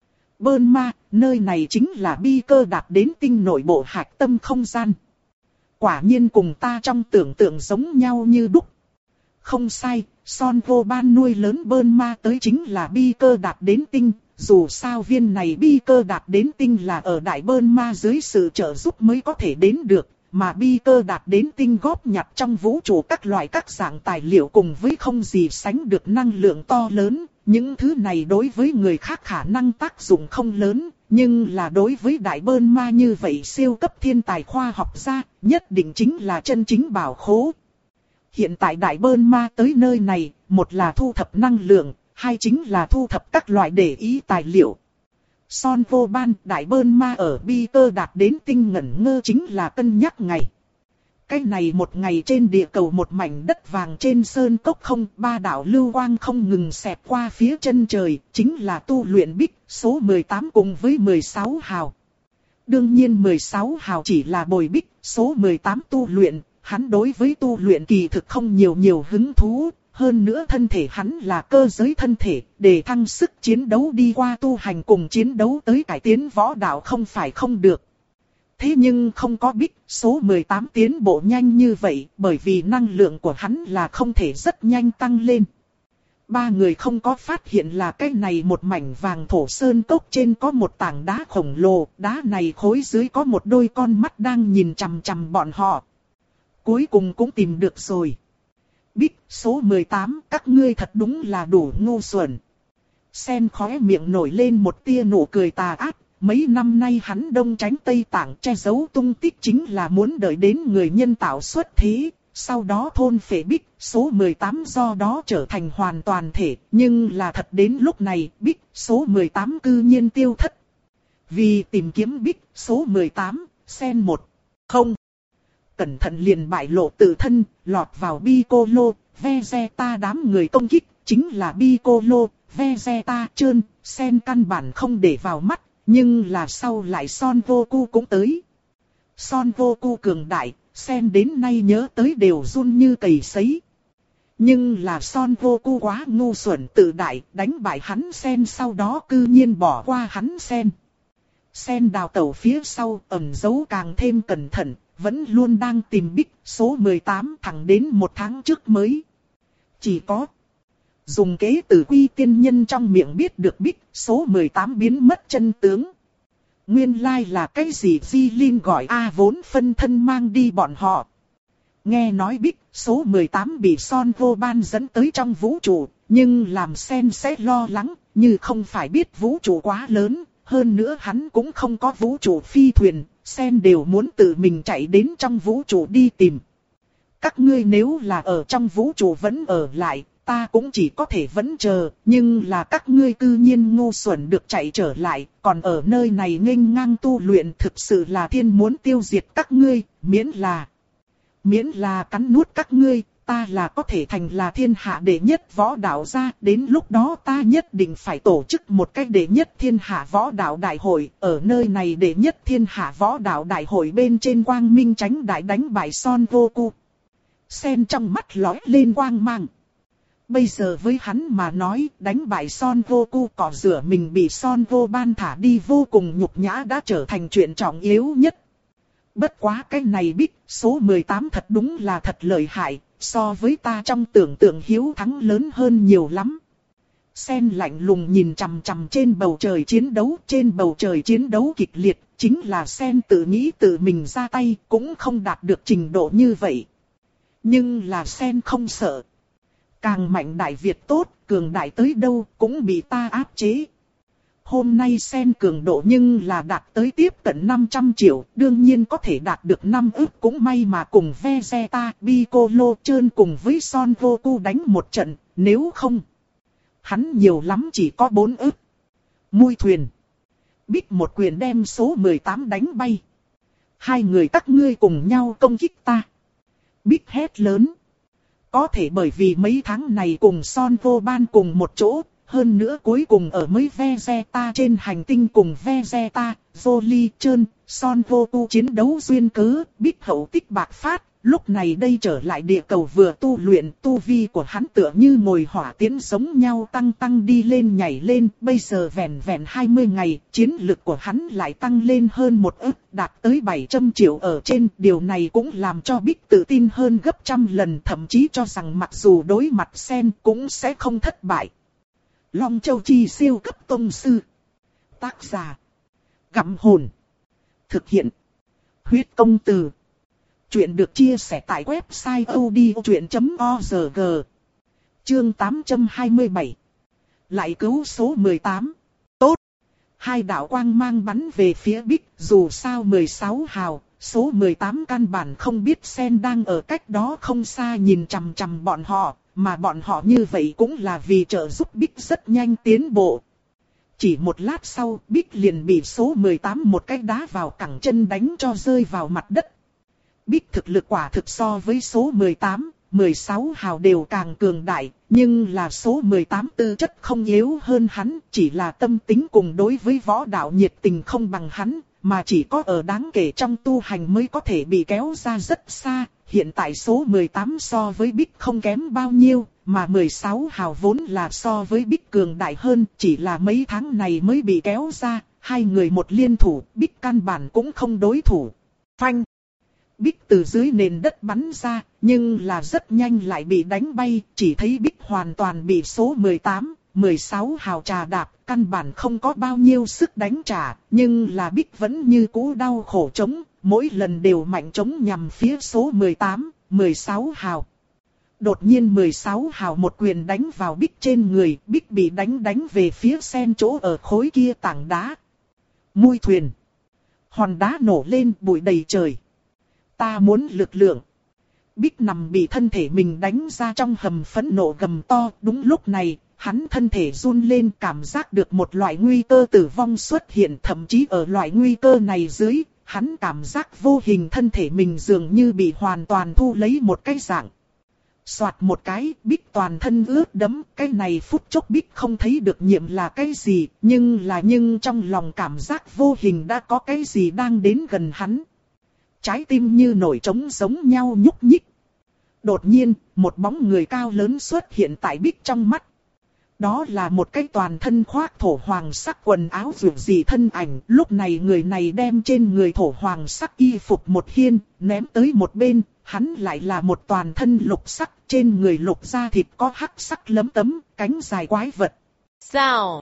Bơn ma, nơi này chính là bi cơ đạt đến tinh nội bộ hạch tâm không gian. Quả nhiên cùng ta trong tưởng tượng giống nhau như đúc. Không sai, son vô ban nuôi lớn bơn ma tới chính là bi cơ đạt đến tinh. Dù sao viên này bi cơ đạt đến tinh là ở đại bơn ma dưới sự trợ giúp mới có thể đến được. Mà bi cơ đạt đến tinh góp nhặt trong vũ trụ các loại các dạng tài liệu cùng với không gì sánh được năng lượng to lớn. Những thứ này đối với người khác khả năng tác dụng không lớn, nhưng là đối với đại bơn ma như vậy siêu cấp thiên tài khoa học gia, nhất định chính là chân chính bảo khố. Hiện tại đại bơn ma tới nơi này, một là thu thập năng lượng, hai chính là thu thập các loại để ý tài liệu. Son vô ban đại bơn ma ở bi cơ đạt đến tinh ngẩn ngơ chính là cân nhắc ngày. Cái này một ngày trên địa cầu một mảnh đất vàng trên sơn cốc không, ba đạo lưu quang không ngừng xẹt qua phía chân trời, chính là tu luyện bích, số mười tám cùng với mười sáu hào. Đương nhiên mười sáu hào chỉ là bồi bích, số mười tám tu luyện, hắn đối với tu luyện kỳ thực không nhiều nhiều hứng thú, hơn nữa thân thể hắn là cơ giới thân thể, để thăng sức chiến đấu đi qua tu hành cùng chiến đấu tới cải tiến võ đạo không phải không được. Thế nhưng không có bích, số mười tám tiến bộ nhanh như vậy, bởi vì năng lượng của hắn là không thể rất nhanh tăng lên. Ba người không có phát hiện là cái này một mảnh vàng thổ sơn cốc trên có một tảng đá khổng lồ, đá này khối dưới có một đôi con mắt đang nhìn chằm chằm bọn họ. Cuối cùng cũng tìm được rồi. Bích, số mười tám, các ngươi thật đúng là đủ ngu xuẩn. Sen khóe miệng nổi lên một tia nụ cười tà ác. Mấy năm nay hắn đông tránh tây tạng che giấu tung tích chính là muốn đợi đến người nhân tạo xuất thế. Sau đó thôn phệ bích, số mười tám do đó trở thành hoàn toàn thể. Nhưng là thật đến lúc này, bích, số mười tám cư nhiên tiêu thất. Vì tìm kiếm bích, số mười tám, sen một, không. Cẩn thận liền bại lộ tự thân, lọt vào Piccolo, Vegeta đám người công kích. Chính là Piccolo, Vegeta trơn, sen căn bản không để vào mắt. Nhưng là sau lại Son Goku cũng tới. Son Goku cường đại, sen đến nay nhớ tới đều run như cầy sấy. Nhưng là Son Goku quá ngu xuẩn tự đại, đánh bại hắn sen sau đó cư nhiên bỏ qua hắn sen. Sen đào tẩu phía sau ẩn giấu càng thêm cẩn thận, vẫn luôn đang tìm bích số mười tám thẳng đến một tháng trước mới. Chỉ có dùng kế từ quy tiên nhân trong miệng biết được bích số mười tám biến mất chân tướng. Nguyên lai là cái gì Di Linh gọi A vốn phân thân mang đi bọn họ. Nghe nói bích số mười tám bị Son vô ban dẫn tới trong vũ trụ, nhưng làm sen sẽ lo lắng, như không phải biết vũ trụ quá lớn, hơn nữa hắn cũng không có vũ trụ phi thuyền, sen đều muốn tự mình chạy đến trong vũ trụ đi tìm. Các ngươi nếu là ở trong vũ trụ vẫn ở lại, ta cũng chỉ có thể vẫn chờ, nhưng là các ngươi cư nhiên ngu xuẩn được chạy trở lại, còn ở nơi này nghênh ngang tu luyện thực sự là thiên muốn tiêu diệt các ngươi, miễn là, miễn là cắn nuốt các ngươi, ta là có thể thành là thiên hạ đệ nhất võ đạo gia, đến lúc đó ta nhất định phải tổ chức một cách đệ nhất thiên hạ võ đạo đại hội, ở nơi này đệ nhất thiên hạ võ đạo đại hội bên trên quang minh chánh đại đánh bại Son Goku. Sen trong mắt lóe lên quang mang. Bây giờ với hắn mà nói, đánh bại Son Goku cỏ rửa mình bị Son vô ban thả đi vô cùng nhục nhã đã trở thành chuyện trọng yếu nhất. Bất quá cái này bích, số mười tám thật đúng là thật lợi hại, so với ta trong tưởng tượng hiếu thắng lớn hơn nhiều lắm. Sen lạnh lùng nhìn chằm chằm trên bầu trời chiến đấu, trên bầu trời chiến đấu kịch liệt, chính là Sen tự nghĩ tự mình ra tay, cũng không đạt được trình độ như vậy. Nhưng là Sen không sợ. Càng mạnh đại Việt tốt, cường đại tới đâu cũng bị ta áp chế. Hôm nay sen cường độ nhưng là đạt tới tiếp cận năm trăm triệu, đương nhiên có thể đạt được năm ức cũng may mà cùng Vegeta, Piccolo trơn cùng với Son Goku đánh một trận, nếu không, hắn nhiều lắm chỉ có bốn ức. Mui thuyền. Bích một quyền đem số mười tám đánh bay. Hai người các ngươi cùng nhau công kích ta. Bích hét lớn. Có thể bởi vì mấy tháng này cùng Son Goban cùng một chỗ, hơn nữa cuối cùng ở mấy Vegeta trên hành tinh cùng Vegeta, Jolly trơn, Son Goku chiến đấu duyên cớ, Bích hậu tích bạc phát. Lúc này đây trở lại địa cầu vừa tu luyện, tu vi của hắn tựa như ngồi hỏa tiễn giống nhau tăng tăng đi lên nhảy lên. Bây giờ vẹn vẹn hai mươi ngày, chiến lực của hắn lại tăng lên hơn một ức, đạt tới bảy trăm triệu ở trên. Điều này cũng làm cho Bích tự tin hơn gấp trăm lần, thậm chí cho rằng mặc dù đối mặt Sen cũng sẽ không thất bại. Long Châu Chi siêu cấp tông sư. Tác giả: Gặm Hồn. Thực hiện: Huyết Công Từ. Chuyện được chia sẻ tại website odchuyện chấm org. Chương tám trăm hai mươi bảy. Lại cứu số mười tám. Tốt. Hai đạo quang mang bắn về phía Bích, dù sao mười sáu hào, số mười tám căn bản không biết Sen đang ở cách đó không xa nhìn chằm chằm bọn họ, mà bọn họ như vậy cũng là vì trợ giúp Bích rất nhanh tiến bộ. Chỉ một lát sau, Bích liền bị số mười tám một cái đá vào cẳng chân đánh cho rơi vào mặt đất. Bích thực lực quả thực so với số mười tám, mười sáu hào đều càng cường đại, nhưng là số mười tám tư chất không yếu hơn hắn, chỉ là tâm tính cùng đối với võ đạo nhiệt tình không bằng hắn, mà chỉ có ở đáng kể trong tu hành mới có thể bị kéo ra rất xa. Hiện tại số mười tám so với Bích không kém bao nhiêu, mà mười sáu hào vốn là so với Bích cường đại hơn, chỉ là mấy tháng này mới bị kéo ra, hai người một liên thủ, Bích căn bản cũng không đối thủ. Phanh! Bích từ dưới nền đất bắn ra, nhưng là rất nhanh lại bị đánh bay, chỉ thấy Bích hoàn toàn bị số mười tám, mười sáu hào trà đạp, căn bản không có bao nhiêu sức đánh trả, nhưng là Bích vẫn như cũ đau khổ chống, mỗi lần đều mạnh chống nhằm phía số mười tám, mười sáu hào. Đột nhiên mười sáu hào một quyền đánh vào Bích trên người, Bích bị đánh đánh về phía Sen chỗ ở khối kia tảng đá. Mui thuyền. Hòn đá nổ lên bụi đầy trời. Ta muốn lực lượng. Bích nằm bị thân thể mình đánh ra trong hầm phẫn nộ gầm to. Đúng lúc này, hắn thân thể run lên, cảm giác được một loại nguy cơ tử vong xuất hiện. Thậm chí ở loại nguy cơ này dưới, hắn cảm giác vô hình thân thể mình dường như bị hoàn toàn thu lấy một cái dạng. Soạt một cái, Bích toàn thân ướt đẫm, cái này phút chốc Bích không thấy được nhiệm là cái gì, nhưng là nhưng trong lòng cảm giác vô hình đã có cái gì đang đến gần hắn. Trái tim như nổi trống giống nhau nhúc nhích. Đột nhiên, một bóng người cao lớn xuất hiện tại Bích trong mắt. Đó là một cái toàn thân khoác thổ hoàng sắc quần áo rực rỡ thân ảnh. Lúc này người này đem trên người thổ hoàng sắc y phục một hiên, ném tới một bên. Hắn lại là một toàn thân lục sắc, trên người lục da thịt có hắc sắc lấm tấm, cánh dài quái vật. Sao?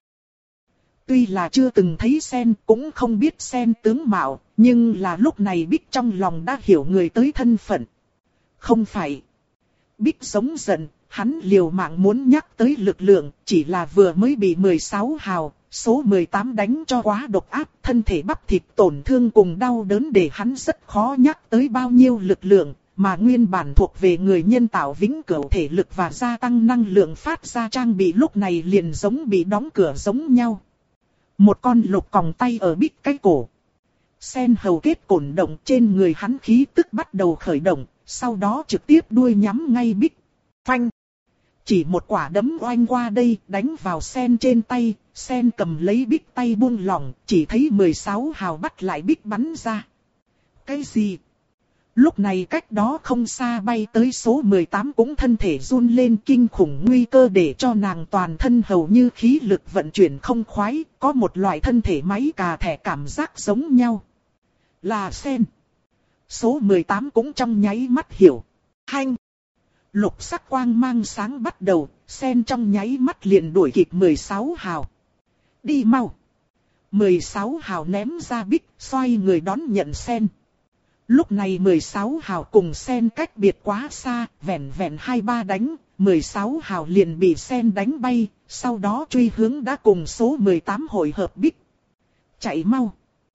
Tuy là chưa từng thấy Sen, cũng không biết Sen tướng mạo, nhưng là lúc này Bích trong lòng đã hiểu người tới thân phận. Không phải. Bích giống giận, hắn liều mạng muốn nhắc tới lực lượng, chỉ là vừa mới bị mười sáu hào, số mười tám đánh cho quá độc áp, thân thể bắp thịt tổn thương cùng đau đớn để hắn rất khó nhắc tới bao nhiêu lực lượng, mà nguyên bản thuộc về người nhân tạo vĩnh cửu thể lực và gia tăng năng lượng phát ra trang bị lúc này liền giống bị đóng cửa giống nhau. Một con lục còng tay ở Bích cái cổ. Sen hầu kết cổn động trên người hắn khí tức bắt đầu khởi động, sau đó trực tiếp đuôi nhắm ngay Bích. Phanh! Chỉ một quả đấm oanh qua đây đánh vào Sen trên tay, Sen cầm lấy Bích tay buông lỏng, chỉ thấy mười sáu hào bắt lại Bích bắn ra. Cái gì? Lúc này cách đó không xa bay tới số mười tám cũng thân thể run lên, kinh khủng nguy cơ để cho nàng toàn thân hầu như khí lực vận chuyển không khoái, có một loại thân thể máy cà thẻ cảm giác giống nhau. Là Sen. Số mười tám cũng trong nháy mắt hiểu. Hanh. Lục sắc quang mang sáng bắt đầu, Sen trong nháy mắt liền đuổi kịp mười sáu hào. Đi mau. mười sáu hào ném ra Bích, xoay người đón nhận Sen. Lúc này mười sáu hào cùng Sen cách biệt quá xa, vẹn vẹn hai ba đánh, mười sáu hào liền bị Sen đánh bay, sau đó truy hướng đã cùng số mười tám hội hợp Bích. Chạy mau!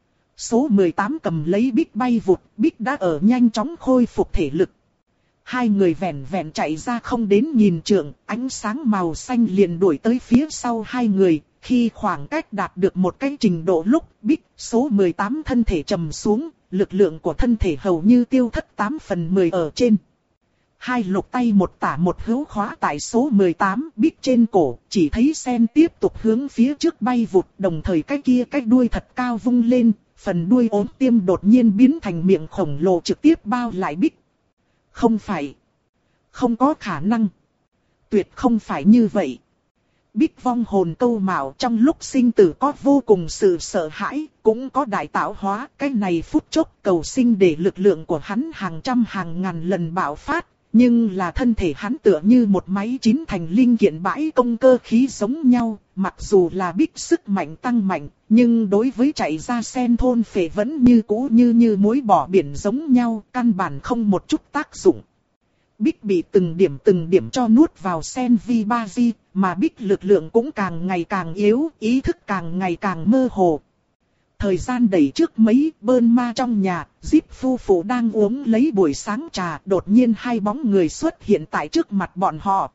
Số mười tám cầm lấy Bích bay vụt, Bích đã ở nhanh chóng khôi phục thể lực. Hai người vẹn vẹn chạy ra không đến nhìn trượng, ánh sáng màu xanh liền đuổi tới phía sau hai người. Khi khoảng cách đạt được một cái trình độ lúc Bích số mười tám thân thể trầm xuống, lực lượng của thân thể hầu như tiêu thất tám phần mười ở trên. Hai lục tay một tả một hữu khóa tại số mười tám Bích trên cổ, chỉ thấy Sen tiếp tục hướng phía trước bay vụt, đồng thời cái kia cái đuôi thật cao vung lên, phần đuôi ốm tiêm đột nhiên biến thành miệng khổng lồ trực tiếp bao lại Bích. Không phải. Không có khả năng. Tuyệt không phải như vậy. Bích vong hồn câu mạo trong lúc sinh tử có vô cùng sự sợ hãi, cũng có đại tạo hóa. Cái này phút chốc cầu sinh để lực lượng của hắn hàng trăm hàng ngàn lần bạo phát. Nhưng là thân thể hắn tựa như một máy chín thành linh kiện bãi công cơ khí giống nhau. Mặc dù là Bích sức mạnh tăng mạnh, nhưng đối với chạy ra Sen thôn phệ vẫn như cũ như như muối bỏ biển giống nhau, căn bản không một chút tác dụng. Bích bị từng điểm từng điểm cho nuốt vào Sen vi ba di, mà Bích lực lượng cũng càng ngày càng yếu, ý thức càng ngày càng mơ hồ. Thời gian đẩy trước mấy bơn ma trong nhà, Zip phu phụ đang uống lấy buổi sáng trà, đột nhiên hai bóng người xuất hiện tại trước mặt bọn họ.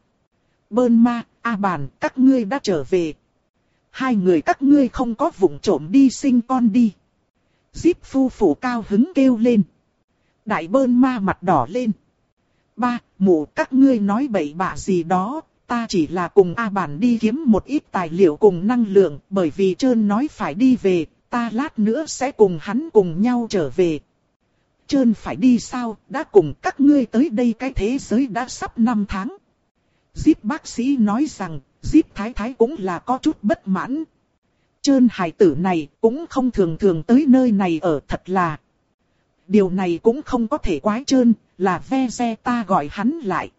Bơn ma, A Bàn, các ngươi đã trở về. Hai người các ngươi không có vụng trộm đi sinh con đi. Zip phu phụ cao hứng kêu lên. Đại bơn ma mặt đỏ lên. Ba, mụ các ngươi nói bậy bạ gì đó, ta chỉ là cùng A Bản đi kiếm một ít tài liệu cùng năng lượng, bởi vì Trơn nói phải đi về, ta lát nữa sẽ cùng hắn cùng nhau trở về. Trơn phải đi sao, đã cùng các ngươi tới đây cái thế giới đã sắp năm tháng. Zip bác sĩ nói rằng, Zip thái thái cũng là có chút bất mãn. Trơn hài tử này cũng không thường thường tới nơi này ở, thật là. Điều này cũng không có thể quái Trơn, là Vegeta gọi hắn lại.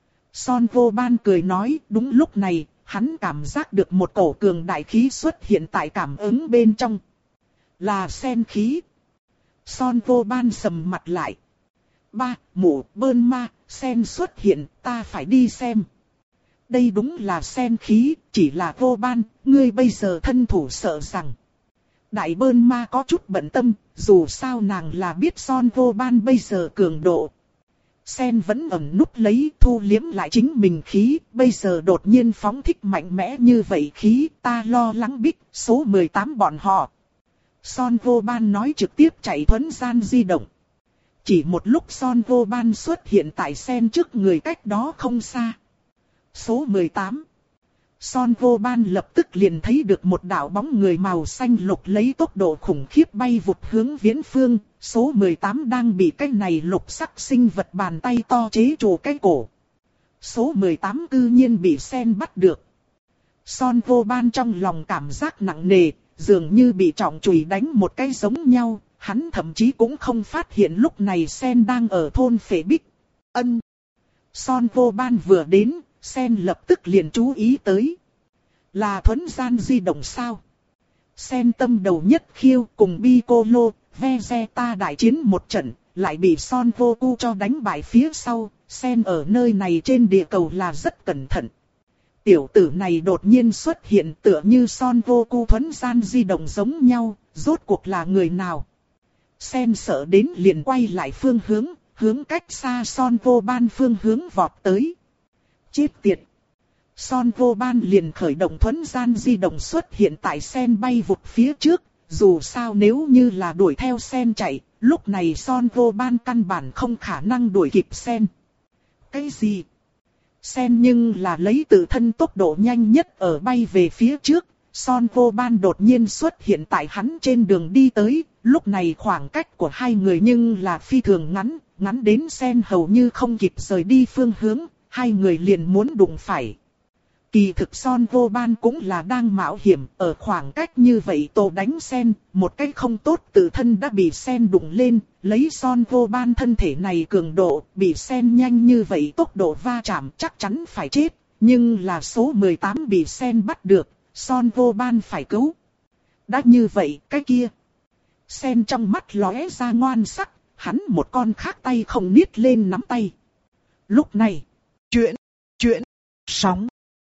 Son Vô Ban cười nói, đúng lúc này, hắn cảm giác được một cổ cường đại khí xuất hiện tại cảm ứng bên trong. Là Sen khí. Son Vô Ban sầm mặt lại. Ba, mụ, bơn ma, Sen xuất hiện, ta phải đi xem. Đây đúng là Sen khí, chỉ là Vô Ban, ngươi bây giờ thân thủ sợ rằng. Đại bơn ma có chút bận tâm, dù sao nàng là biết Son Vô Ban bây giờ cường độ. Sen vẫn ẩn núp lấy thu liếm lại chính mình khí, bây giờ đột nhiên phóng thích mạnh mẽ như vậy khí, ta lo lắng Bích, số mười tám bọn họ. Son Vô Ban nói trực tiếp chạy thuấn gian di động. Chỉ một lúc Son Vô Ban xuất hiện tại Sen trước người cách đó không xa. Số mười tám. Son Vô Ban lập tức liền thấy được một đạo bóng người màu xanh lục lấy tốc độ khủng khiếp bay vụt hướng viễn phương, số mười tám đang bị cái này lục sắc sinh vật bàn tay to chế trụ cái cổ. Số mười tám cư nhiên bị Sen bắt được. Son Vô Ban trong lòng cảm giác nặng nề, dường như bị trọng chùy đánh một cái giống nhau, hắn thậm chí cũng không phát hiện lúc này Sen đang ở thôn phệ Bích. Ân. Son Vô Ban vừa đến, Sen lập tức liền chú ý tới. Là thuấn gian di động sao? Sen tâm đầu nhất khiêu cùng Piccolo, Vegeta đại chiến một trận, lại bị Son Goku cho đánh bại phía sau. Sen ở nơi này trên địa cầu là rất cẩn thận. Tiểu tử này đột nhiên xuất hiện tựa như Son Goku thuấn gian di động giống nhau, rốt cuộc là người nào? Sen sợ đến liền quay lại phương hướng, hướng cách xa Son Vô Ban phương hướng vọt tới. Chết tiệt! Son Vô Ban liền khởi động thuấn gian di động xuất hiện tại Sen bay vụt phía trước. Dù sao nếu như là đuổi theo Sen chạy, lúc này Son Vô Ban căn bản không khả năng đuổi kịp Sen. Cái gì? Sen nhưng là lấy tự thân tốc độ nhanh nhất ở bay về phía trước. Son Vô Ban đột nhiên xuất hiện tại hắn trên đường đi tới. Lúc này khoảng cách của hai người nhưng là phi thường ngắn, ngắn đến Sen hầu như không kịp rời đi phương hướng. Hai người liền muốn đụng phải. Kỳ thực Son Vô Ban cũng là đang mạo hiểm, ở khoảng cách như vậy tổ đánh Sen, một cách không tốt tự thân đã bị Sen đụng lên, lấy Son Vô Ban thân thể này cường độ, bị Sen nhanh như vậy tốc độ va chạm chắc chắn phải chết, nhưng là số mười tám bị Sen bắt được, Son Vô Ban phải cứu. Đã như vậy, cái kia. Sen trong mắt lóe ra ngoan sắc, hắn một con khác tay không niết lên nắm tay. Lúc này, chuyện, chuyện Sóng.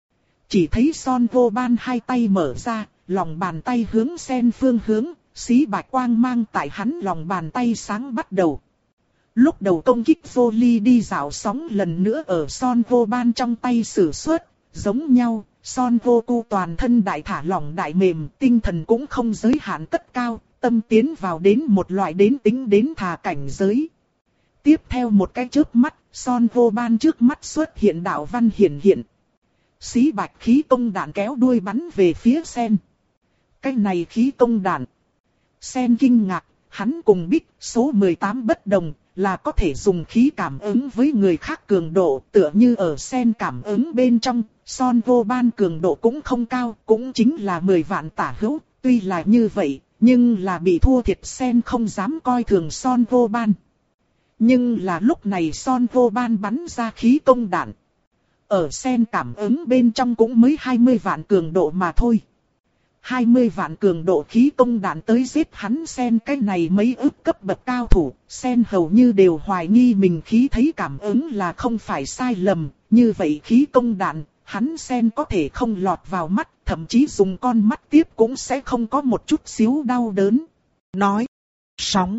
Chỉ thấy Son Vô Ban hai tay mở ra, lòng bàn tay hướng sen phương hướng, xí bạch quang mang tại hắn lòng bàn tay sáng bắt đầu. Lúc đầu công kích vô ly đi dạo sóng lần nữa ở Son Vô Ban trong tay sử xuất, giống nhau, Son Vô Cu toàn thân đại thả lỏng đại mềm, tinh thần cũng không giới hạn cất cao, tâm tiến vào đến một loại đến tính đến thà cảnh giới. Tiếp theo một cái chớp mắt, Son Vô Ban trước mắt xuất hiện đạo văn hiển hiện. Xí bạch khí công đạn kéo đuôi bắn về phía sen. Cái này khí công đạn. Sen kinh ngạc, hắn cùng Bích số mười tám bất đồng, là có thể dùng khí cảm ứng với người khác cường độ, tựa như ở sen cảm ứng bên trong, Son Vô Ban cường độ cũng không cao, cũng chính là mười vạn tả hữu, tuy là như vậy, nhưng là bị thua thiệt sen không dám coi thường Son Vô Ban. Nhưng là lúc này Son Vô Ban bắn ra khí công đạn. Ở sen cảm ứng bên trong cũng mới hai mươi vạn cường độ mà thôi. hai mươi vạn cường độ khí công đạn tới giết hắn sen cái này mấy ức cấp bậc cao thủ, sen hầu như đều hoài nghi mình khí thấy cảm ứng là không phải sai lầm, như vậy khí công đạn, hắn sen có thể không lọt vào mắt, thậm chí dùng con mắt tiếp cũng sẽ không có một chút xíu đau đớn. Nói, sóng.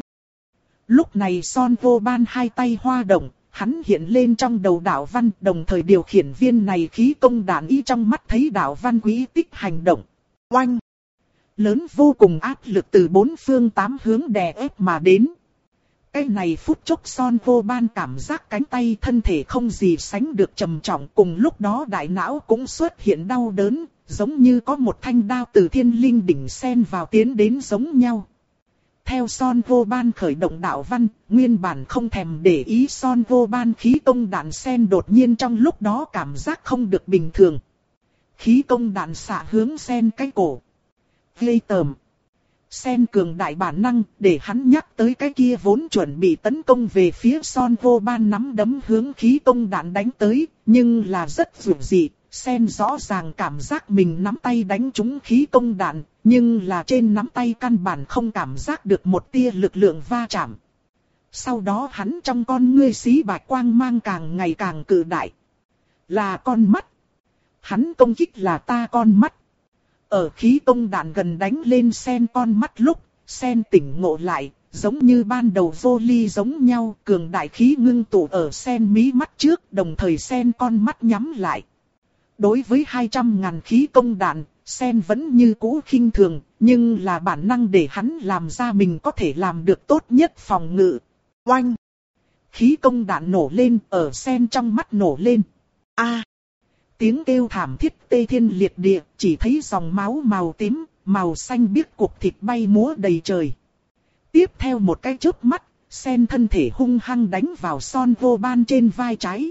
Lúc này Son Vô Ban hai tay hoa động, hắn hiện lên trong đầu đạo văn, đồng thời điều khiển viên này khí công đạn y trong mắt thấy đạo văn quý tích hành động. Oanh! Lớn vô cùng áp lực từ bốn phương tám hướng đè ép mà đến. Cái này phút chốc Son Vô Ban cảm giác cánh tay thân thể không gì sánh được trầm trọng, cùng lúc đó đại não cũng xuất hiện đau đớn, giống như có một thanh đao từ thiên linh đỉnh xen vào tiến đến giống nhau. Theo Son Vô Ban khởi động đạo văn, nguyên bản không thèm để ý Son Vô Ban khí công đạn sen đột nhiên trong lúc đó cảm giác không được bình thường. Khí công đạn xạ hướng sen cái cổ. Ghê tởm. Sen cường đại bản năng để hắn nhắc tới cái kia vốn chuẩn bị tấn công về phía Son Vô Ban nắm đấm hướng khí công đạn đánh tới, nhưng là rất dữ dị. Sen rõ ràng cảm giác mình nắm tay đánh trúng khí công đạn, nhưng là trên nắm tay căn bản không cảm giác được một tia lực lượng va chạm. Sau đó hắn trong con ngươi xí bạch quang mang càng ngày càng cự đại. Là con mắt. Hắn công kích là ta con mắt. Ở khí công đạn gần đánh lên sen con mắt lúc, sen tỉnh ngộ lại, giống như ban đầu vô ly giống nhau, cường đại khí ngưng tụ ở sen mí mắt trước, đồng thời sen con mắt nhắm lại. Đối với hai trăm ngàn khí công đạn, sen vẫn như cũ khinh thường, nhưng là bản năng để hắn làm ra mình có thể làm được tốt nhất phòng ngự. Oanh! Khí công đạn nổ lên, ở sen trong mắt nổ lên. A! Tiếng kêu thảm thiết tê thiên liệt địa, chỉ thấy dòng máu màu tím, màu xanh biếc cục thịt bay múa đầy trời. Tiếp theo một cái chớp mắt, sen thân thể hung hăng đánh vào Son Vô Ban trên vai trái.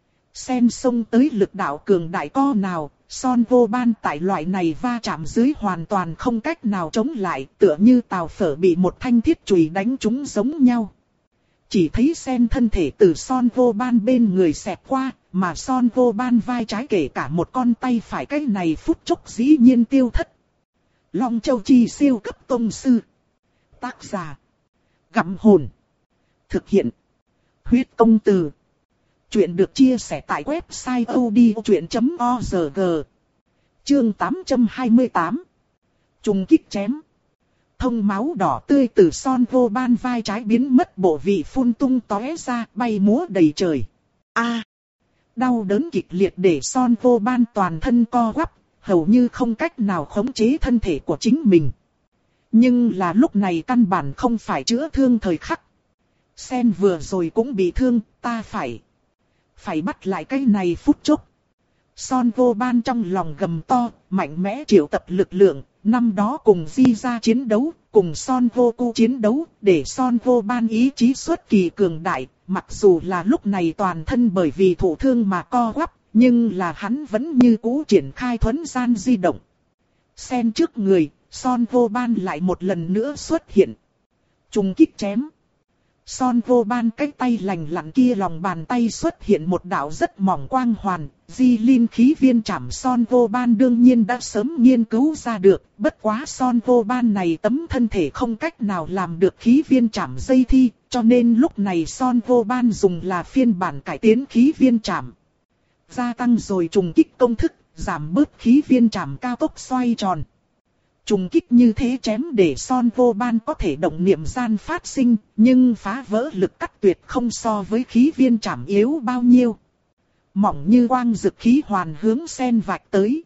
Sen xông tới lực đạo cường đại co nào, Son Vô Ban tại loại này va chạm dưới hoàn toàn không cách nào chống lại, tựa như tàu phở bị một thanh thiết chùy đánh trúng giống nhau. Chỉ thấy sen thân thể từ Son Vô Ban bên người xẹt qua, mà Son Vô Ban vai trái kể cả một con tay phải cái này phút chốc dĩ nhiên tiêu thất. Long Châu Chi siêu cấp tông sư. Tác giả. Gặm hồn. Thực hiện. Huyết công từ. Chuyện được chia sẻ tại website odchuyện chấm org. Chương tám trăm hai mươi tám. Trùng kích chém. Thông máu đỏ tươi từ Son Vô Ban vai trái biến mất, bộ vị phun tung tóe ra, bay múa đầy trời. A! Đau đớn kịch liệt để Son Vô Ban toàn thân co quắp, hầu như không cách nào khống chế thân thể của chính mình. Nhưng là lúc này căn bản không phải chữa thương thời khắc. Sen vừa rồi cũng bị thương, ta phải... Phải bắt lại cái này phút chốc. Son Vô Ban trong lòng gầm to, mạnh mẽ triệu tập lực lượng, năm đó cùng Di Gia chiến đấu, cùng Son Vô Cu chiến đấu, để Son Vô Ban ý chí xuất kỳ cường đại, mặc dù là lúc này toàn thân bởi vì thụ thương mà co quắp, nhưng là hắn vẫn như cũ triển khai thuấn gian di động. Sen trước người, Son Vô Ban lại một lần nữa xuất hiện. Trùng kích chém. Son Vô Ban cái tay lành lặn kia lòng bàn tay xuất hiện một đạo rất mỏng quang hoàn, di linh khí viên chảm Son Vô Ban đương nhiên đã sớm nghiên cứu ra được, bất quá Son Vô Ban này tấm thân thể không cách nào làm được khí viên chảm dây thi, cho nên lúc này Son Vô Ban dùng là phiên bản cải tiến khí viên chảm. Gia tăng rồi trùng kích công thức, giảm bớt khí viên trảm cao tốc xoay tròn. Trùng kích như thế chém để Son Vô Ban có thể động niệm gian phát sinh, nhưng phá vỡ lực cắt tuyệt không so với khí viên trảm yếu bao nhiêu. Mỏng như quang dực khí hoàn hướng sen vạch tới.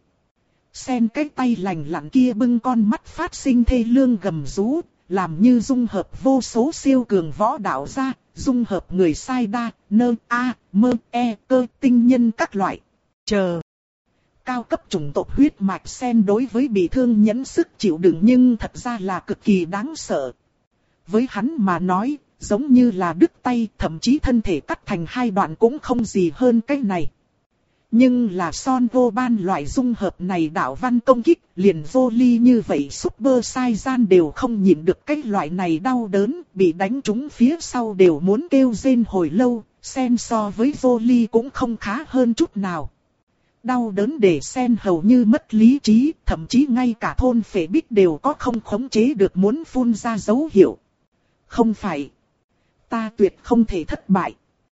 Sen cái tay lành lặn kia bưng con mắt phát sinh thê lương gầm rú, làm như dung hợp vô số siêu cường võ đạo ra, dung hợp người sai đa, nơ, a, mơ, e, cơ, tinh nhân các loại. Chờ. Cao cấp chủng tộc huyết mạch sen đối với bị thương nhẫn sức chịu đựng nhưng thật ra là cực kỳ đáng sợ. Với hắn mà nói, giống như là đứt tay, thậm chí thân thể cắt thành hai đoạn cũng không gì hơn cái này. Nhưng là Son Vô Ban loại dung hợp này đạo văn công kích, liền vô ly như vậy Super Saiyan đều không nhịn được cái loại này đau đớn, bị đánh trúng phía sau đều muốn kêu rên hồi lâu, sen so với vô ly cũng không khá hơn chút nào. Đau đớn để sen hầu như mất lý trí, thậm chí ngay cả thôn phệ bích đều có không khống chế được muốn phun ra dấu hiệu. Không phải. Ta tuyệt không thể thất bại.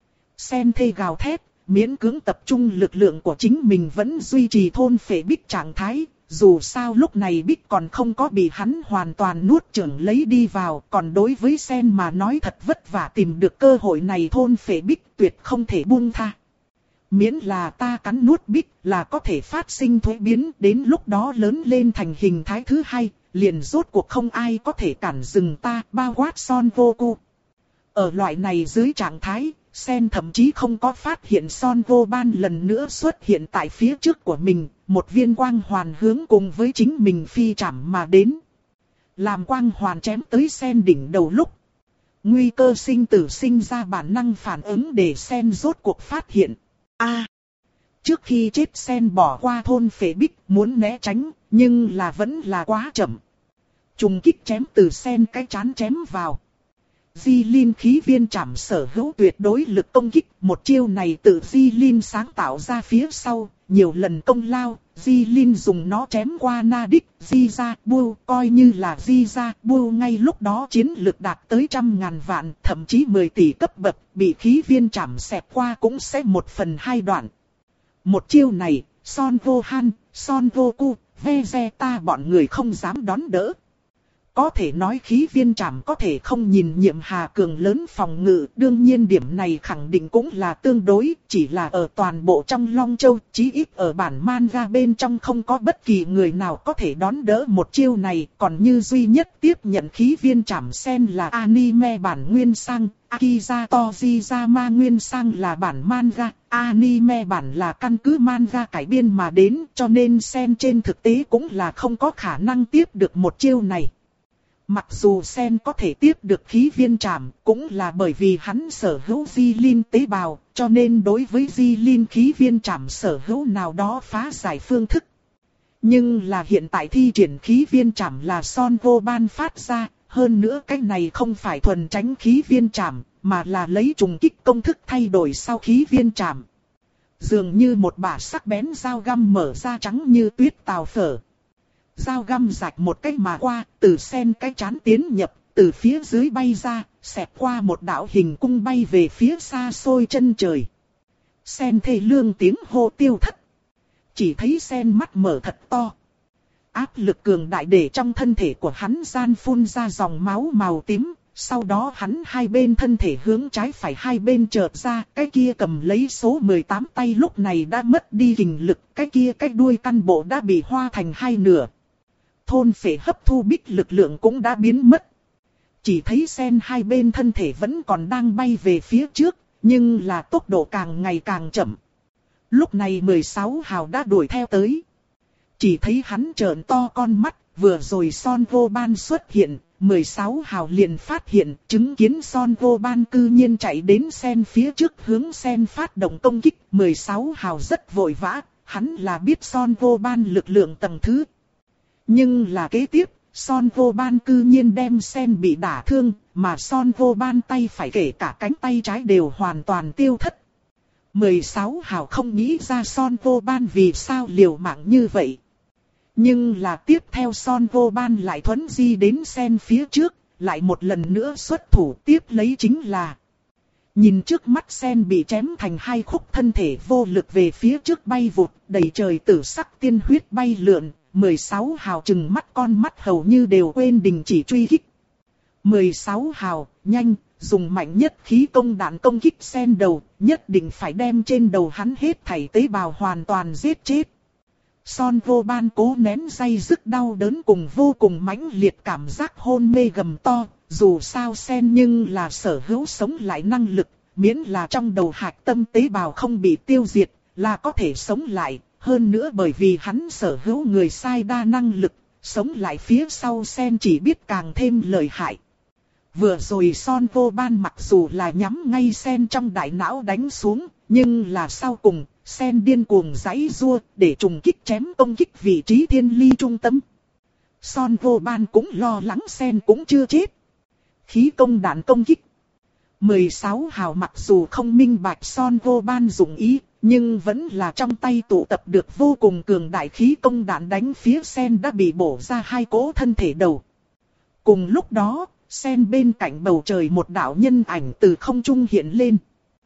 Sen thê gào thét, miễn cưỡng tập trung lực lượng của chính mình vẫn duy trì thôn phệ bích trạng thái. Dù sao lúc này bích còn không có bị hắn hoàn toàn nuốt chửng lấy đi vào. Còn đối với sen mà nói thật vất vả tìm được cơ hội này thôn phệ bích tuyệt không thể buông tha. Miễn là ta cắn nuốt bích là có thể phát sinh thuế biến, đến lúc đó lớn lên thành hình thái thứ hai, liền rốt cuộc không ai có thể cản dừng ta, bao quát Son Goku. Ở loại này dưới trạng thái, Sen thậm chí không có phát hiện Son Vô Ban lần nữa xuất hiện tại phía trước của mình, một viên quang hoàn hướng cùng với chính mình phi chảm mà đến. Làm quang hoàn chém tới Sen đỉnh đầu lúc, nguy cơ sinh tử sinh ra bản năng phản ứng để Sen rốt cuộc phát hiện. A. Trước khi chết Sen bỏ qua thôn phệ bích muốn né tránh, nhưng là vẫn là quá chậm. Trùng kích chém từ Sen cái chán chém vào. Di Linh khí viên trảm sở hữu tuyệt đối lực công kích, một chiêu này tự Di Linh sáng tạo ra phía sau, nhiều lần công lao, Di Linh dùng nó chém qua Na Đích, Di Gia Bưu, coi như là Di Gia Bưu ngay lúc đó chiến lực đạt tới trăm ngàn vạn, thậm chí mười tỷ cấp bậc, bị khí viên trảm xẹt qua cũng sẽ một phần hai đoạn. Một chiêu này, Son Gohan, Son Goku, Vegeta bọn người không dám đón đỡ. Có thể nói khí viên trảm có thể không nhìn nhiệm hà cường lớn phòng ngự, đương nhiên điểm này khẳng định cũng là tương đối, chỉ là ở toàn bộ trong Long Châu, chí ít ở bản manga bên trong không có bất kỳ người nào có thể đón đỡ một chiêu này, còn như duy nhất tiếp nhận khí viên trảm sen là anime bản nguyên sang, Akiza Tojiyama nguyên sang là bản manga, anime bản là căn cứ manga cải biên mà đến, cho nên sen trên thực tế cũng là không có khả năng tiếp được một chiêu này. Mặc dù Sen có thể tiếp được khí viên trảm, cũng là bởi vì hắn sở hữu di linh tế bào, cho nên đối với di linh khí viên trảm sở hữu nào đó phá giải phương thức. Nhưng là hiện tại thi triển khí viên trảm là Son Vô Ban phát ra, hơn nữa cái này không phải thuần tránh khí viên trảm, mà là lấy trùng kích công thức thay đổi sau khí viên trảm. Dường như một bả sắc bén dao găm mở ra trắng như tuyết tàu phở. Dao găm rạch một cái mà qua, từ Sen cái chán tiến nhập, từ phía dưới bay ra, xẹt qua một đạo hình cung bay về phía xa xôi chân trời. Sen thê lương tiếng hô tiêu thất. Chỉ thấy Sen mắt mở thật to. Áp lực cường đại để trong thân thể của hắn gian phun ra dòng máu màu tím. Sau đó hắn hai bên thân thể hướng trái phải hai bên chợt ra, cái kia cầm lấy số mười tám tay lúc này đã mất đi kình lực, cái kia cái đuôi căn bộ đã bị hoa thành hai nửa. Thôn phệ hấp thu bích lực lượng cũng đã biến mất. Chỉ thấy Sen hai bên thân thể vẫn còn đang bay về phía trước, nhưng là tốc độ càng ngày càng chậm. Lúc này mười sáu hào đã đuổi theo tới. Chỉ thấy hắn trợn to con mắt, vừa rồi Son Vô Ban xuất hiện, mười sáu hào liền phát hiện, chứng kiến Son Vô Ban cư nhiên chạy đến Sen phía trước hướng Sen phát động công kích. mười sáu hào rất vội vã, hắn là biết Son Vô Ban lực lượng tầng thứ. Nhưng là kế tiếp, Son Vô Ban cư nhiên đem Sen bị đả thương, mà Son Vô Ban tay phải kể cả cánh tay trái đều hoàn toàn tiêu thất. mười sáu hào không nghĩ ra Son Vô Ban vì sao liều mạng như vậy. Nhưng là tiếp theo Son Vô Ban lại thuấn di đến Sen phía trước, lại một lần nữa xuất thủ tiếp lấy chính là. Nhìn trước mắt sen bị chém thành hai khúc, thân thể vô lực về phía trước bay vụt, đầy trời tử sắc tiên huyết bay lượn, mười sáu hào trừng mắt, con mắt hầu như đều quên đình chỉ truy kích. mười sáu hào, nhanh, dùng mạnh nhất khí công đạn công kích sen đầu, nhất định phải đem trên đầu hắn hết thảy tế bào hoàn toàn giết chết. Son vô ban cố nén day dứt đau đớn cùng vô cùng mãnh liệt cảm giác hôn mê gầm to, dù sao sen nhưng là sở hữu sống lại năng lực, miễn là trong đầu hạch tâm tế bào không bị tiêu diệt, là có thể sống lại, hơn nữa bởi vì hắn sở hữu người sai đa năng lực, sống lại phía sau sen chỉ biết càng thêm lợi hại. Vừa rồi Son vô ban mặc dù là nhắm ngay sen trong đại não đánh xuống, nhưng là sau cùng, sen điên cuồng giãy giụa để trùng kích chém công kích vị trí thiên ly trung tâm. Son vô ban cũng lo lắng sen cũng chưa chết. Khí công đạn công kích. mười sáu hào mặc dù không minh bạch Son vô ban dụng ý, nhưng vẫn là trong tay tụ tập được vô cùng cường đại khí công đạn đánh phía sen đã bị bổ ra hai cỗ thân thể đầu. Cùng lúc đó, sen bên cạnh bầu trời một đạo nhân ảnh từ không trung hiện lên.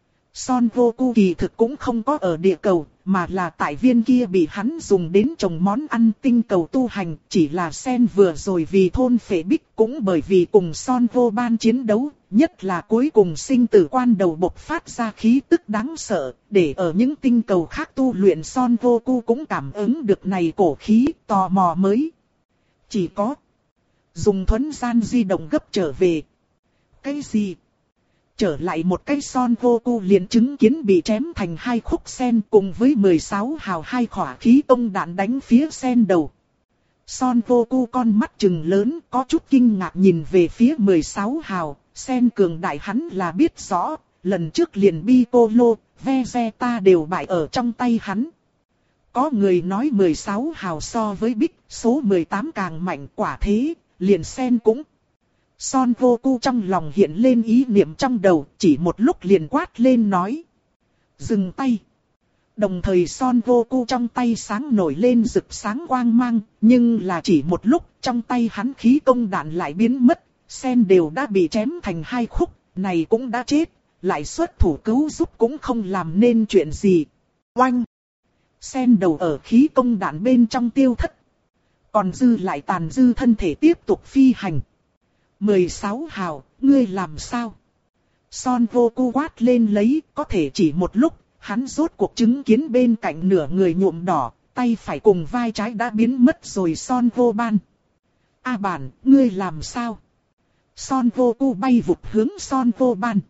Son vô cu kỳ thực cũng không có ở địa cầu, mà là tại viên kia bị hắn dùng đến trồng món ăn tinh cầu tu hành. Chỉ là sen vừa rồi vì thôn phệ bích, cũng bởi vì cùng Son vô ban chiến đấu, nhất là cuối cùng sinh tử quan đầu bộc phát ra khí tức đáng sợ, để ở những tinh cầu khác tu luyện Son vô cu cũng cảm ứng được này cổ khí, tò mò mới. Chỉ có dùng thuấn gian di động gấp trở về. Cái gì? Trở lại một cái Son vô cu liền chứng kiến bị chém thành hai khúc sen cùng với mười sáu hào hai khỏa khí công đạn đánh phía sen đầu. Son vô cu con mắt trừng lớn, có chút kinh ngạc nhìn về phía mười sáu hào, sen cường đại hắn là biết rõ, lần trước liền Piccolo, Vegeta đều bại ở trong tay hắn. Có người nói mười sáu hào so với Bích, số mười tám càng mạnh, quả thế, liền sen cũng. Son vô cu trong lòng hiện lên ý niệm trong đầu, chỉ một lúc liền quát lên nói. Dừng tay. Đồng thời Son vô cu trong tay sáng nổi lên rực sáng quang mang, nhưng là chỉ một lúc trong tay hắn khí công đạn lại biến mất, sen đều đã bị chém thành hai khúc, này cũng đã chết, lại xuất thủ cứu giúp cũng không làm nên chuyện gì. Oanh! Sen đầu ở khí công đạn bên trong tiêu thất. Còn dư lại tàn dư thân thể tiếp tục phi hành. mười sáu hào, ngươi làm sao? Son vô cu quát lên lấy, có thể chỉ một lúc, hắn rốt cuộc chứng kiến bên cạnh nửa người nhuộm đỏ, tay phải cùng vai trái đã biến mất rồi Son vô ban. A bản, ngươi làm sao? Son vô cu bay vụt hướng Son vô ban.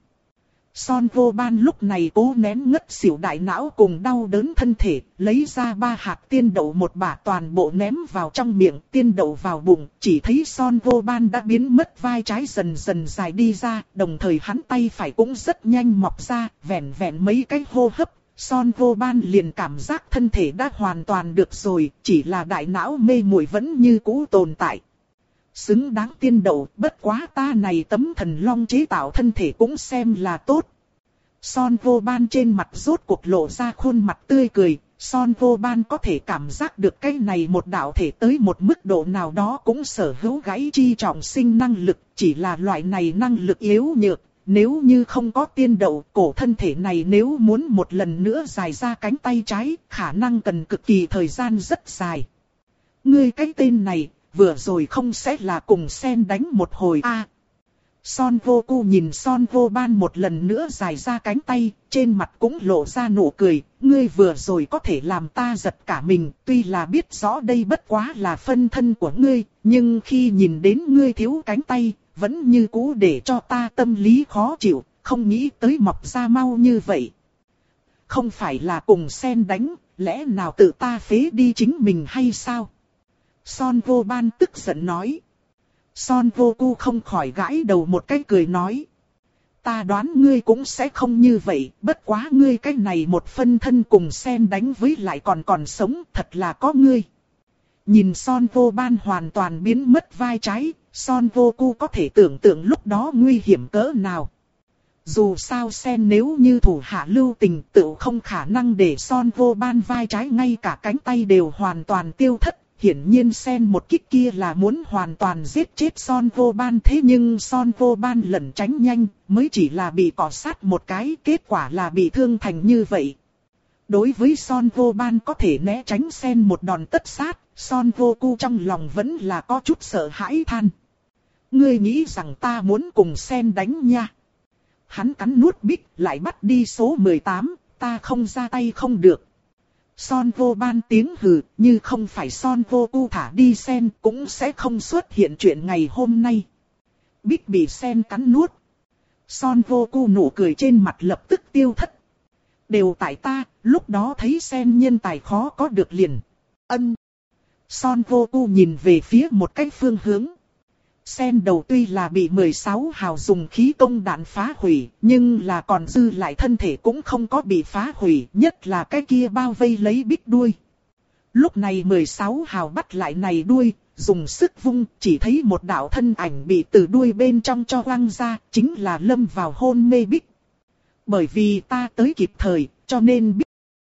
Son vô ban lúc này cố nén ngất xỉu đại não cùng đau đớn thân thể, lấy ra ba hạt tiên đậu một bả toàn bộ ném vào trong miệng, tiên đậu vào bụng, chỉ thấy Son vô ban đã biến mất, vai trái dần dần dài đi ra, đồng thời hắn tay phải cũng rất nhanh mọc ra, vẹn vẹn mấy cái hô hấp, Son vô ban liền cảm giác thân thể đã hoàn toàn được rồi, chỉ là đại não mê muội vẫn như cũ tồn tại. Xứng đáng tiên đậu, bất quá ta này tấm thần long chế tạo thân thể cũng xem là tốt. Son vô ban trên mặt rốt cuộc lộ ra khuôn mặt tươi cười, Son vô ban có thể cảm giác được cái này một đạo thể tới một mức độ nào đó cũng sở hữu gãy chi trọng sinh năng lực, chỉ là loại này năng lực yếu nhược, nếu như không có tiên đậu, cổ thân thể này nếu muốn một lần nữa dài ra cánh tay trái, khả năng cần cực kỳ thời gian rất dài. Ngươi cái tên này, vừa rồi không sẽ là cùng sen đánh một hồi a? À, Son vô cu nhìn Son vô ban một lần nữa dài ra cánh tay, trên mặt cũng lộ ra nụ cười, ngươi vừa rồi có thể làm ta giật cả mình, tuy là biết rõ đây bất quá là phân thân của ngươi, nhưng khi nhìn đến ngươi thiếu cánh tay, vẫn như cũ để cho ta tâm lý khó chịu, không nghĩ tới mọc ra mau như vậy. Không phải là cùng sen đánh, lẽ nào tự ta phế đi chính mình hay sao? Son vô ban tức giận nói. Son vô cu không khỏi gãi đầu một cái cười nói. Ta đoán ngươi cũng sẽ không như vậy, bất quá ngươi cái này một phân thân cùng sen đánh với lại còn còn sống, thật là có ngươi. Nhìn Son vô ban hoàn toàn biến mất vai trái, Son vô cu có thể tưởng tượng lúc đó nguy hiểm cỡ nào. Dù sao sen nếu như thủ hạ lưu tình tự không khả năng để Son vô ban vai trái ngay cả cánh tay đều hoàn toàn tiêu thất. hiển nhiên Sen một kích kia là muốn hoàn toàn giết chết Son Vô Ban, thế nhưng Son Vô Ban lẩn tránh nhanh, mới chỉ là bị cọ sát một cái, kết quả là bị thương thành như vậy. Đối với Son Vô Ban có thể né tránh Sen một đòn tất sát, Son Vô Cu trong lòng vẫn là có chút sợ hãi than. Ngươi nghĩ rằng ta muốn cùng Sen đánh nha? Hắn cắn nuốt Bích, lại bắt đi số mười tám, ta không ra tay không được. Son Vô Ban tiếng hừ, như không phải Son Vô Cu thả đi Sen cũng sẽ không xuất hiện chuyện ngày hôm nay. Bích bị Sen cắn nuốt. Son Vô Cu nụ cười trên mặt lập tức tiêu thất. Đều tại ta, lúc đó thấy Sen nhân tài khó có được liền. Ân. Son Vô Cu nhìn về phía một cái phương hướng. Sen đầu tuy là bị mười sáu hào dùng khí công đạn phá hủy, nhưng là còn dư lại thân thể cũng không có bị phá hủy, nhất là cái kia bao vây lấy Bích đuôi. Lúc này mười sáu hào bắt lại này đuôi, dùng sức vung, chỉ thấy một đạo thân ảnh bị từ đuôi bên trong cho quăng ra, chính là lâm vào hôn mê Bích. Bởi vì ta tới kịp thời, cho nên Bích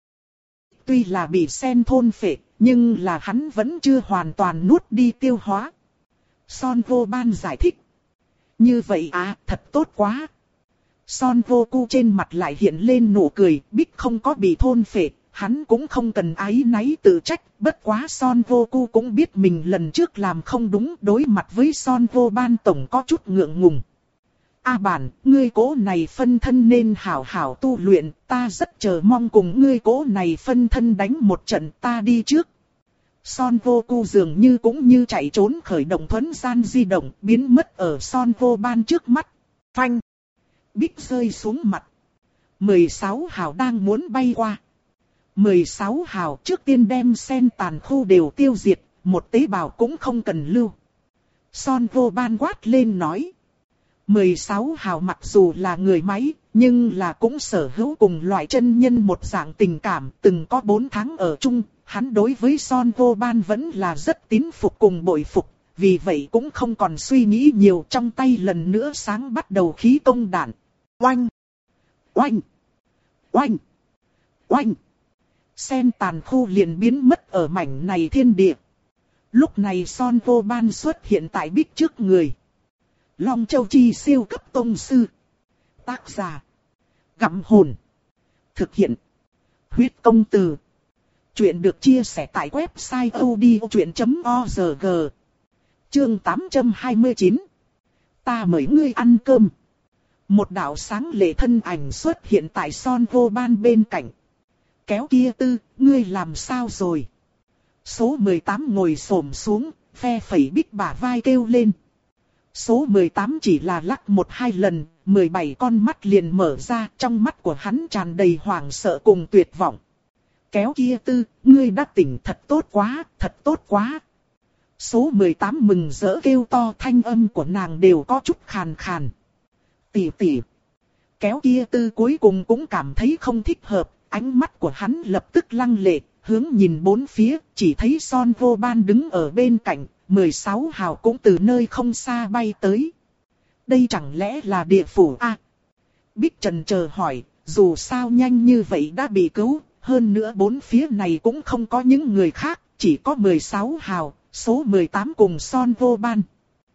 tuy là bị Sen thôn phệ, nhưng là hắn vẫn chưa hoàn toàn nuốt đi tiêu hóa. Son Vô Ban giải thích. Như vậy à, thật tốt quá. Son Vô Cu trên mặt lại hiện lên nụ cười, Bích không có bị thôn phệ, hắn cũng không cần áy náy tự trách, bất quá Son Vô Cu cũng biết mình lần trước làm không đúng, đối mặt với Son Vô Ban tổng có chút ngượng ngùng. A bản, ngươi cố này phân thân nên hảo hảo tu luyện, ta rất chờ mong cùng ngươi cố này phân thân đánh một trận, ta đi trước. Son Vô Cu dường như cũng như chạy trốn khởi động thuấn gian di động, biến mất ở Son Vô Ban trước mắt. Phanh! Bích rơi xuống mặt. mười sáu hào đang muốn bay qua. mười sáu hào trước tiên đem Sen tàn khu đều tiêu diệt, một tế bào cũng không cần lưu. Son Vô Ban quát lên nói. mười sáu hào mặc dù là người máy, nhưng là cũng sở hữu cùng loại chân nhân một dạng tình cảm, từng có bốn tháng ở chung. Hắn đối với Son Vô Ban vẫn là rất tín phục cùng bội phục, vì vậy cũng không còn suy nghĩ nhiều, trong tay lần nữa sáng bắt đầu khí công đạn. Oanh! Oanh! Oanh! Oanh! Sen tàn khu liền biến mất ở mảnh này thiên địa. Lúc này Son Vô Ban xuất hiện tại Bích trước người. Long Châu Chi siêu cấp tông sư. Tác giả. Gặm hồn. Thực hiện. Huyết công từ. Chuyện được chia sẻ tại website odchuyện chấm org. Chương tám trăm hai mươi chín. Ta mời ngươi ăn cơm. Một đạo sáng lệ thân ảnh xuất hiện tại Son Vô Ban bên cạnh. Kéo kia tư, ngươi làm sao rồi? Số mười tám ngồi xổm xuống, phe phẩy Bích bả vai kêu lên. Số mười tám chỉ là lắc một hai lần, mười bảy con mắt liền mở ra, trong mắt của hắn tràn đầy hoảng sợ cùng tuyệt vọng. Kéo kia tư, ngươi đã tỉnh, thật tốt quá, thật tốt quá. Số mười tám mừng rỡ kêu to, thanh âm của nàng đều có chút khàn khàn. Tỷ tỷ. Kéo kia tư cuối cùng cũng cảm thấy không thích hợp, ánh mắt của hắn lập tức lăng lệ, hướng nhìn bốn phía, chỉ thấy Son Vô Ban đứng ở bên cạnh, mười sáu hào cũng từ nơi không xa bay tới. Đây chẳng lẽ là địa phủ a? À, Bích trần chờ hỏi, dù sao nhanh như vậy đã bị cứu, hơn nữa bốn phía này cũng không có những người khác, chỉ có mười sáu hào, số mười tám cùng Son Vô Ban.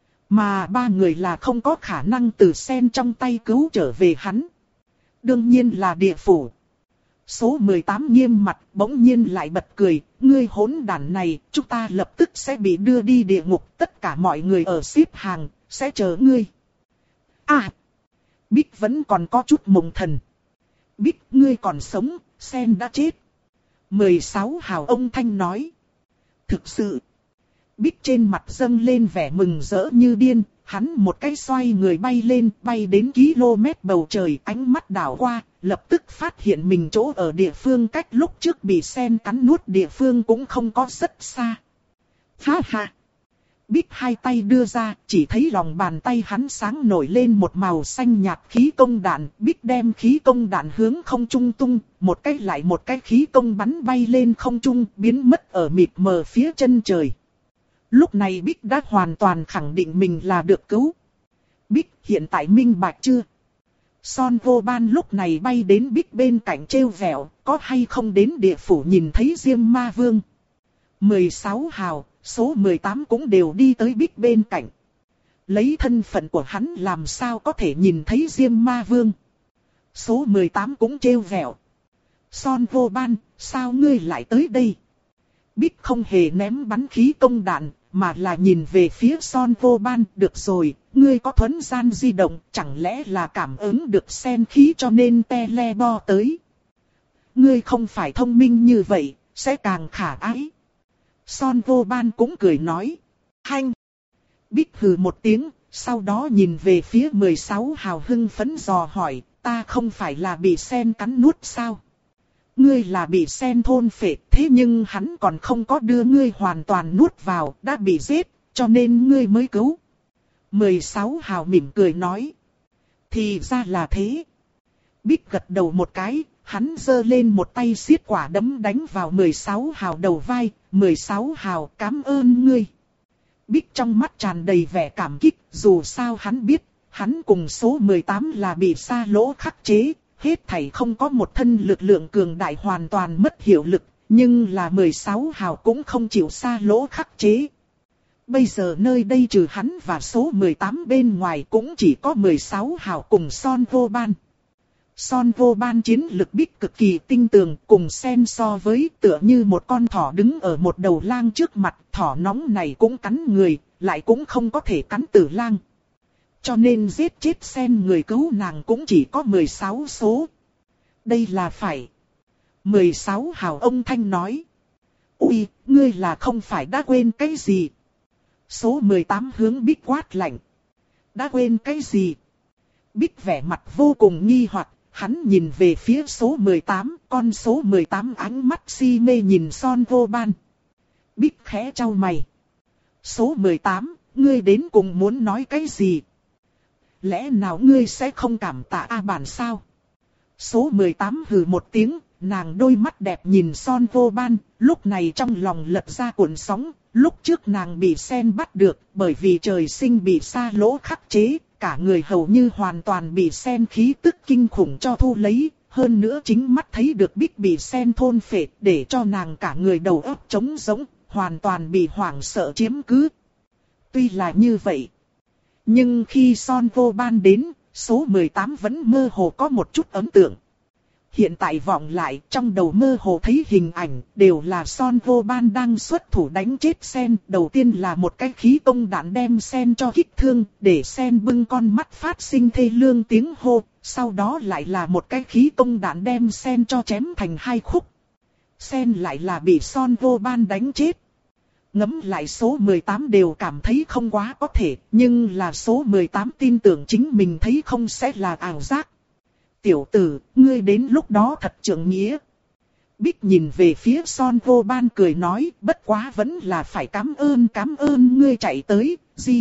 Mà ba người là không có khả năng từ Sen trong tay cứu trở về hắn. Đương nhiên là địa phủ. Số mười tám nghiêm mặt bỗng nhiên lại bật cười, ngươi hỗn đản này, chúng ta lập tức sẽ bị đưa đi địa ngục, tất cả mọi người ở xếp hàng, sẽ chờ ngươi. À! Bích vẫn còn có chút mộng thần. Bích, ngươi còn sống, Sen đã chết. mười sáu hào ông Thanh nói. Thực sự. Bích trên mặt dâng lên vẻ mừng rỡ như điên, hắn một cái xoay người bay lên, bay đến km bầu trời, ánh mắt đảo qua, lập tức phát hiện mình chỗ ở địa phương cách lúc trước bị Sen cắn nuốt địa phương cũng không có rất xa. Ha ha! Bích hai tay đưa ra, chỉ thấy lòng bàn tay hắn sáng nổi lên một màu xanh nhạt khí công đạn. Bích đem khí công đạn hướng không trung tung, một cái lại một cái khí công bắn bay lên không trung, biến mất ở mịt mờ phía chân trời. Lúc này Bích đã hoàn toàn khẳng định mình là được cứu. Bích hiện tại minh bạch chưa? Son Vô Ban lúc này bay đến Bích bên cạnh trêu vẹo, có hay không đến địa phủ nhìn thấy Diêm Ma Vương? mười sáu hào, số mười tám cũng đều đi tới Bích bên cạnh. Lấy thân phận của hắn làm sao có thể nhìn thấy Diêm Ma Vương. Số mười tám cũng trêu vẹo. Son Vô Ban, sao ngươi lại tới đây? Bích không hề ném bắn khí công đạn, mà là nhìn về phía Son Vô Ban. Được rồi, ngươi có thuấn gian di động, chẳng lẽ là cảm ứng được sen khí cho nên tele-bo tới. Ngươi không phải thông minh như vậy, sẽ càng khả ái. Son Vô Ban cũng cười nói. Hanh! Bích hừ một tiếng, sau đó nhìn về phía mười sáu hào hưng phấn dò hỏi, ta không phải là bị sen cắn nuốt sao? Ngươi là bị sen thôn phệ, thế nhưng hắn còn không có đưa ngươi hoàn toàn nuốt vào, đã bị giết, cho nên ngươi mới cứu. mười sáu hào mỉm cười nói. Thì ra là thế. Bích gật đầu một cái, hắn giơ lên một tay xiết quả đấm đánh vào mười sáu hào đầu vai, mười sáu hào cảm ơn ngươi. Bích trong mắt tràn đầy vẻ cảm kích, dù sao hắn biết, hắn cùng số mười tám là bị Sa Lỗ khắc chế, hết thảy không có một thân lực lượng cường đại hoàn toàn mất hiệu lực, nhưng là mười sáu hào cũng không chịu Sa Lỗ khắc chế. Bây giờ nơi đây trừ hắn và số mười tám bên ngoài cũng chỉ có mười sáu hào cùng Son Vô Ban. Son Vô Ban chiến lực Bích cực kỳ tinh tường, cùng sen so với tựa như một con thỏ đứng ở một đầu lang trước mặt, thỏ nóng này cũng cắn người, lại cũng không có thể cắn tử lang. Cho nên giết chết sen người cứu nàng cũng chỉ có mười sáu số. Đây là phải. mười sáu hào ông Thanh nói. Ui, ngươi là không phải đã quên cái gì? Số mười tám hướng Bích quát lạnh. Đã quên cái gì? Bích vẻ mặt vô cùng nghi hoặc. Hắn nhìn về phía số mười tám, con số mười tám ánh mắt si mê nhìn Son Vô Ban. Bích khẽ chau mày. Số mười tám, ngươi đến cùng muốn nói cái gì? Lẽ nào ngươi sẽ không cảm tạ A Bản sao? Số mười tám hừ một tiếng, nàng đôi mắt đẹp nhìn Son Vô Ban, lúc này trong lòng lật ra cuộn sóng. Lúc trước nàng bị sen bắt được, bởi vì trời sinh bị Sa Lỗ khắc chế. Cả người hầu như hoàn toàn bị sen khí tức kinh khủng cho thu lấy, hơn nữa chính mắt thấy được Bích bị sen thôn phệ, để cho nàng cả người đầu óc trống rỗng, hoàn toàn bị hoảng sợ chiếm cứ. Tuy là như vậy, nhưng khi Son Vô Ban đến, số mười tám vẫn mơ hồ có một chút ấn tượng. Hiện tại vọng lại, trong đầu mơ hồ thấy hình ảnh, đều là Son Vô Ban đang xuất thủ đánh chết sen. Đầu tiên là một cái khí công đạn đem sen cho kích thương, để sen bưng con mắt phát sinh thê lương tiếng hô. Sau đó lại là một cái khí công đạn đem sen cho chém thành hai khúc. Sen lại là bị Son Vô Ban đánh chết. Ngẫm lại số mười tám đều cảm thấy không quá có thể, nhưng là số mười tám tin tưởng chính mình thấy không sẽ là ảo giác. Tiểu tử, ngươi đến lúc đó thật trượng nghĩa. Bích nhìn về phía Son Vô Ban cười nói, bất quá vẫn là phải cảm ơn cảm ơn ngươi chạy tới, gì?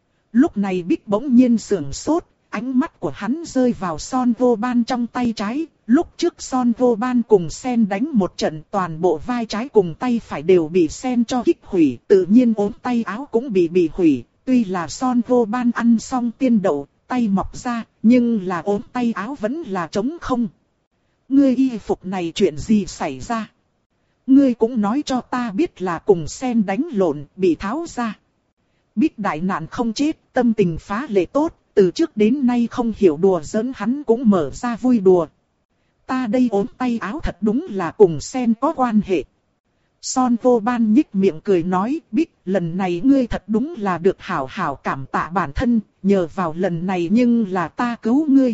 Lúc này Bích bỗng nhiên sưởng sốt, ánh mắt của hắn rơi vào Son Vô Ban trong tay trái. Lúc trước Son Vô Ban cùng sen đánh một trận, toàn bộ vai trái cùng tay phải đều bị sen cho kích hủy, tự nhiên ốm tay áo cũng bị bị hủy. Tuy là Son Vô Ban ăn xong tiên đậu, tay mọc ra, nhưng là ốm tay áo vẫn là trống không. Ngươi y phục này chuyện gì xảy ra? Ngươi cũng nói cho ta biết là cùng sen đánh lộn, bị tháo ra. Bích đại nạn không chết, tâm tình phá lệ tốt, từ trước đến nay không hiểu đùa giỡn hắn cũng mở ra vui đùa. Ta đây ốm tay áo thật đúng là cùng sen có quan hệ. Son Vô Ban nhích miệng cười nói, Bích, lần này ngươi thật đúng là được hảo hảo cảm tạ bản thân, nhờ vào lần này nhưng là ta cứu ngươi.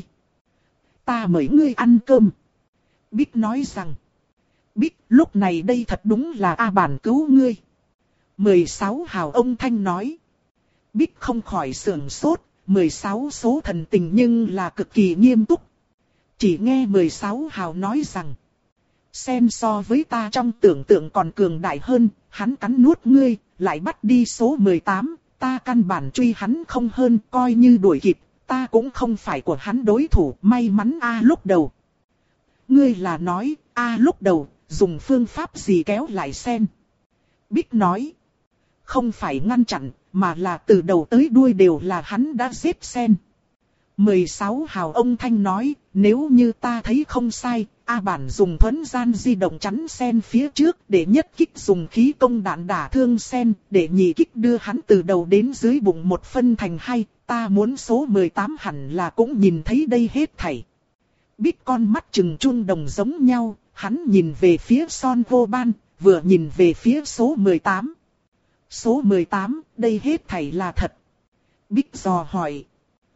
Ta mời ngươi ăn cơm. Bích nói rằng, Bích, lúc này đây thật đúng là A Bản cứu ngươi. mười sáu hào ông Thanh nói. Bích không khỏi sưởng sốt, mười sáu số thần tình nhưng là cực kỳ nghiêm túc. Chỉ nghe mười sáu hào nói rằng, sen so với ta trong tưởng tượng còn cường đại hơn, hắn cắn nuốt ngươi, lại bắt đi số mười tám, ta căn bản truy hắn không hơn, coi như đuổi kịp, ta cũng không phải của hắn đối thủ, may mắn a lúc đầu. Ngươi là nói, a lúc đầu, dùng phương pháp gì kéo lại sen? Bích nói, không phải ngăn chặn, mà là từ đầu tới đuôi đều là hắn đã giết sen. mười sáu hào ông Thanh nói, nếu như ta thấy không sai, A Bản dùng thuẫn gian di động chắn Sen phía trước để nhất kích dùng khí công đạn đả thương Sen, để nhị kích đưa hắn từ đầu đến dưới bụng một phân thành hai, ta muốn số mười tám hẳn là cũng nhìn thấy đây hết thảy. Bích con mắt trừng chuông đồng giống nhau, hắn nhìn về phía Son Vô Ban, vừa nhìn về phía số mười tám. Số mười tám, đây hết thảy là thật. Bích dò hỏi.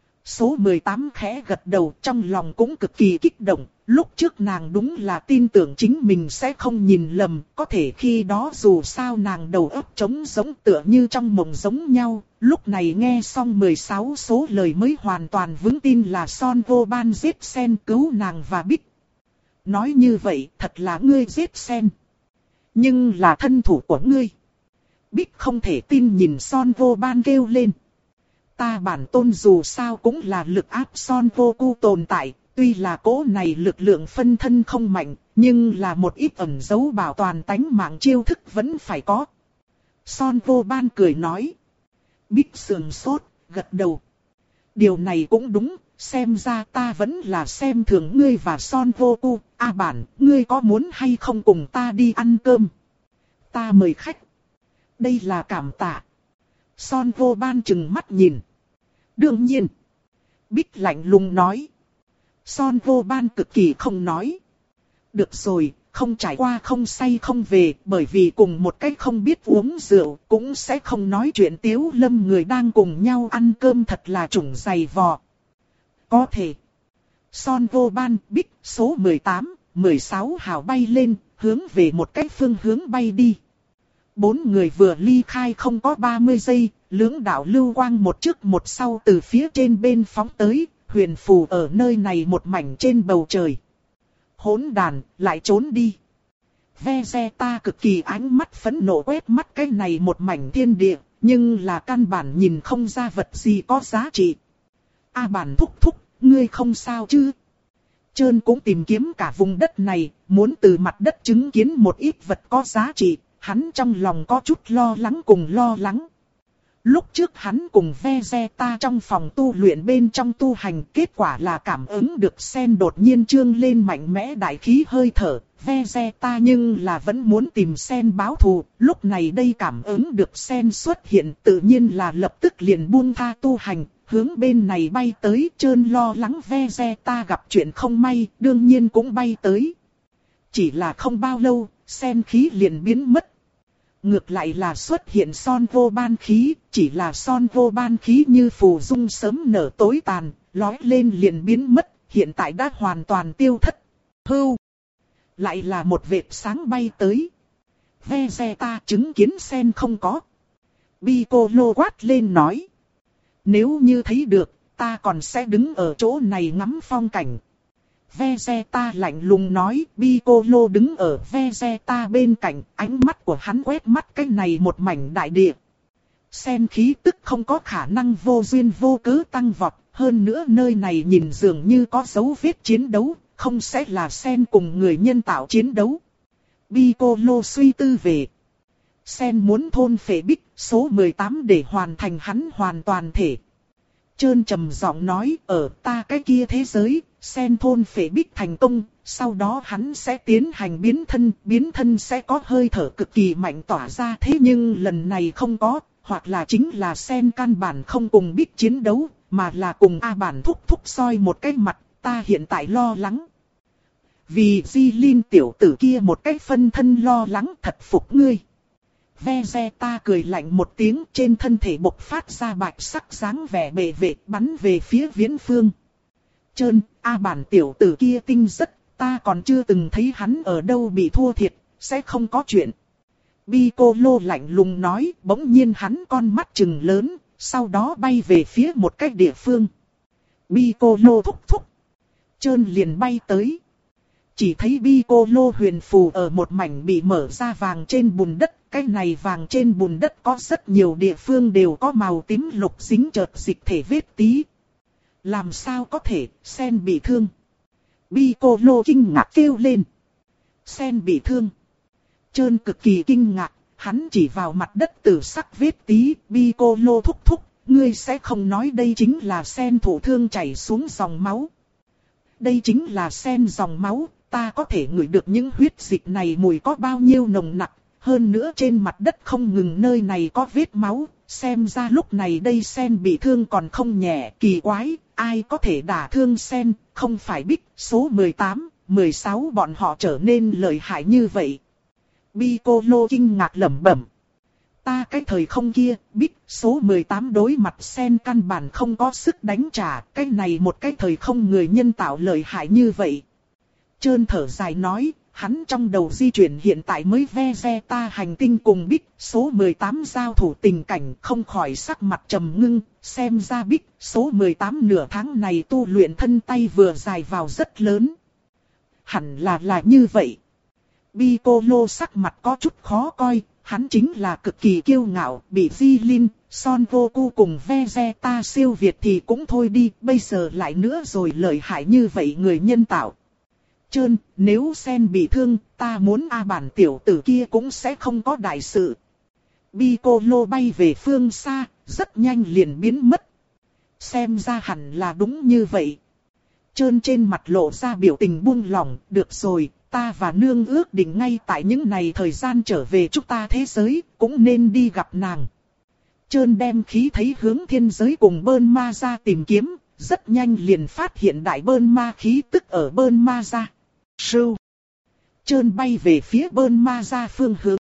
Số mười tám khẽ gật đầu, trong lòng cũng cực kỳ kích động. Lúc trước nàng đúng là tin tưởng chính mình sẽ không nhìn lầm, có thể khi đó dù sao nàng đầu óc trống giống tựa như trong mộng giống nhau. Lúc này nghe xong mười sáu số lời mới hoàn toàn vững tin là Son Vô Ban giết Sen cứu nàng và Bích. Nói như vậy thật là ngươi giết Sen. Nhưng là thân thủ của ngươi. Bích không thể tin nhìn Son Vô Ban kêu lên. Ta bản tôn dù sao cũng là lực áp Son Vô Cu tồn tại, tuy là cỗ này lực lượng phân thân không mạnh, nhưng là một ít ẩn dấu bảo toàn tánh mạng chiêu thức vẫn phải có. Son Vô Ban cười nói. Bích sườn sốt, gật đầu. Điều này cũng đúng, xem ra ta vẫn là xem thường ngươi và Son Vô Cu. A Bản, ngươi có muốn hay không cùng ta đi ăn cơm? Ta mời khách. Đây là cảm tạ. Son Vô Ban chừng mắt nhìn. Đương nhiên. Bích lạnh lùng nói. Son Vô Ban cực kỳ không nói. Được rồi, không trải qua không say không về, bởi vì cùng một cách không biết uống rượu, cũng sẽ không nói chuyện tiếu lâm người đang cùng nhau ăn cơm thật là chủng dày vò. Có thể. Son Vô Ban, Bích, số mười tám, mười sáu hào bay lên, hướng về một cách phương hướng bay đi. Bốn người vừa ly khai không có ba mươi giây, lưỡng đạo lưu quang một trước một sau từ phía trên bên phóng tới, huyền phù ở nơi này một mảnh trên bầu trời. Hỗn đàn, lại trốn đi. Vegeta cực kỳ ánh mắt phẫn nộ quét mắt cái này một mảnh thiên địa, nhưng là căn bản nhìn không ra vật gì có giá trị. A Bản thúc thúc, ngươi không sao chứ? Trơn cũng tìm kiếm cả vùng đất này, muốn từ mặt đất chứng kiến một ít vật có giá trị. Hắn trong lòng có chút lo lắng cùng lo lắng. Lúc trước hắn cùng Vegeta trong phòng tu luyện bên trong tu hành, kết quả là cảm ứng được Sen đột nhiên trương lên mạnh mẽ đại khí hơi thở. Vegeta nhưng là vẫn muốn tìm Sen báo thù, lúc này đây cảm ứng được Sen xuất hiện tự nhiên là lập tức liền buông tha tu hành, hướng bên này bay tới. Trơn lo lắng Vegeta gặp chuyện không may, đương nhiên cũng bay tới. Chỉ là không bao lâu, Sen khí liền biến mất. Ngược lại là xuất hiện Son Vô Ban khí, chỉ là Son Vô Ban khí như phù dung sớm nở tối tàn, lói lên liền biến mất, hiện tại đã hoàn toàn tiêu thất. Hưu! Lại là một vệt sáng bay tới. Vegeta chứng kiến Sen không có. Piccolo quát lên nói. Nếu như thấy được, ta còn sẽ đứng ở chỗ này ngắm phong cảnh. Vegeta lạnh lùng nói. Piccolo đứng ở Vegeta bên cạnh, ánh mắt của hắn quét mắt cái này một mảnh đại địa. Sen khí tức không có khả năng vô duyên vô cớ tăng vọt, hơn nữa nơi này nhìn dường như có dấu vết chiến đấu, không sẽ là Sen cùng người nhân tạo chiến đấu. Piccolo suy tư về. Sen muốn thôn phệ Bích số mười tám để hoàn thành hắn hoàn toàn thể. Trơn trầm giọng nói, ở ta cái kia thế giới, Sen thôn phệ Bích thành công, sau đó hắn sẽ tiến hành biến thân, biến thân sẽ có hơi thở cực kỳ mạnh tỏa ra, thế nhưng lần này không có, hoặc là chính là Sen căn bản không cùng Bích chiến đấu, mà là cùng A Bản thúc thúc soi một cái mặt, ta hiện tại lo lắng. Vì Di Linh tiểu tử kia một cái phân thân lo lắng, thật phục ngươi. Vegeta cười lạnh một tiếng, trên thân thể bộc phát ra bạch sắc dáng vẻ bệ vệ, bắn về phía Viễn Phương. Trơn, A Bản tiểu tử kia tinh rất, ta còn chưa từng thấy hắn ở đâu bị thua thiệt, sẽ không có chuyện. Piccolo lạnh lùng nói, bỗng nhiên hắn con mắt trừng lớn, sau đó bay về phía một cái địa phương. Piccolo thúc thúc. Trơn liền bay tới. Chỉ thấy Piccolo huyền phù ở một mảnh bị mở ra vàng trên bùn đất. Cái này vàng trên bùn đất có rất nhiều địa phương đều có màu tím lục dính chợt dịch thể vết tí. Làm sao có thể, Sen bị thương. Piccolo kinh ngạc kêu lên. Sen bị thương. Trơn cực kỳ kinh ngạc, hắn chỉ vào mặt đất tử sắc vết tí. Piccolo thúc thúc, ngươi sẽ không nói đây chính là Sen thụ thương chảy xuống dòng máu. Đây chính là Sen dòng máu, ta có thể ngửi được những huyết dịch này mùi có bao nhiêu nồng nặc, hơn nữa trên mặt đất không ngừng nơi này có vết máu, xem ra lúc này đây Sen bị thương còn không nhẹ, kỳ quái, ai có thể đả thương Sen, không phải Bích, số mười tám, mười sáu bọn họ trở nên lợi hại như vậy. Piccolo kinh ngạc lẩm bẩm. Ta cái thời không kia, Bích, số mười tám đối mặt Sen căn bản không có sức đánh trả, cái này một cái thời không người nhân tạo lợi hại như vậy. Trơn thở dài nói, hắn trong đầu di chuyển hiện tại mới Vegeta hành tinh cùng Bích, số mười tám giao thủ tình cảnh không khỏi sắc mặt trầm ngưng, xem ra Bích, số mười tám nửa tháng này tu luyện thân tay vừa dài vào rất lớn. Hẳn là là như vậy. Piccolo sắc mặt có chút khó coi, hắn chính là cực kỳ kiêu ngạo, bị Jilin, Son Goku cùng Vegeta siêu việt thì cũng thôi đi, bây giờ lại nữa rồi lợi hại như vậy người nhân tạo. Trơn, nếu Sen bị thương, ta muốn A bản tiểu tử kia cũng sẽ không có đại sự. Piccolo bay về phương xa, rất nhanh liền biến mất. Xem ra hẳn là đúng như vậy. Trơn trên mặt lộ ra biểu tình buông lỏng, được rồi, ta và nương ước định ngay tại những này thời gian trở về chúng ta thế giới, cũng nên đi gặp nàng. Trơn đem khí thấy hướng thiên giới cùng Bơn Ma ra tìm kiếm, rất nhanh liền phát hiện đại Bơn Ma khí tức ở Bơn Ma ra. Sưu. Trơn bay về phía Bơn Ma ra phương hướng.